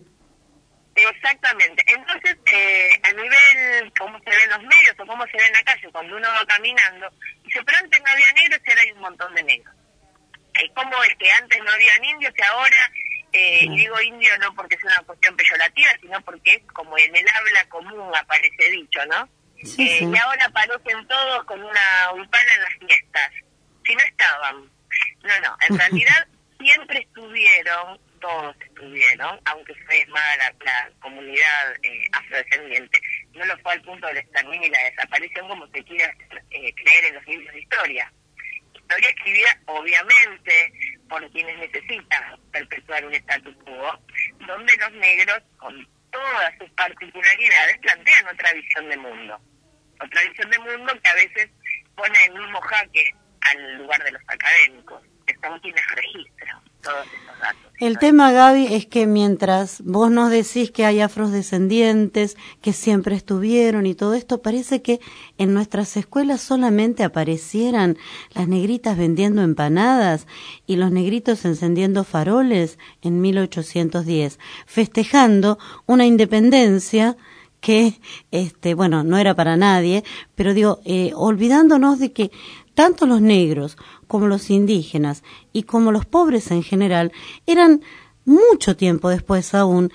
Exactamente. Entonces, eh, a nivel cómo se ven los medios o cómo se ve en la calle cuando uno va caminando, dice, pero antes no había negros y ahora hay un montón de negros. Eh, ¿Cómo es que antes no habían indios y ahora, eh, y digo indio no porque es una cuestión peyorativa, sino porque es como en el habla común aparece dicho, ¿no? Sí, Eh, sí. Y ahora aparecen todos con una huipala en las fiestas. Si no estaban. No, no, en realidad siempre estuvieron, todos estuvieron, aunque fue más la, la comunidad eh, afrodescendiente, no lo fue al punto del exterminio y la desaparición como se quiera eh, creer en los libros de historia. Historia escribida, obviamente, por quienes necesitan perpetuar un status quo, donde los negros, con todas sus particularidades, plantean otra visión de mundo. Otra visión de mundo que a veces pone el mismo jaque al lugar de los académicos, que son quienes registran todos estos datos. El tema, Gaby, es que mientras vos nos decís que hay afrodescendientes, que siempre estuvieron y todo esto, parece que en nuestras escuelas solamente aparecieran las negritas vendiendo empanadas y los negritos encendiendo faroles en mil ochocientos diez, festejando una independencia que, este, bueno, no era para nadie, pero digo, eh, olvidándonos de que tanto los negros como los indígenas y como los pobres en general eran mucho tiempo después aún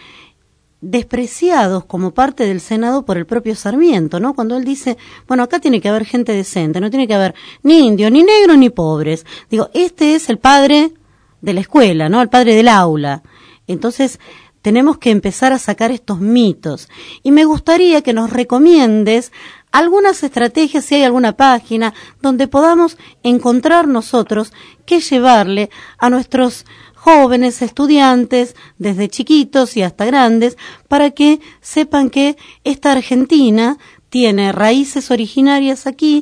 despreciados como parte del Senado por el propio Sarmiento, ¿no? Cuando él dice, bueno, acá tiene que haber gente decente, no tiene que haber ni indios, ni negros, ni pobres. Digo, este es el padre de la escuela, ¿no? El padre del aula. Entonces, tenemos que empezar a sacar estos mitos. Y me gustaría que nos recomiendes algunas estrategias, si hay alguna página, donde podamos encontrar nosotros qué llevarle a nuestros jóvenes estudiantes, desde chiquitos y hasta grandes, para que sepan que esta Argentina tiene raíces originarias aquí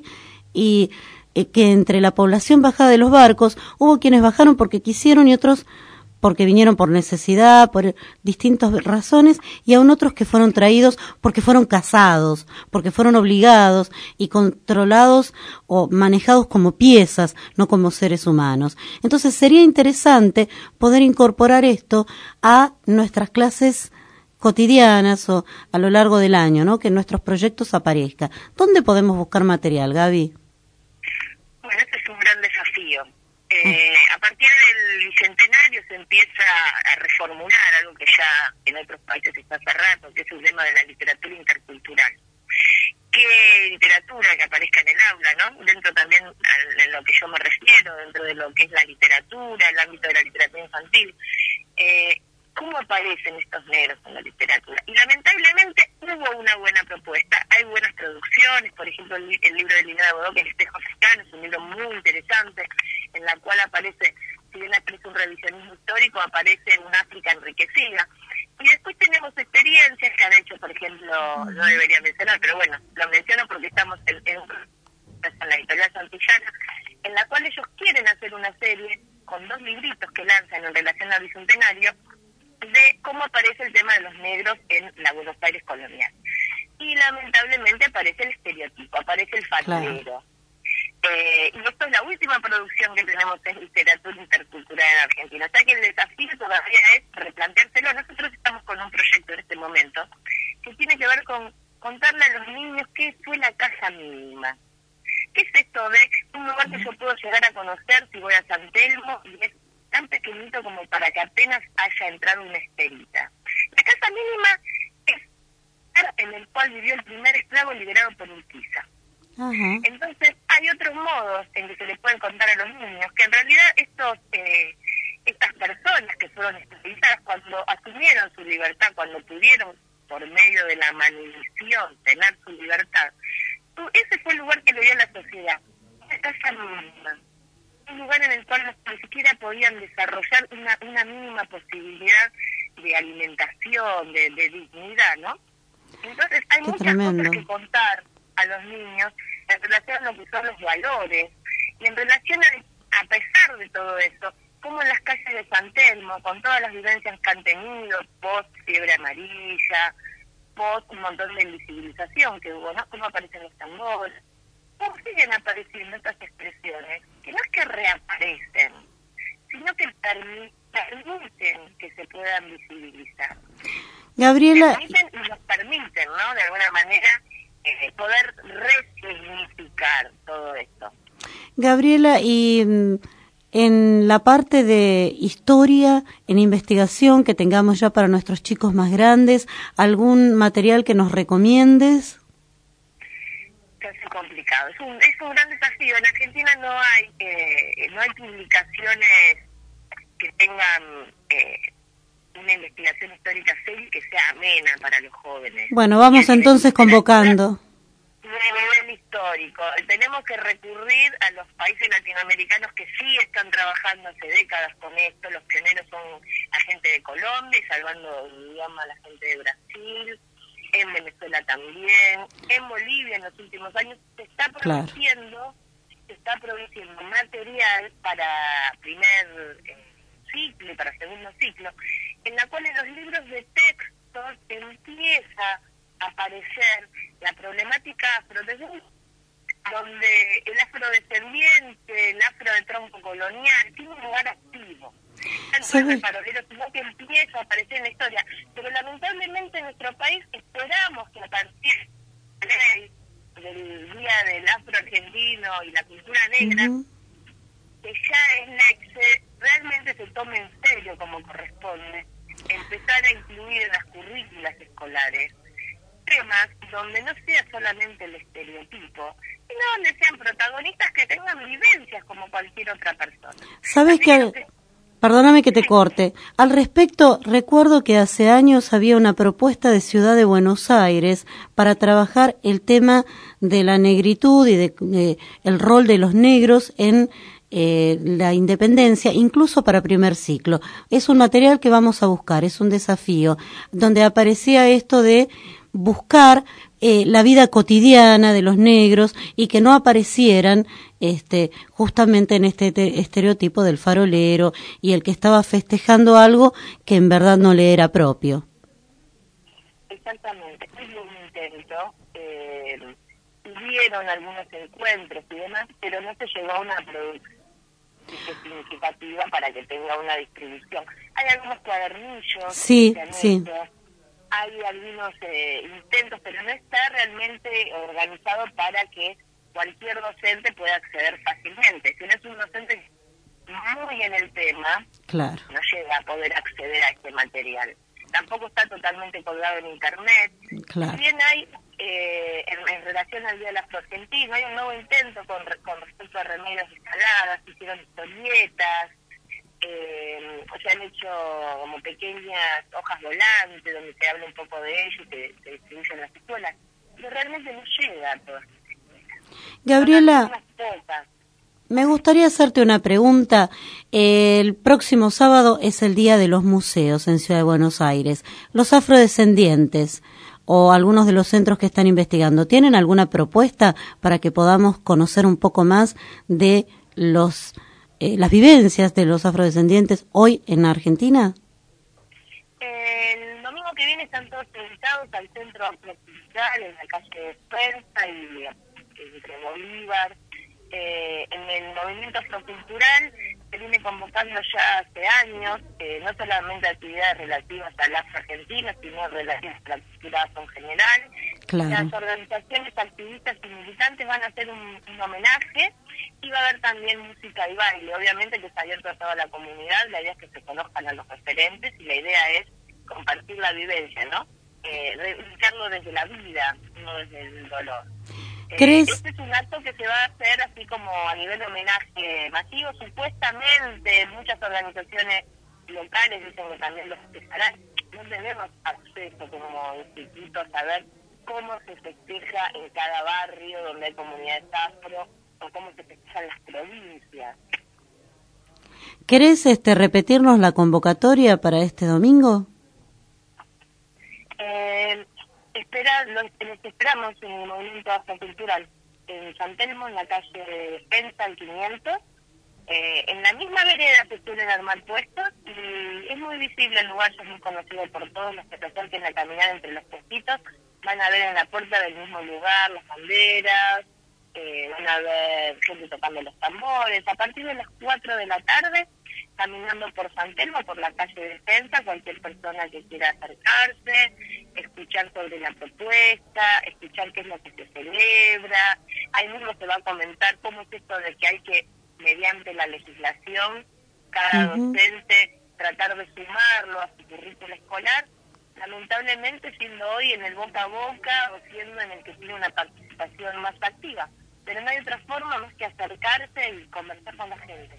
y eh, que entre la población bajada de los barcos hubo quienes bajaron porque quisieron y otros porque vinieron por necesidad, por distintas razones, y aún otros que fueron traídos porque fueron casados, porque fueron obligados y controlados o manejados como piezas, no como seres humanos. Entonces sería interesante poder incorporar esto a nuestras clases cotidianas o a lo largo del año, ¿no? Que en nuestros proyectos aparezca. ¿Dónde podemos buscar material, Gaby? Bueno, este es un gran desafío. Eh, a partir del bicentenario se empieza a reformular algo que ya en otros países está hace rato, que es el tema de la literatura intercultural. ¿Qué literatura que aparezca en el aula, no? Dentro también de lo que yo me refiero, dentro de lo que es la literatura, el ámbito de la literatura infantil. Eh, ¿Cómo aparecen estos negros en la literatura? Y lamentablemente hubo una buena propuesta, hay buenas producciones, por ejemplo el, el libro de Liliana Bodoque, El espejo africano, es un libro muy interesante, en la cual aparece, si bien aparece un revisionismo histórico, aparece un África enriquecida. Y después tenemos experiencias que han hecho, por ejemplo, no debería mencionar, pero bueno, lo menciono porque estamos en, en, en la editorial Santillana, en la cual ellos quieren hacer una serie con dos libritos que lanzan en relación al bicentenario, de cómo aparece el tema de los negros en la Buenos Aires colonial. Y lamentablemente aparece el estereotipo, aparece el facturero. Claro. Eh, y esto es la última producción que tenemos en literatura intercultural en Argentina. O sea que el desafío todavía es replanteárselo. Nosotros estamos con un proyecto en este momento que tiene que ver con contarle a los niños qué fue la casa mínima. ¿Qué es esto de un lugar que yo puedo llegar a conocer si voy a San Telmo y es tan pequeñito como para que apenas haya entrado una esterita? La casa mínima es el lugar en el cual vivió el primer esclavo liberado por Urquiza. Uh-huh. Entonces hay otros modos en que se les pueden contar a los niños que en realidad estos eh, estas personas que fueron esclavizadas cuando asumieron su libertad, cuando pudieron por medio de la manutención tener su libertad, ese fue el lugar que le dio la sociedad, una casa mínima, un lugar en el cual ni siquiera podían desarrollar una, una mínima posibilidad de alimentación, de, de dignidad, ¿no? Entonces hay Qué muchas tremendo. cosas que contar a los niños en relación a lo que son los valores y en relación a, a pesar de todo eso, como en las calles de San Telmo, con todas las vivencias que han tenido, post fiebre amarilla, post un montón de invisibilización que hubo, ¿no? Cómo aparecen los tambores, cómo siguen apareciendo estas expresiones, que no es que reaparecen, sino que permi- permiten que se puedan visibilizar. Gabriela... Permiten y nos permiten, ¿no? De alguna manera, eh, poder resignificar todo esto. Gabriela, y mm, en la parte de historia, en investigación que tengamos ya para nuestros chicos más grandes, ¿algún material que nos recomiendes? Es complicado, es un, es un gran desafío. En Argentina no hay eh, no hay publicaciones que tengan eh, una investigación histórica seria y que sea amena para los jóvenes. Bueno, vamos entonces convocando. De nivel histórico. Tenemos que recurrir a los países latinoamericanos que sí están trabajando hace décadas con esto. Los pioneros son la gente de Colombia y salvando el idioma la gente de Brasil. En Venezuela también, en Bolivia en los últimos años se está produciendo, claro. se está produciendo material para primer eh, ciclo y para segundo ciclo, en la cual en los libros de textos empieza a aparecer la problemática afrodescendiente, donde el afrodescendiente, el afro de tronco colonial, tiene un lugar activo. Entonces el farolero, sino que empieza a aparecer en la historia. Pero lamentablemente en nuestro país esperamos que a partir del Día del Afro Argentino y la cultura negra, uh-huh. que ya es lexe, realmente se tome en serio como corresponde, empezar a incluir en las currículas escolares temas donde no sea solamente el estereotipo, sino donde sean protagonistas que tengan vivencias como cualquier otra persona. ¿Sabes qué? Que... Perdóname que te corte. Al respecto, recuerdo que hace años había una propuesta de Ciudad de Buenos Aires para trabajar el tema de la negritud y de, de el rol de los negros en eh, la independencia, incluso para primer ciclo. Es un material que vamos a buscar, es un desafío, donde aparecía esto de buscar eh, la vida cotidiana de los negros y que no aparecieran este justamente en este te- estereotipo del farolero y el que estaba festejando algo que en verdad no le era propio. Exactamente, es un intento, eh, hubieron algunos encuentros y demás, pero no se llegó a una producción significativa para que tenga una distribución. Hay algunos cuadernillos sí, que se han sí. hecho, hay algunos eh, intentos, pero no está realmente organizado para que cualquier docente pueda acceder fácilmente. Si no es un docente muy en el tema, claro. no llega a poder acceder a este material. Tampoco está totalmente colgado en internet. Claro. También hay, eh, en, en relación al Día del Afro Argentino, hay un nuevo intento con, con respecto a remedios escaladas, hicieron historietas, eh, se han hecho como pequeñas hojas volantes donde se habla un poco de ello y se, se distribuye en las escuelas, pero realmente no llega a todas. Gabriela, me gustaría hacerte una pregunta. El próximo sábado es el Día de los Museos en Ciudad de Buenos Aires. Los afrodescendientes o algunos de los centros que están investigando, ¿tienen alguna propuesta para que podamos conocer un poco más de los eh, las vivencias de los afrodescendientes hoy en Argentina? El domingo que viene están todos invitados al Centro Afrocultural en la calle Spensa y entre Bolívar. Eh, en el movimiento afrocultural se viene convocando ya hace años, eh, no solamente actividades relativas al afro argentino, sino relativas a la cultura afro en general. Claro. Las organizaciones activistas y militantes van a hacer un, un homenaje y va a haber también música y baile. Obviamente que está abierto a toda la comunidad, la idea es que se conozcan a los referentes y la idea es compartir la vivencia, ¿no? Eh, reivindicarlo desde la vida, no desde el dolor. ¿Crees? Eh, este es un acto que se va a hacer así como a nivel de homenaje masivo. Supuestamente muchas organizaciones locales dicen que también los festejarán. No tenemos acceso como instituto a saber cómo se festeja en cada barrio donde hay comunidades afro o cómo se festejan las provincias. ¿Querés este, repetirnos la convocatoria para este domingo? Eh, espera, los, les esperamos en el Movimiento Afrocultural en San Telmo, en la calle Pensa, al quinientos. Eh, en la misma vereda se suelen armar puestos y es muy visible el lugar, ya es muy conocido por todos los que se acerquen a caminar entre los puestitos. Van a ver en la puerta del mismo lugar las banderas, eh, van a ver gente tocando los tambores. A partir de las cuatro de la tarde, caminando por San Telmo, por la calle Defensa, cualquier persona que quiera acercarse, escuchar sobre la propuesta, escuchar qué es lo que se celebra. Ahí mismo se va a comentar cómo es esto de que hay que, mediante la legislación, cada Ujú. docente tratar de sumarlo a su currículo escolar, lamentablemente siendo hoy en el boca a boca o siendo en el que tiene una participación más activa. Pero no hay otra forma más que acercarse y conversar con la gente.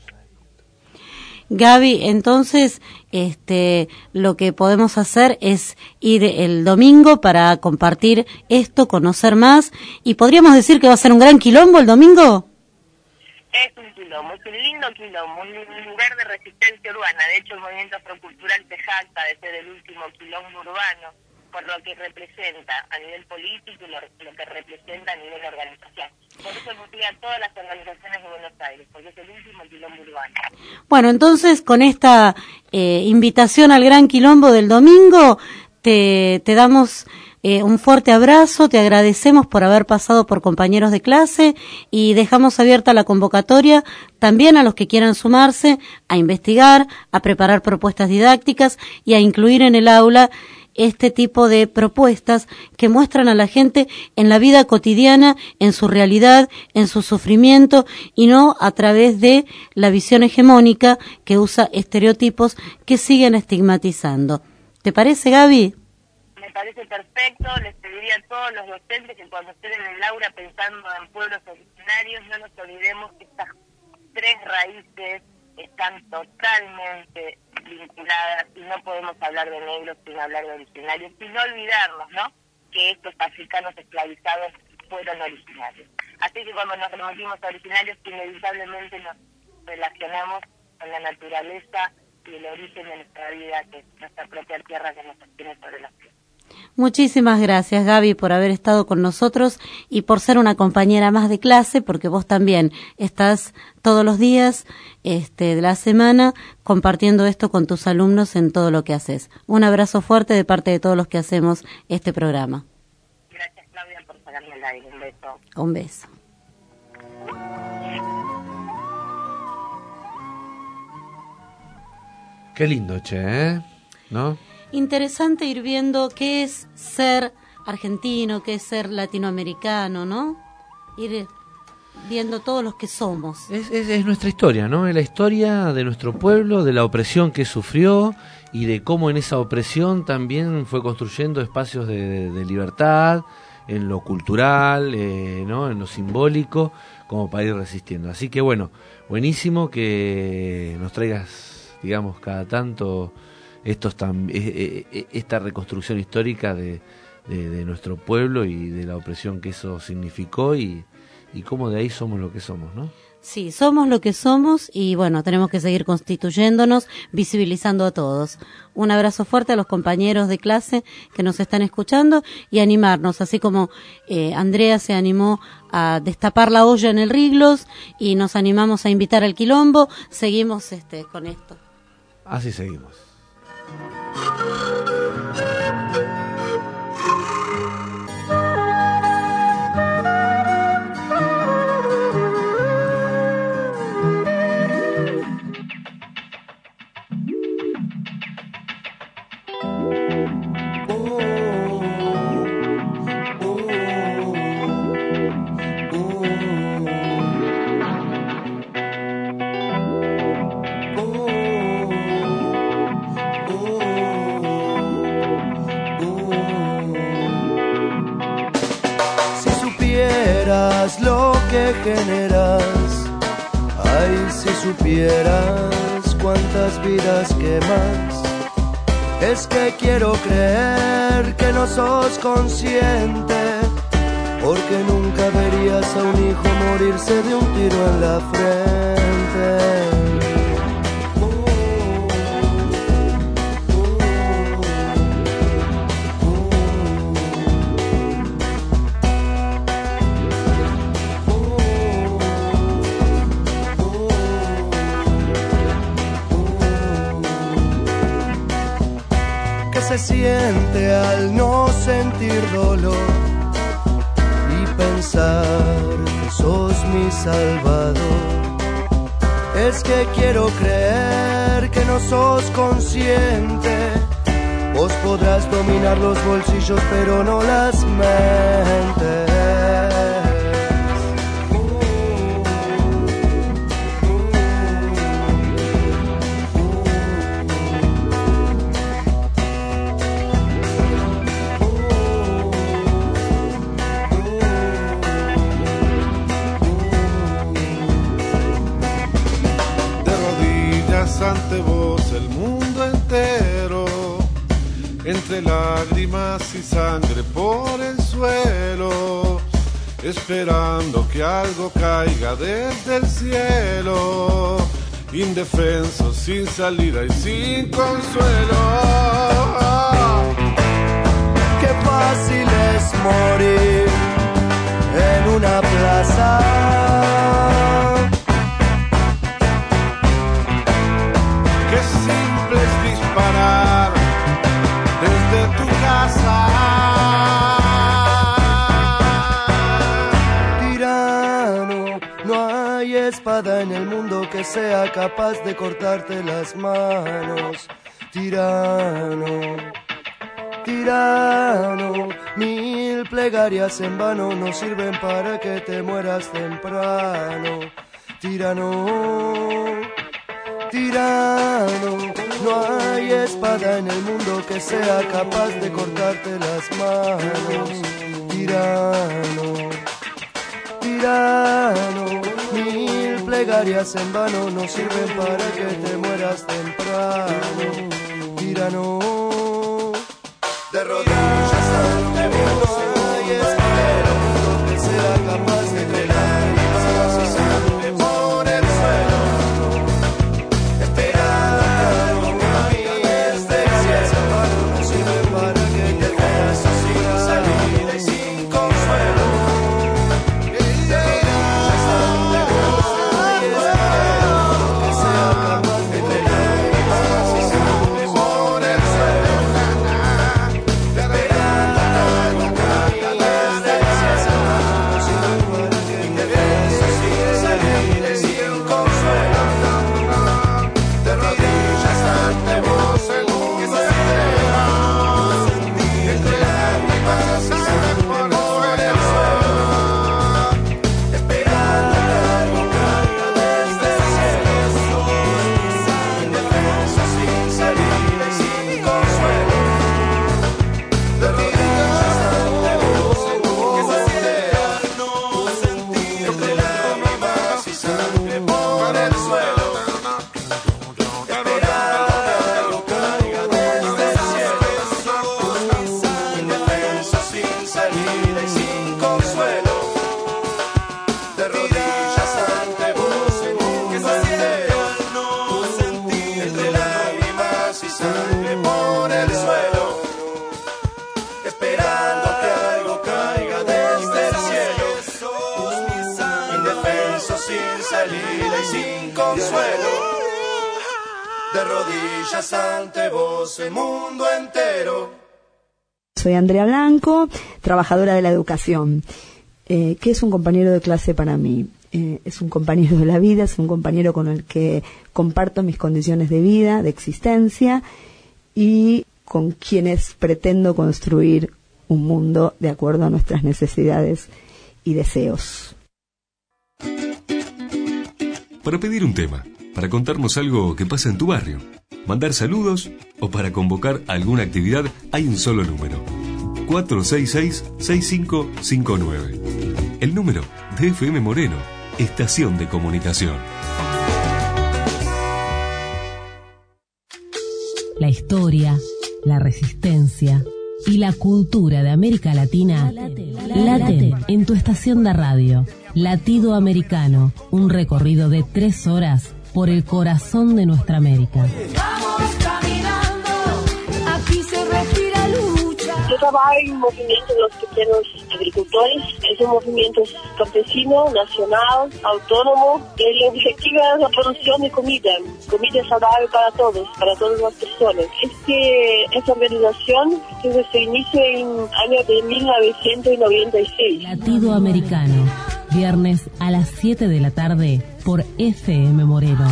Gaby, entonces, este, lo que podemos hacer es ir el domingo para compartir esto, conocer más, y podríamos decir que va a ser un gran quilombo el domingo. Es un quilombo, es un lindo quilombo, un un lugar de resistencia urbana. De hecho, el movimiento afrocultural se jacta de ser el último quilombo urbano, por lo que representa a nivel político y lo, lo que representa a nivel organización. Por eso nuclea a todas las organizaciones de Buenos Aires, porque es el último quilombo urbano. Bueno, entonces, con esta eh, invitación al gran quilombo del domingo, te, te damos eh, un fuerte abrazo, te agradecemos por haber pasado por compañeros de clase y dejamos abierta la convocatoria también a los que quieran sumarse a investigar, a preparar propuestas didácticas y a incluir en el aula este tipo de propuestas que muestran a la gente en la vida cotidiana, en su realidad, en su sufrimiento, y no a través de la visión hegemónica que usa estereotipos que siguen estigmatizando. ¿Te parece, Gaby? Me parece perfecto. Les pediría a todos los docentes que cuando estén en el aula pensando en pueblos originarios, no nos olvidemos que estas tres raíces están totalmente vinculadas y no podemos hablar de negros sin hablar de originarios, sin olvidarnos, ¿no?, que estos africanos esclavizados fueron originarios. Así que cuando nos remitimos a originarios, inevitablemente nos relacionamos con la naturaleza y el origen de nuestra vida, que es nuestra propia tierra que nos sostiene sobre las pies. Muchísimas gracias, Gaby, por haber estado con nosotros y por ser una compañera más de clase, porque vos también estás todos los días este, de la semana compartiendo esto con tus alumnos en todo lo que haces. Un abrazo fuerte de parte de todos los que hacemos este programa. Gracias, Claudia, por sacarme al aire. Un beso. Un beso. Qué lindo, che, ¿eh? ¿No? Interesante ir viendo qué es ser argentino, qué es ser latinoamericano, ¿no? Ir viendo todos los que somos. Es, es, es nuestra historia, ¿no? Es la historia de nuestro pueblo, de la opresión que sufrió y de cómo en esa opresión también fue construyendo espacios de, de, de libertad, en lo cultural, eh, ¿no?, en lo simbólico, como para ir resistiendo. Así que bueno, buenísimo que nos traigas, digamos, cada tanto estos tam, eh, eh, esta reconstrucción histórica de, de, de nuestro pueblo y de la opresión que eso significó y, y cómo de ahí somos lo que somos, ¿no? Sí, somos lo que somos y bueno, tenemos que seguir constituyéndonos, visibilizando a todos. Un abrazo fuerte a los compañeros de clase que nos están escuchando y animarnos, así como eh, Andrea se animó a destapar la olla en el Riglos y nos animamos a invitar al quilombo, seguimos este con esto. Así seguimos. Lo que generas, ay, si supieras cuántas vidas quemas. Es que quiero creer que no sos consciente, porque nunca verías a un hijo morirse de un tiro en la frente. se siente al no sentir dolor y pensar que sos mi salvador. Es que quiero creer que no sos consciente. Vos podrás dominar los bolsillos pero no las mentes. Ante vos el mundo entero, entre lágrimas y sangre por el suelo, esperando que algo caiga desde el cielo, indefenso, sin salida y sin consuelo. Qué fácil es morir en una plaza. Qué simple es disparar desde tu casa. Tirano, no hay espada en el mundo que sea capaz de cortarte las manos. Tirano, tirano, mil plegarias en vano no sirven para que te mueras temprano. Tirano, tirano, no hay espada en el mundo que sea capaz de cortarte las manos. Tirano, tirano, mil plegarias en vano no sirven para que te mueras temprano. Tirano, de rodillas ante vos, no hay espada en el mundo que sea capaz de cortarte las manos. Por el suelo, ante vos el mundo entero. Soy Andrea Blanco, trabajadora de la educación. Eh, ¿Qué es un compañero de clase para mí? Eh, es un compañero de la vida, es un compañero con el que comparto mis condiciones de vida, de existencia, y con quienes pretendo construir un mundo de acuerdo a nuestras necesidades y deseos. Para pedir un tema, para contarnos algo que pasa en tu barrio, mandar saludos o para convocar alguna actividad, hay un solo número: cuatro seis seis, seis cinco cinco nueve. El número de F M Moreno, Estación de Comunicación. La historia, la resistencia y la cultura de América Latina laten en tu estación de radio. Latido Americano, un recorrido de tres horas por el corazón de nuestra América. Vamos caminando, aquí se respira lucha. trabajo en un movimiento de los pequeños agricultores. Es un movimiento campesino, nacional, autónomo. El objetivo es la producción de comida, comida saludable para todos, para todas las personas. Este, esta organización tuvo su inicio en el año de mil novecientos noventa y seis. Latido Americano, viernes a las siete de la tarde por F M Moreno.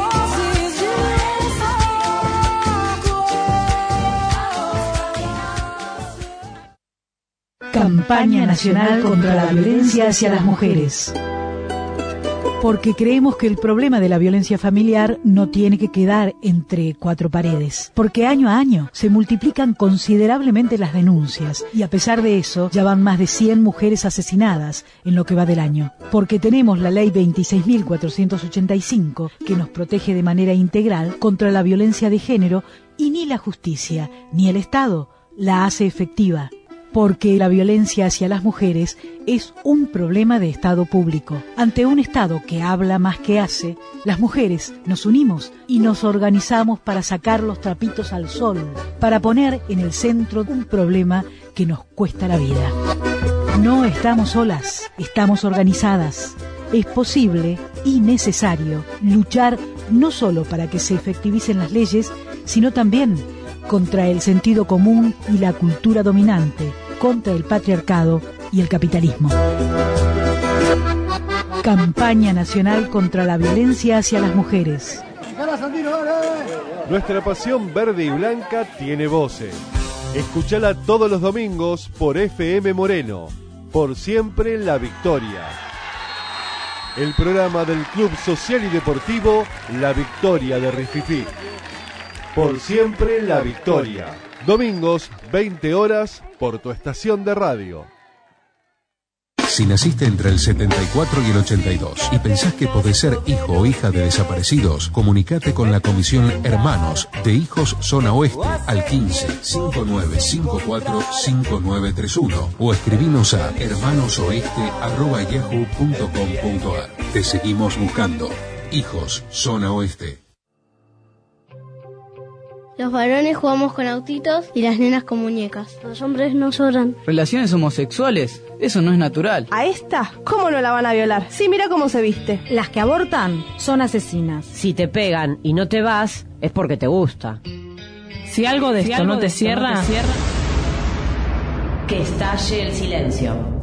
Campaña Nacional contra la Violencia hacia las Mujeres. Porque creemos que el problema de la violencia familiar no tiene que quedar entre cuatro paredes. Porque año a año se multiplican considerablemente las denuncias y a pesar de eso ya van más de cien mujeres asesinadas en lo que va del año. Porque tenemos la ley veintiséis mil cuatrocientos ochenta y cinco que nos protege de manera integral contra la violencia de género y ni la justicia ni el Estado la hace efectiva. Porque la violencia hacia las mujeres es un problema de Estado público. Ante un Estado que habla más que hace, las mujeres nos unimos y nos organizamos para sacar los trapitos al sol, para poner en el centro un problema que nos cuesta la vida. No estamos solas, estamos organizadas. Es posible y necesario luchar no solo para que se efectivicen las leyes, sino también contra el sentido común y la cultura dominante, contra el patriarcado y el capitalismo. Campaña Nacional contra la Violencia hacia las Mujeres. Nuestra pasión verde y blanca tiene voces. Escúchala todos los domingos por F M Moreno. Por siempre la victoria. El programa del Club Social y Deportivo La Victoria de Rififí. Por siempre la victoria. Domingos, veinte horas, por tu estación de radio. Si naciste entre el setenta y cuatro y el ochenta y dos y pensás que podés ser hijo o hija de desaparecidos, comunicate con la Comisión Hermanos de Hijos Zona Oeste al quince, cincuenta y nueve cincuenta y cuatro, cincuenta y nueve treinta y uno o escribinos a hermanosoeste arroba yahoo punto com punto ar. Te seguimos buscando. Hijos Zona Oeste. Los varones jugamos con autitos y las nenas con muñecas. Los hombres no lloran. Relaciones homosexuales, eso no es natural. ¿A esta? ¿Cómo no la van a violar? Sí, mira cómo se viste. Las que abortan son asesinas. Si te pegan y no te vas, es porque te gusta. Si algo de si esto algo no te de esto cierra... no te cierra... Que estalle el silencio.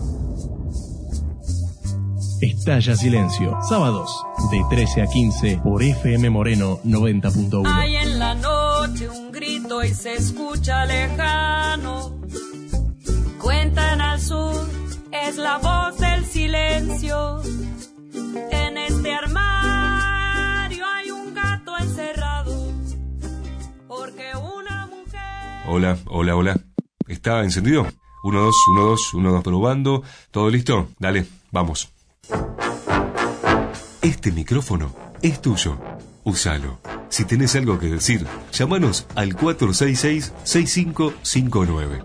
Estalla Silencio, sábados de trece a quince por F M Moreno noventa punto uno. Hay en la noche un grito y se escucha lejano. Cuentan al sur, es la voz del silencio. En este armario hay un gato encerrado. Porque una mujer... Hola, hola, hola. ¿Está encendido? Uno, dos, uno, dos, uno, dos, probando. ¿Todo listo? Dale, vamos. Este micrófono es tuyo. Úsalo. Si tenés algo que decir, llámanos al cuatro seis seis, seis cinco cinco nueve.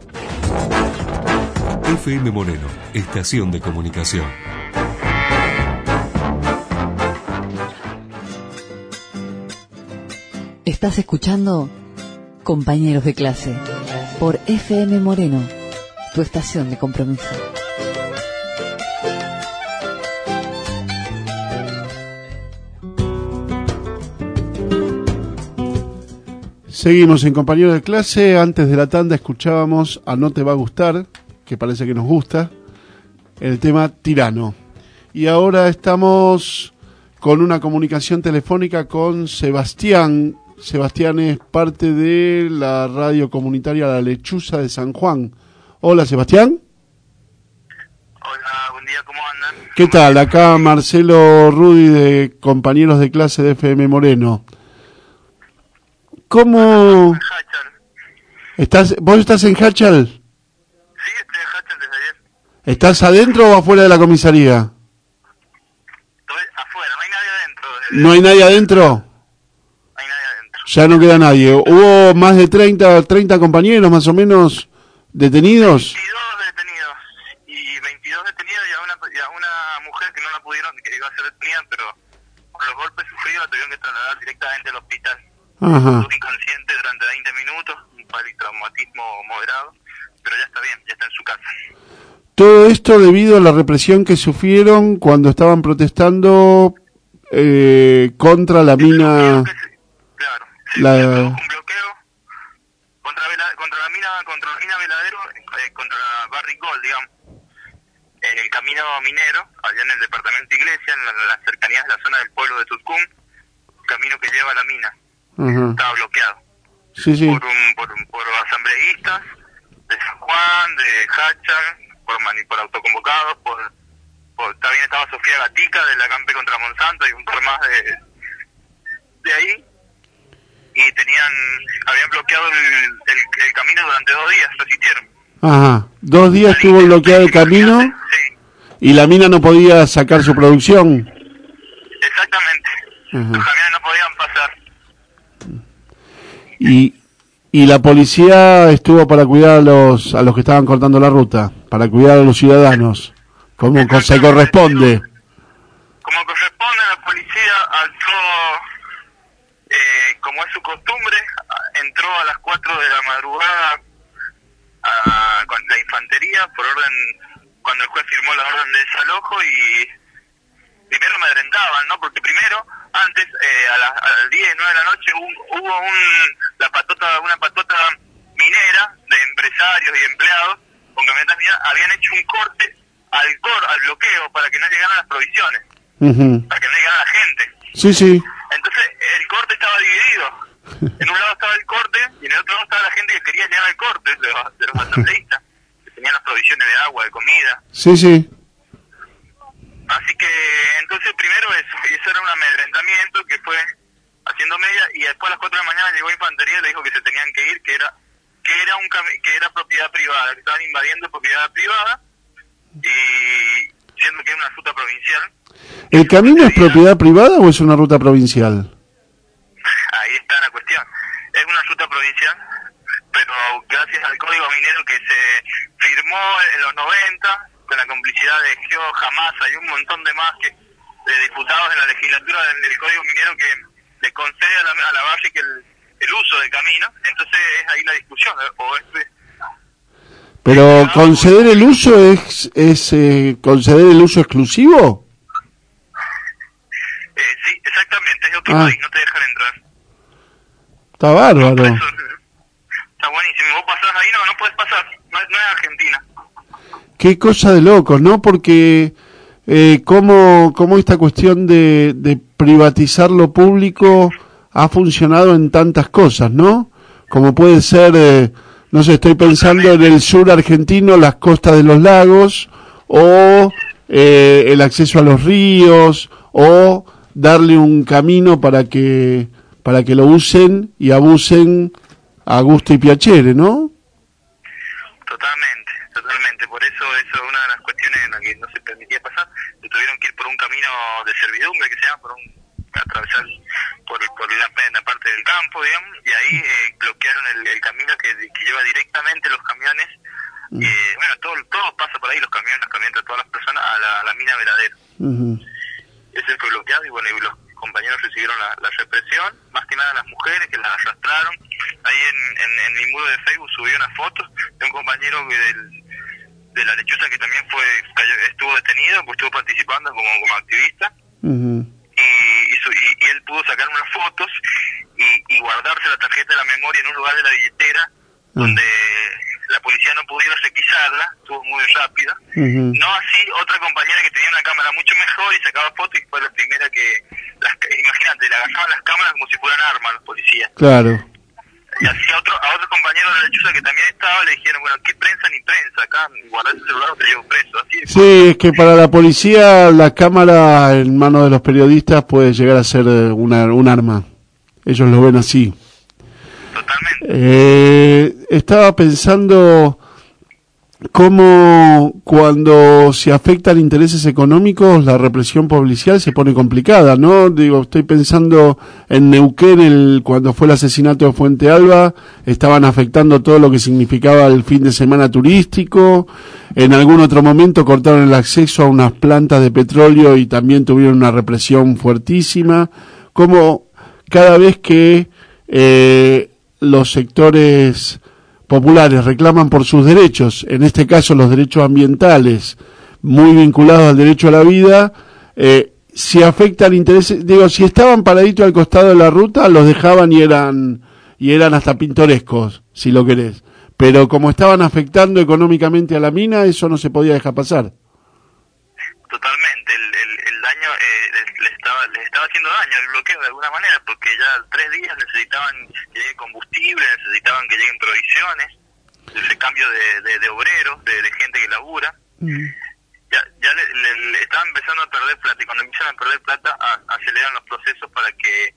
F M Moreno, estación de comunicación. Estás escuchando Compañeros de Clase por F M Moreno, tu estación de compromiso. Seguimos en Compañeros de Clase. Antes de la tanda escuchábamos a No Te Va a Gustar, que parece que nos gusta, el tema Tirano. Y ahora estamos con una comunicación telefónica con Sebastián. Sebastián es parte de la radio comunitaria La Lechuza de San Juan. Hola, Sebastián. Hola, buen día, ¿cómo andan? ¿Qué tal? Acá Marcelo Rudy de Compañeros de Clase de F M Moreno. ¿Cómo? ¿Estás, ¿Vos estás en Hachal? Sí, estoy en Hachal desde ayer. ¿Estás adentro o afuera de la comisaría? Estoy afuera, no hay nadie adentro. ¿No hay nadie adentro? No hay nadie adentro. Ya no queda nadie. ¿Hubo más de treinta, treinta compañeros más o menos detenidos? veintidós detenidos. Y veintidós detenidos y a una, y a una mujer que no la pudieron, que iba a ser detenida, pero por los golpes sufridos la tuvieron que trasladar directamente al hospital. Ajá. Estuvo inconsciente durante veinte minutos, un politraumatismo moderado, pero ya está bien, ya está en su casa. Todo esto debido a la represión que sufrieron cuando estaban protestando eh, contra la mina... Claro, la... un bloqueo contra, Vela, contra la mina contra la mina Veladero, eh, contra Barrick Gold, digamos, en el camino minero, allá en el departamento de Iglesia, en, la, en las cercanías de la zona del pueblo de Tutcum, camino que lleva a la mina. Ajá. Estaba bloqueado. Sí, sí. Por, un, por, por asambleístas de San Juan, de Hacha, por, mani, por autoconvocados, por, por también estaba Sofía Gatica de la Campe contra Monsanto y un par más de, de ahí. Y tenían, habían bloqueado el, el, el camino durante dos días, resistieron. Ajá, dos días estuvo bloqueado el camino sí. Y la mina no podía sacar su producción. Exactamente. Ajá. Los camiones no podían pasar. Y, y la policía estuvo para cuidar a los a los que estaban cortando la ruta, para cuidar a los ciudadanos, como se corresponde. Como corresponde, la policía alzó, eh, como es su costumbre, entró a las cuatro de la madrugada a, con la infantería, por orden, cuando el juez firmó la orden de desalojo, y primero me amedrentaban, ¿no? Porque primero, antes, eh, a las a diez, nueve de la noche, hubo, hubo un, la patota, una patota minera de empresarios y empleados con camionetas mineras, habían hecho un corte al cor, al bloqueo, para que no llegaran las provisiones, Uh-huh. para que no llegara la gente. Sí, sí. Entonces, el corte estaba dividido. En un lado estaba el corte y en el otro lado estaba la gente que quería llegar al corte, de los, de los asambleístas, que tenían las provisiones de agua, de comida. Sí, sí. Así que, entonces, primero eso, y eso era un amedrentamiento que fue haciendo media, y después a las cuatro de la mañana llegó infantería y le dijo que se tenían que ir, que era que era un cami- que era propiedad privada, que estaban invadiendo propiedad privada, y siendo que era una ruta provincial. ¿El camino es propiedad privada o es una ruta provincial? Ahí está la cuestión. Es una ruta provincial, pero gracias al código minero que se firmó en los noventa, con la complicidad de Geo, Jamasa y un montón de más que de diputados de la legislatura del, del código minero, que le concede a la, a la base que el, el uso del camino. Entonces es ahí la discusión, o es... Pero conceder el uso es es eh, conceder el uso exclusivo. Eh, sí, exactamente, es de otro Ah. país, no te dejan entrar. Está bárbaro. Eso, está buenísimo, vos pasás ahí, no, no puedes pasar, no, es- no es Argentina. Qué cosa de locos, ¿no? Porque eh, cómo, cómo esta cuestión de, de privatizar lo público ha funcionado en tantas cosas, ¿no? Como puede ser, eh, no sé, estoy pensando en el sur argentino, las costas de los lagos, o eh, el acceso a los ríos, o darle un camino para que para que lo usen y abusen a gusto y piacere, ¿no? Totalmente, totalmente, por eso eso es una de las cuestiones en las que no se permitía pasar. Se tuvieron que ir por un camino de servidumbre, que se llama, por un atravesar por, por la, la parte del campo, digamos, y ahí eh, bloquearon el, el camino que, que lleva directamente los camiones, eh, bueno, todo, todo pasa por ahí, los camiones, las camionetas, todas las personas, a la, a la mina Veladero. Uh-huh. Ese fue bloqueado, y bueno, y los compañeros recibieron la, la represión, más que nada las mujeres que las arrastraron. Ahí en, en, en mi muro de Facebook subí unas fotos de un compañero que del, de la lechuza que también fue cayó, estuvo detenido, pues estuvo participando como, como activista. Uh-huh. Y, y, su, y, y él pudo sacar unas fotos y, y guardarse la tarjeta de la memoria en un lugar de la billetera, uh-huh, donde la policía no pudiera requisarla, estuvo muy rápida. Uh-huh. No así otra compañera que tenía una cámara mucho mejor y sacaba fotos, y fue la primera que, las, imagínate, le agarraban las cámaras como si fueran armas los policías. Claro. Y así a otro, a otro compañero de la lechuza que también estaba, le dijeron, bueno, ¿qué prensa ni prensa? Acá guardar el celular o te llevo preso. Así es. Sí, es que para la policía la cámara en manos de los periodistas puede llegar a ser eh, una, un arma. Ellos lo ven así. Totalmente. Eh, estaba pensando cómo cuando se afectan intereses económicos la represión policial se pone complicada, ¿no? Digo, estoy pensando en Neuquén, el, cuando fue el asesinato de Fuente Alba, estaban afectando todo lo que significaba el fin de semana turístico. En algún otro momento cortaron el acceso a unas plantas de petróleo y también tuvieron una represión fuertísima. Como cada vez que eh, los sectores populares reclaman por sus derechos, en este caso los derechos ambientales, muy vinculados al derecho a la vida, eh, si afectan intereses, digo, si estaban paraditos al costado de la ruta, los dejaban y eran, y eran hasta pintorescos, si lo querés. Pero como estaban afectando económicamente a la mina, eso no se podía dejar pasar. Totalmente, el, el, el daño eh, les, les estaba les estaba haciendo daño el bloqueo de alguna manera, porque ya tres días necesitaban que llegue combustible, necesitaban que lleguen provisiones, ese cambio de, de, de obreros, de, de gente que labura. Mm. Ya, ya le, le, le estaban empezando a perder plata, y cuando empiezan a perder plata a, aceleran los procesos para que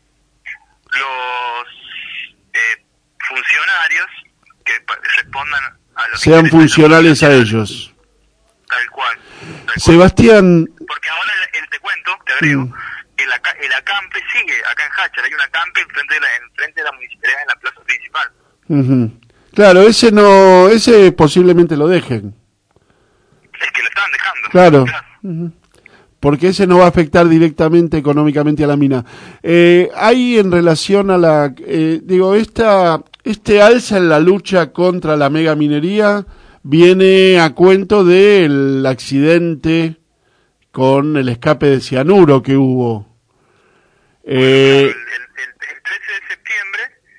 los eh, funcionarios que respondan a los sean funcionales a ellos. Tal cual. Tal Sebastián. Cual. Porque ahora el, el, te cuento, te agrego, mm. el, el acampe sigue acá en Háchal, hay un acampe enfrente de la, enfrente de la municipalidad en la plaza principal. Uh-huh. Claro, ese no, ese posiblemente lo dejen. Es que lo están dejando. Claro. claro. Uh-huh. Porque ese no va a afectar directamente económicamente a la mina. Eh, hay en relación a la, eh, digo, esta, este alza en la lucha contra la megaminería viene a cuento del accidente con el escape de cianuro que hubo. Eh, el, el, el, el trece de septiembre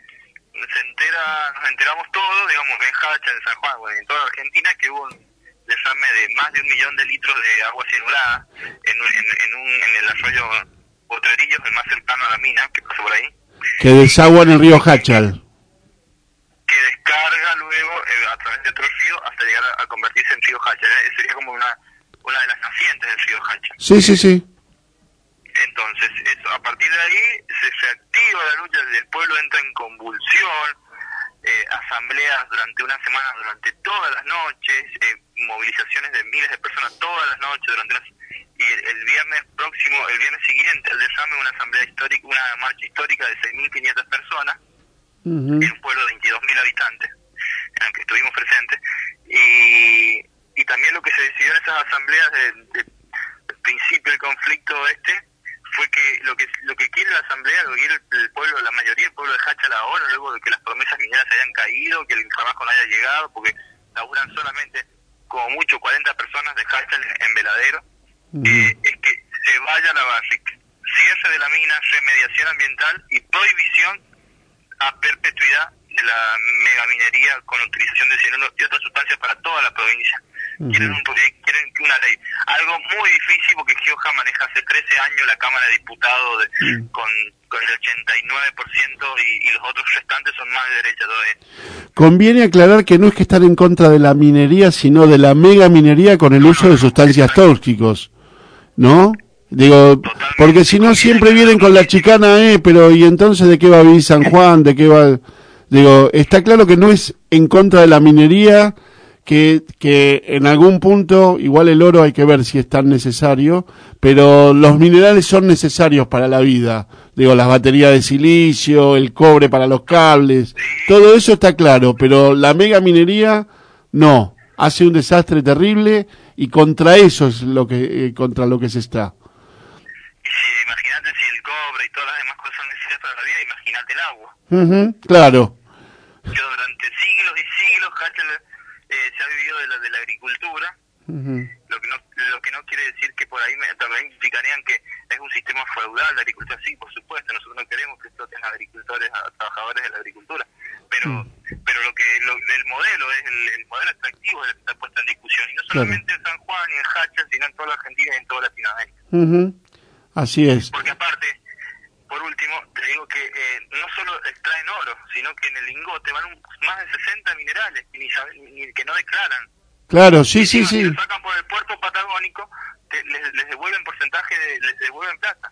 se entera, nos enteramos todos, digamos, que en Háchal, en San Juan, bueno, en toda Argentina, que hubo un desarme de más de un millón de litros de agua cianurada en, en, en, un, en el arroyo Potrerillos, el más cercano a la mina, que pasó por ahí. Que desagua en el río Háchal. Que descarga luego eh, a través de otro río hasta llegar a, a convertirse en río Háchal. ¿eh? Sería como una, una de las nacientes del río Háchal. Sí, sí, sí. Entonces, eso, a partir de ahí se, se activa la lucha, el pueblo entra en convulsión, eh, asambleas durante una semana, durante todas las noches, eh, movilizaciones de miles de personas todas las noches durante las, y el, el viernes próximo, el viernes siguiente al desarme, una asamblea histórica, una marcha histórica de seis mil quinientas personas, uh-huh. en un pueblo de veintidós mil habitantes en el que estuvimos presentes, y, y también lo que se decidió en esas asambleas de, de, del principio del conflicto este fue que lo que lo que quiere la asamblea, lo que quiere el, el pueblo, la mayoría del pueblo de Háchal ahora, luego de que las promesas mineras hayan caído, que el trabajo no haya llegado, porque laburan solamente como mucho cuarenta personas de Háchal en Veladero, uh-huh. eh, es que se vaya la base, cierre de la mina, remediación ambiental y prohibición a perpetuidad de la megaminería con utilización de cianuro y otras sustancias para toda la provincia. Uh-huh. Quieren un quieren una ley, algo muy difícil porque Gioja maneja hace trece años la Cámara de Diputados de, uh-huh. con, con el ochenta y nueve por ciento y, y los otros restantes son más de derecha todavía. Conviene aclarar que no es que están en contra de la minería, sino de la megaminería con el no, uso no, de sustancias tóxicos, ¿no? Digo, totalmente, porque si no siempre vienen con la chicana, eh, pero ¿y entonces de qué va a vivir San Juan? ¿De qué va? Digo, está claro que no es en contra de la minería, que que en algún punto, igual el oro hay que ver si es tan necesario, pero los minerales son necesarios para la vida. Digo, las baterías de silicio, el cobre para los cables, todo eso está claro, pero la megaminería no, hace un desastre terrible y contra eso es lo que eh, contra lo que se está. Sí, imagínate si el cobre y todas las demás cosas son necesarias para la vida, imagínate el agua. Uh-huh, claro. Que durante siglos y siglos Háchal eh, se ha vivido de la, de la agricultura, uh-huh. lo que no lo que no quiere decir que por ahí me, también implicarían que es un sistema feudal de agricultura, sí, por supuesto, nosotros no queremos que exploten a agricultores, a trabajadores de la agricultura, pero uh-huh. pero lo que lo, el modelo es el, el modelo extractivo es el que está puesto en discusión, y no solamente claro. en San Juan y en Háchal, sino en toda la Argentina y en toda Latinoamérica. Uh-huh. Así es. Porque aparte, por último, te digo que eh, no solo extraen oro, sino que en el lingote van un, más de sesenta minerales que, ni, ni, que no declaran. Claro, sí, y sí, si sí. Si lo sacan por el puerto patagónico, te, les, les devuelven porcentaje, de, les devuelven plata.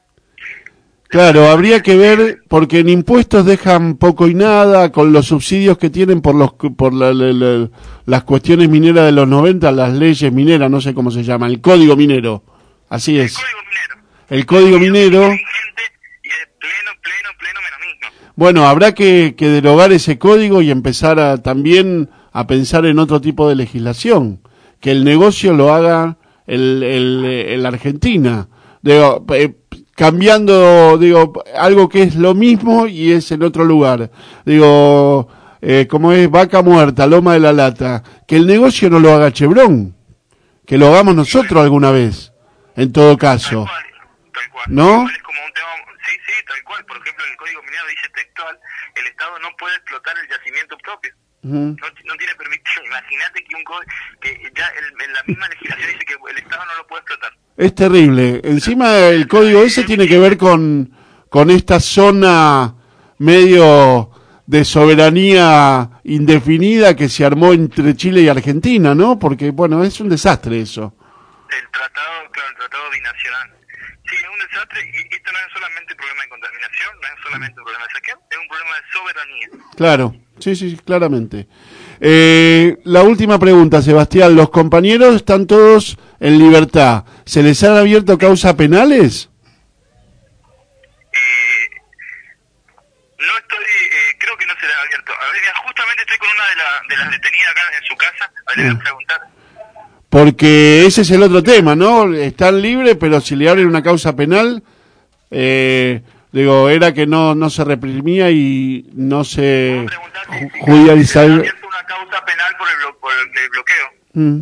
Claro, habría que ver, porque en impuestos dejan poco y nada, con los subsidios que tienen por los por la, la, la, las cuestiones mineras de los noventa, las leyes mineras, no sé cómo se llama, el código minero. Así es. El código minero. El código minero. Bueno, habrá que, que derogar ese código y empezar a, también a pensar en otro tipo de legislación, que el negocio lo haga el, el, el Argentina, digo, eh, cambiando, digo, algo que es lo mismo y es en otro lugar. Digo, eh, como es Vaca Muerta, Loma de la Lata, que el negocio no lo haga Chevron, que lo hagamos nosotros alguna vez, en todo caso. ¿No? Sí, sí, tal cual. Por ejemplo, el Código Minero dice textual, el Estado no puede explotar el yacimiento propio. Uh-huh. no, no tiene permitido. Imagínate que un co- que ya el, en la misma legislación dice que el Estado no lo puede explotar. Es terrible. Encima el código ese tiene que ver con, con esta zona medio de soberanía indefinida que se armó entre Chile y Argentina, ¿no? Porque, bueno, es un desastre eso. El tratado, claro, el tratado binacional. Sí, es un desastre y esto no es solamente un problema de contaminación, no es solamente un problema de saqueo, es un problema de soberanía. Claro, sí, sí, claramente. Eh, la última pregunta, Sebastián. ¿Los compañeros están todos en libertad? ¿Se les han abierto causas penales? Eh, no estoy, eh, creo que no se les ha abierto. A ver, justamente estoy con una de, la, de las detenidas acá en su casa, a ver, le voy a preguntar. Porque ese es el otro tema, ¿no? Están libres, pero si le abren una causa penal, eh, digo, era que no no se reprimía y no se judicializaba. Si una causa penal por el, blo- por el, el bloqueo. Mm.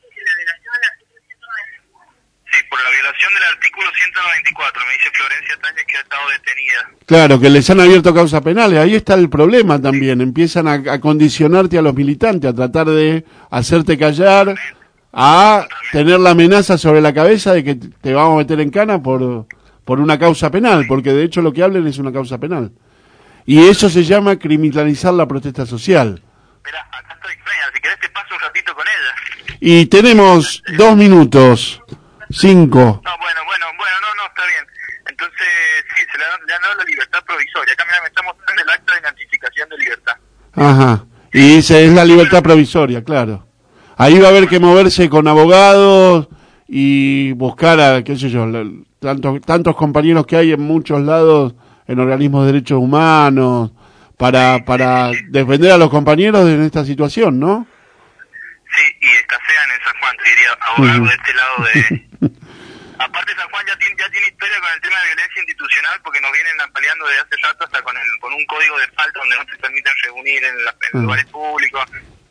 Sí, por la violación del artículo ciento noventa y cuatro, me dice Florencia Táñez que ha estado detenida. Claro, que les han abierto causas penales. Ahí está el problema también. Empiezan a, a condicionarte a los militantes, a tratar de hacerte callar, a tener la amenaza sobre la cabeza de que te vamos a meter en cana por por una causa penal, porque de hecho lo que hablen es una causa penal. Y eso se llama criminalizar la protesta social. Espera, acá estoy, Peña, si querés te paso un ratito con ella. Y tenemos dos minutos, cinco. No, bueno, bueno, bueno, no, no, está bien. Entonces, sí, se le han, le han dado la libertad provisoria. Acá, mira, me está mostrando el acta de identificación de libertad. Ajá, y esa es la libertad provisoria, claro. Ahí va a haber que moverse con abogados y buscar a, qué sé yo, la, tantos, tantos compañeros que hay en muchos lados en organismos de derechos humanos para para defender a los compañeros en esta situación, ¿no? Sí, y escasean en San Juan, te diría, abogados uh-huh. de este lado de... Aparte San Juan ya tiene, ya tiene historia con el tema de violencia institucional porque nos vienen peleando desde hace rato hasta con el con un código de falta donde no se permiten reunir en, la, en uh-huh. lugares públicos.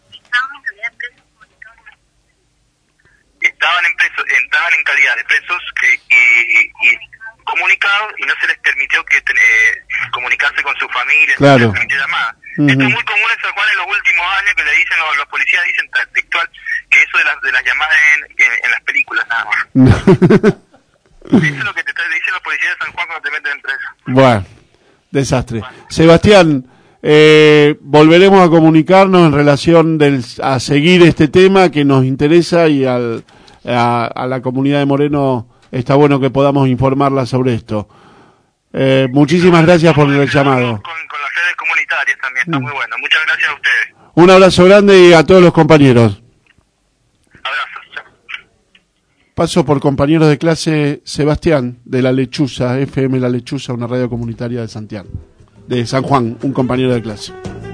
Estaban en presos, estaban en calidad de presos que, y, y comunicados y no se les permitió que eh, comunicarse con sus familias, claro. no se les permitió llamadas. Uh-huh. Esto es muy común en San Juan en los últimos años que le dicen los, los policías dicen textual que eso de las de las llamadas en, en, en las películas nada más. Eso es lo que te dicen los policías de San Juan cuando te meten en presa. Bueno, desastre. Bueno. Sebastián, Eh, volveremos a comunicarnos en relación del, a seguir este tema que nos interesa y al, a, a la comunidad de Moreno está bueno que podamos informarla sobre esto. Eh, muchísimas gracias por el llamado. Con, con las redes comunitarias también, está mm. muy bueno. Muchas gracias a ustedes. Un abrazo grande y a todos los compañeros. Abrazos. Paso por compañeros de clase Sebastián de La Lechuza, F M La Lechuza, una radio comunitaria de Santiago. De San Juan, un compañero de clase.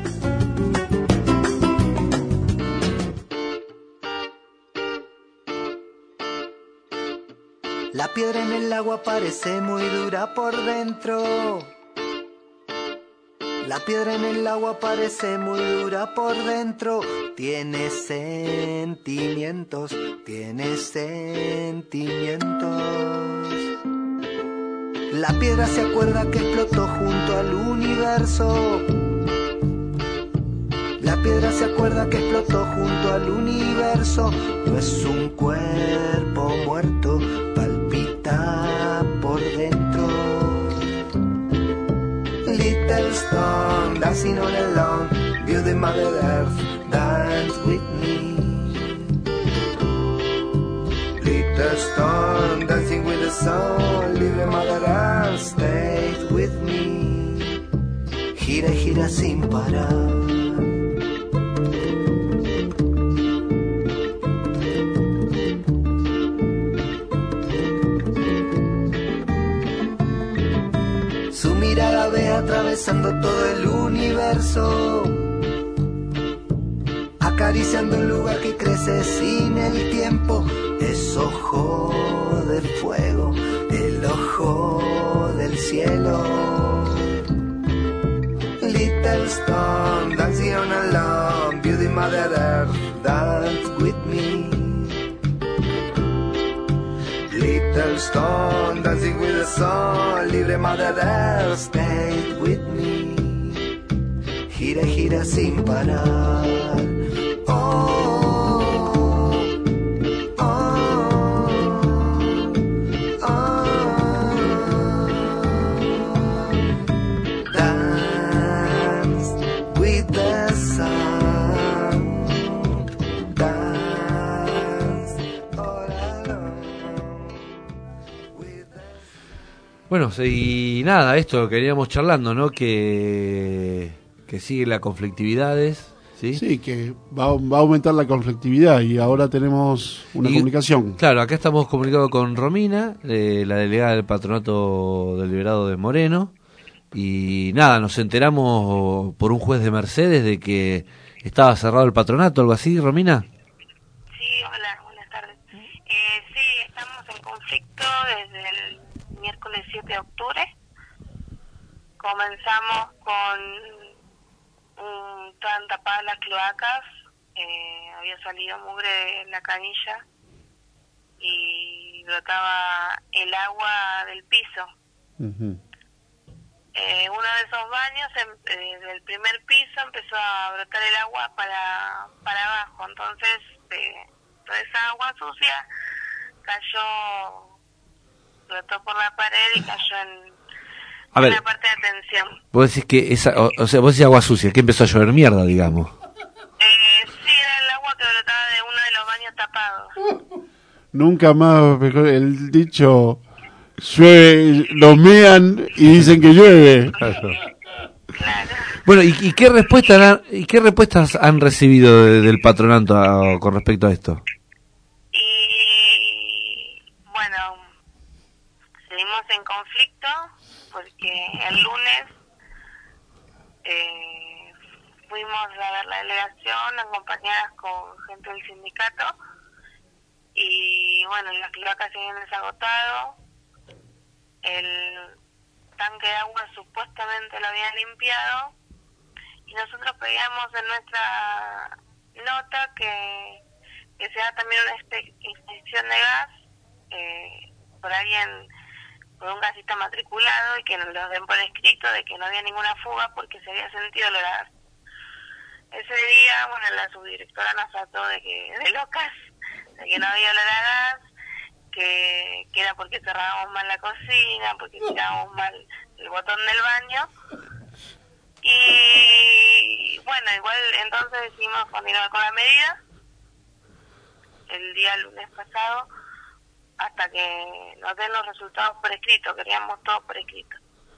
La piedra en el agua parece muy dura por dentro. La piedra en el agua parece muy dura por dentro. Tiene sentimientos, tiene sentimientos. La piedra se acuerda que explotó junto al universo. La piedra se acuerda que explotó junto al universo. No es un cuerpo muerto, palpita por dentro. Little stone dancing all alone, view the Mother Earth dance with me. Little stone dancing with the sun, leave the Mother Earth, stay with me. Gira, gira sin parar. Su mirada ve atravesando todo el universo, acariciando un lugar que crece sin el tiempo. Es ojo de fuego, el ojo del cielo. Little Little stone dancing on a lawn, beauty Mother Earth, dance with me. Little stone dancing with the sun, libre Mother Earth, stay with me. Gira, gira sin parar. Oh, oh, oh. Dance with the sun. Dance all alone. Bueno, y nada, esto queríamos charlando, ¿no? Que, que sigue las conflictividades. ¿Sí? Sí, que va, va a aumentar la conflictividad y ahora tenemos una y, comunicación. Claro, acá estamos comunicados con Romina, eh, la delegada del Patronato del Liberado de Moreno, y nada, nos enteramos por un juez de Mercedes de que estaba cerrado el patronato, algo así, Romina. Sí, hola, buenas tardes. Eh, sí, estamos en conflicto desde el miércoles siete de octubre. Comenzamos con... Um, estaban tapadas las cloacas, eh, había salido mugre en la canilla y brotaba el agua del piso. Uh-huh. Eh, uno de esos baños, eh, del primer piso, empezó a brotar el agua para, para abajo, entonces eh, toda esa agua sucia cayó, brotó por la pared y cayó en... A ver, una parte de atención. Vos decís que esa, o, o sea, vos decís agua sucia, que empezó a llover mierda, digamos. Eh, sí, era el agua que brotaba de uno de los baños tapados. Nunca más, mejor el dicho, llueve, lo mean y dicen que llueve. Claro. Bueno, ¿y, y qué respuestas han, y qué respuestas han recibido de, del patronato a, con respecto a esto? Y bueno, seguimos en conflicto. Porque el lunes eh, fuimos a ver la delegación acompañadas con gente del sindicato y bueno, las cloacas se habían desagotado, el tanque de agua supuestamente lo habían limpiado y nosotros pedíamos en nuestra nota que, que se haga también una inspección de gas eh, por alguien, por un gasista matriculado y que nos lo den por escrito de que no había ninguna fuga porque se había sentido olor a gas. Ese día, bueno, la subdirectora nos trató de que de locas, de que no había olor a gas, que, que era porque cerrábamos mal la cocina, porque tirábamos mal el botón del baño. Y bueno, igual entonces decidimos continuar con la medida el día lunes pasado, hasta que nos den los resultados por escrito, queríamos todo por escrito.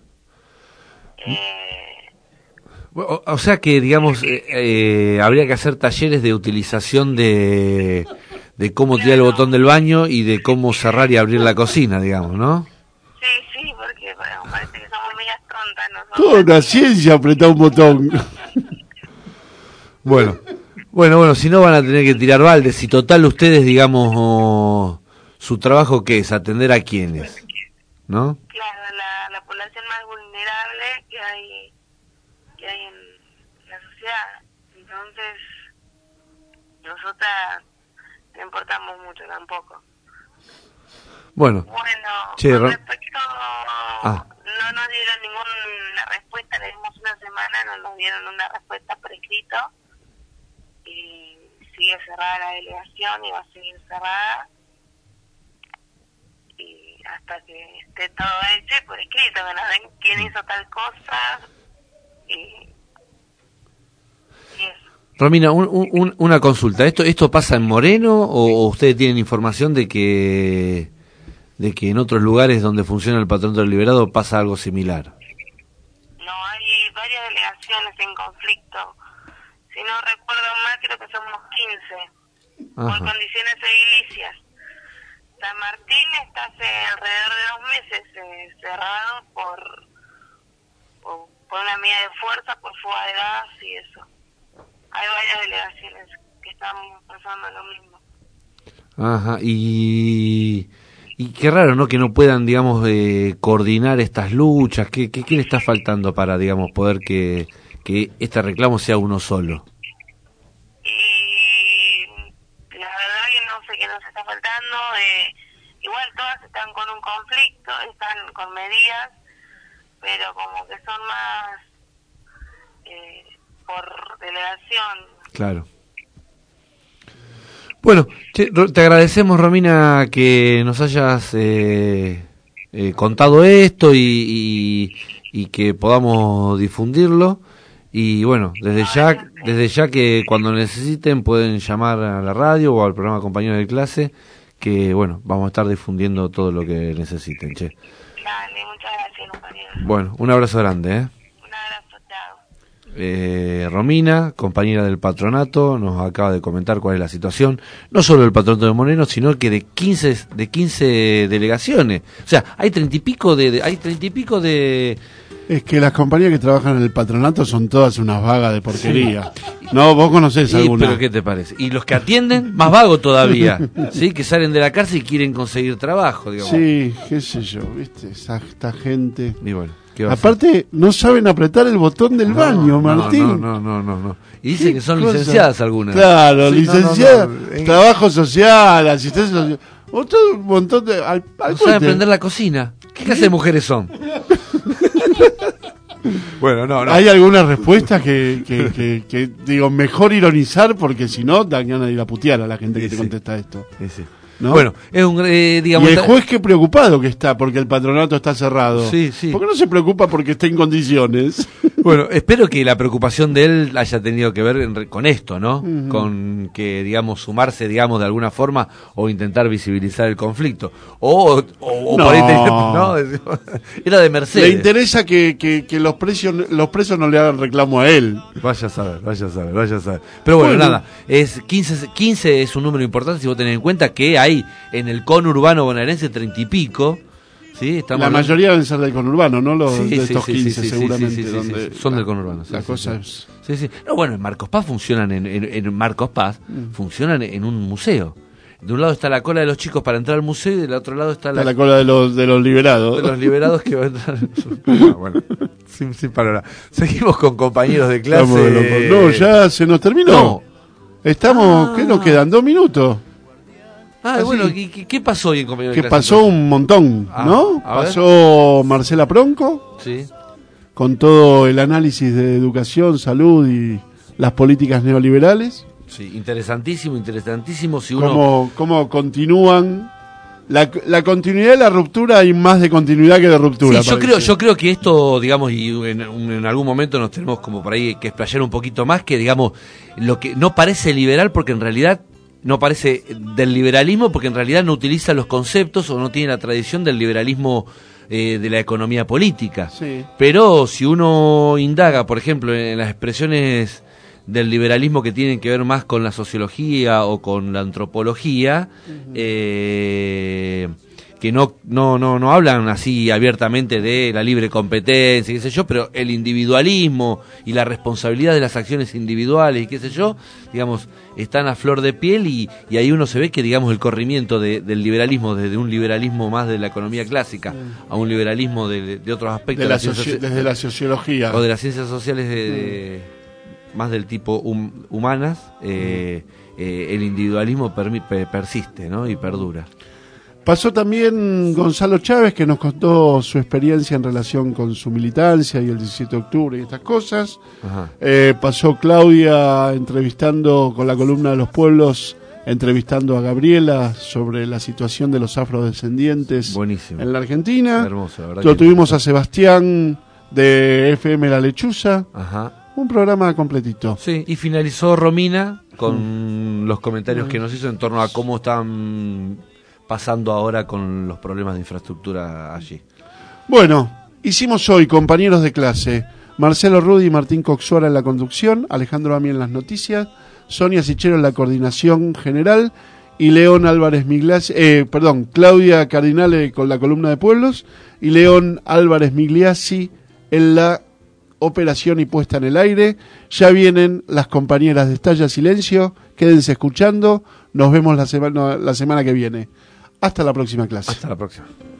Eh, o, o sea que, digamos, eh, eh, habría que hacer talleres de utilización de, de cómo tirar el botón del baño y de cómo cerrar y abrir la cocina, digamos, ¿no? Sí, sí, porque bueno, parece que somos medias tontas nosotros. Toda una ciencia apretar un botón. Bueno, bueno, bueno, si no van a tener que tirar baldes y total ustedes, digamos... Oh, ¿su trabajo qué es? ¿Atender a quiénes? ¿No? Claro, la, la población más vulnerable que hay que hay en la sociedad. Entonces, nosotras no importamos mucho tampoco. Bueno. Bueno, che, con Ro- respecto... Ah. No nos dieron ninguna respuesta, le dimos una semana, no nos dieron una respuesta por escrito. Y sigue cerrada la delegación y va a seguir cerrada. Y hasta que esté todo hecho y por escrito, que nos den quién hizo tal cosa y, y eso. Romina, un, un, una consulta. ¿Esto esto pasa en Moreno o, o ustedes tienen información de que de que en otros lugares donde funciona el Patronato del Liberado pasa algo similar? No, hay varias delegaciones en conflicto. Si no recuerdo mal, creo que somos quince, Ajá. por condiciones edilicias. San Martín está hace alrededor de dos meses eh, cerrado por, por, por una medida de fuerza, por fuga de gas y eso. Hay varias delegaciones que están pasando lo mismo. Ajá, y, y qué raro, ¿no? Que no puedan, digamos, eh, coordinar estas luchas. ¿Qué, qué, qué le está faltando para, digamos, poder que, que este reclamo sea uno solo. Y la verdad que no sé qué nos está faltando. Eh, igual todas están con un conflicto, están con medidas, pero como que son más eh, por delegación. Claro. Bueno, te, te agradecemos, Romina, que nos hayas eh, eh, contado esto y, y, y que podamos difundirlo. Y bueno, desde ya, desde ya que cuando necesiten pueden llamar a la radio o al programa Compañeros de Clase, que bueno, vamos a estar difundiendo todo lo que necesiten, che. Dale, muchas gracias, compañero. Bueno, un abrazo grande, ¿eh? Un abrazo, chao. Eh, Romina, compañera del patronato, nos acaba de comentar cuál es la situación, no solo del patronato de Moreno, sino que de quince, de quince delegaciones. O sea, hay treinta y pico de, de hay treinta y pico de... Es que las compañías que trabajan en el patronato son todas unas vagas de porquería. Sí. No, vos conocés sí, alguna. Pero ¿qué te parece? Y los que atienden, más vagos todavía, ¿sí? Que salen de la cárcel y quieren conseguir trabajo, digamos. Sí, qué sé yo, ¿viste? Esa, esta gente... Y bueno, ¿qué va aparte, no saben apretar el botón del no, baño, Martín. No, no, no, no, no. Y dicen que son cosa? licenciadas algunas. Claro, sí, licenciadas, no, no, no. trabajo social, asistencia social. Otro un montón de... Al, al no saben prender la cocina. ¿Qué clase de mujeres son? Bueno, no, no. Hay algunas respuestas que, que, que, que, digo, mejor ironizar porque si no, dan ganas de ir a putear a la gente que sí, te contesta esto. Sí, sí. ¿No? Bueno, es un, eh, digamos... Y el juez qué preocupado que está porque el patronato está cerrado. Sí, sí. ¿Por qué no se preocupa porque está en condiciones? Bueno, espero que la preocupación de él haya tenido que ver en, con esto, ¿no? Uh-huh. Con que, digamos, sumarse, digamos, de alguna forma o intentar visibilizar el conflicto. O, o, o no. por ahí tener, ¿no? Era de Mercedes. Le interesa que, que, que los, precios, los presos no le hagan reclamo a él. Vaya a saber, vaya a saber, vaya a saber. Pero bueno, bueno. nada, es quince, quince es un número importante si vos tenés en cuenta que hay en el conurbano bonaerense treinta y pico. Sí, estamos la hablando... mayoría deben ser del conurbano, ¿no? Los sí, de estos sí, quince, sí, seguramente. Sí, sí, sí, donde sí, son la, del conurbano. Sí, la sí, cosa sí. es... Sí, sí. No, bueno, en Marcos Paz funcionan, en, en, en Marcos Paz, mm. funcionan en un museo. De un lado está la cola de los chicos para entrar al museo y del otro lado está, está la... la cola de los, de los liberados. De los liberados que va a entrar... no, bueno, sin, sin palabra. Seguimos con compañeros de clase. De no, ya se nos terminó. No. Estamos, ah. ¿qué nos quedan? ¿Dos minutos? Ah, Así. bueno, ¿qué, ¿qué pasó hoy en compañeros de clase? Que pasó un montón, ah, ¿no? Pasó ver. Marcela Pronco. Sí. Con todo el análisis de educación, salud y las políticas neoliberales. Sí, interesantísimo, interesantísimo. Si uno... Cómo, cómo continúan la, la continuidad de la ruptura, hay más de continuidad que de ruptura. Sí, yo creo, yo creo que esto, digamos, y en, en algún momento nos tenemos como por ahí que explayar un poquito más, que digamos, lo que no parece liberal porque en realidad no parece del liberalismo porque en realidad no utiliza los conceptos o no tiene la tradición del liberalismo eh, de la economía política. Sí. Pero si uno indaga, por ejemplo, en las expresiones del liberalismo que tienen que ver más con la sociología o con la antropología, uh-huh. eh, que no, no, no, no hablan así abiertamente de la libre competencia, qué sé yo, pero el individualismo y la responsabilidad de las acciones individuales y qué sé yo, digamos, están a flor de piel y, y ahí uno se ve que, digamos, el corrimiento de, del liberalismo, desde un liberalismo más de la economía clásica uh-huh. a un liberalismo de, de otros aspectos. De la soci- desde la sociología. O de las ciencias sociales de... de uh-huh. más del tipo hum, humanas, eh, eh, el individualismo permi- per- persiste, ¿no? Y perdura. Pasó también Gonzalo Chávez, que nos contó su experiencia en relación con su militancia y el diecisiete de octubre y estas cosas. Eh, pasó Claudia entrevistando con la columna de los pueblos, entrevistando a Gabriela sobre la situación de los afrodescendientes Buenísimo. En la Argentina. Hermoso, la verdad. Lo tuvimos a Sebastián de F M La Lechuza. Ajá. Un programa completito. Sí, y finalizó Romina con mm. los comentarios mm. que nos hizo en torno a cómo están pasando ahora con los problemas de infraestructura allí. Bueno, hicimos hoy compañeros de clase. Marcelo Rudi y Martín Coxuara en la conducción, Alejandro Ami en las noticias, Sonia Sichero en la coordinación general y León Álvarez Migliasi, eh, perdón, Claudia Cardinale con la columna de pueblos y León Álvarez Migliasi en la operación y puesta en el aire. Ya vienen las compañeras de Estalla Silencio, quédense escuchando, nos vemos la semana, la semana que viene. Hasta la próxima clase. Hasta la próxima.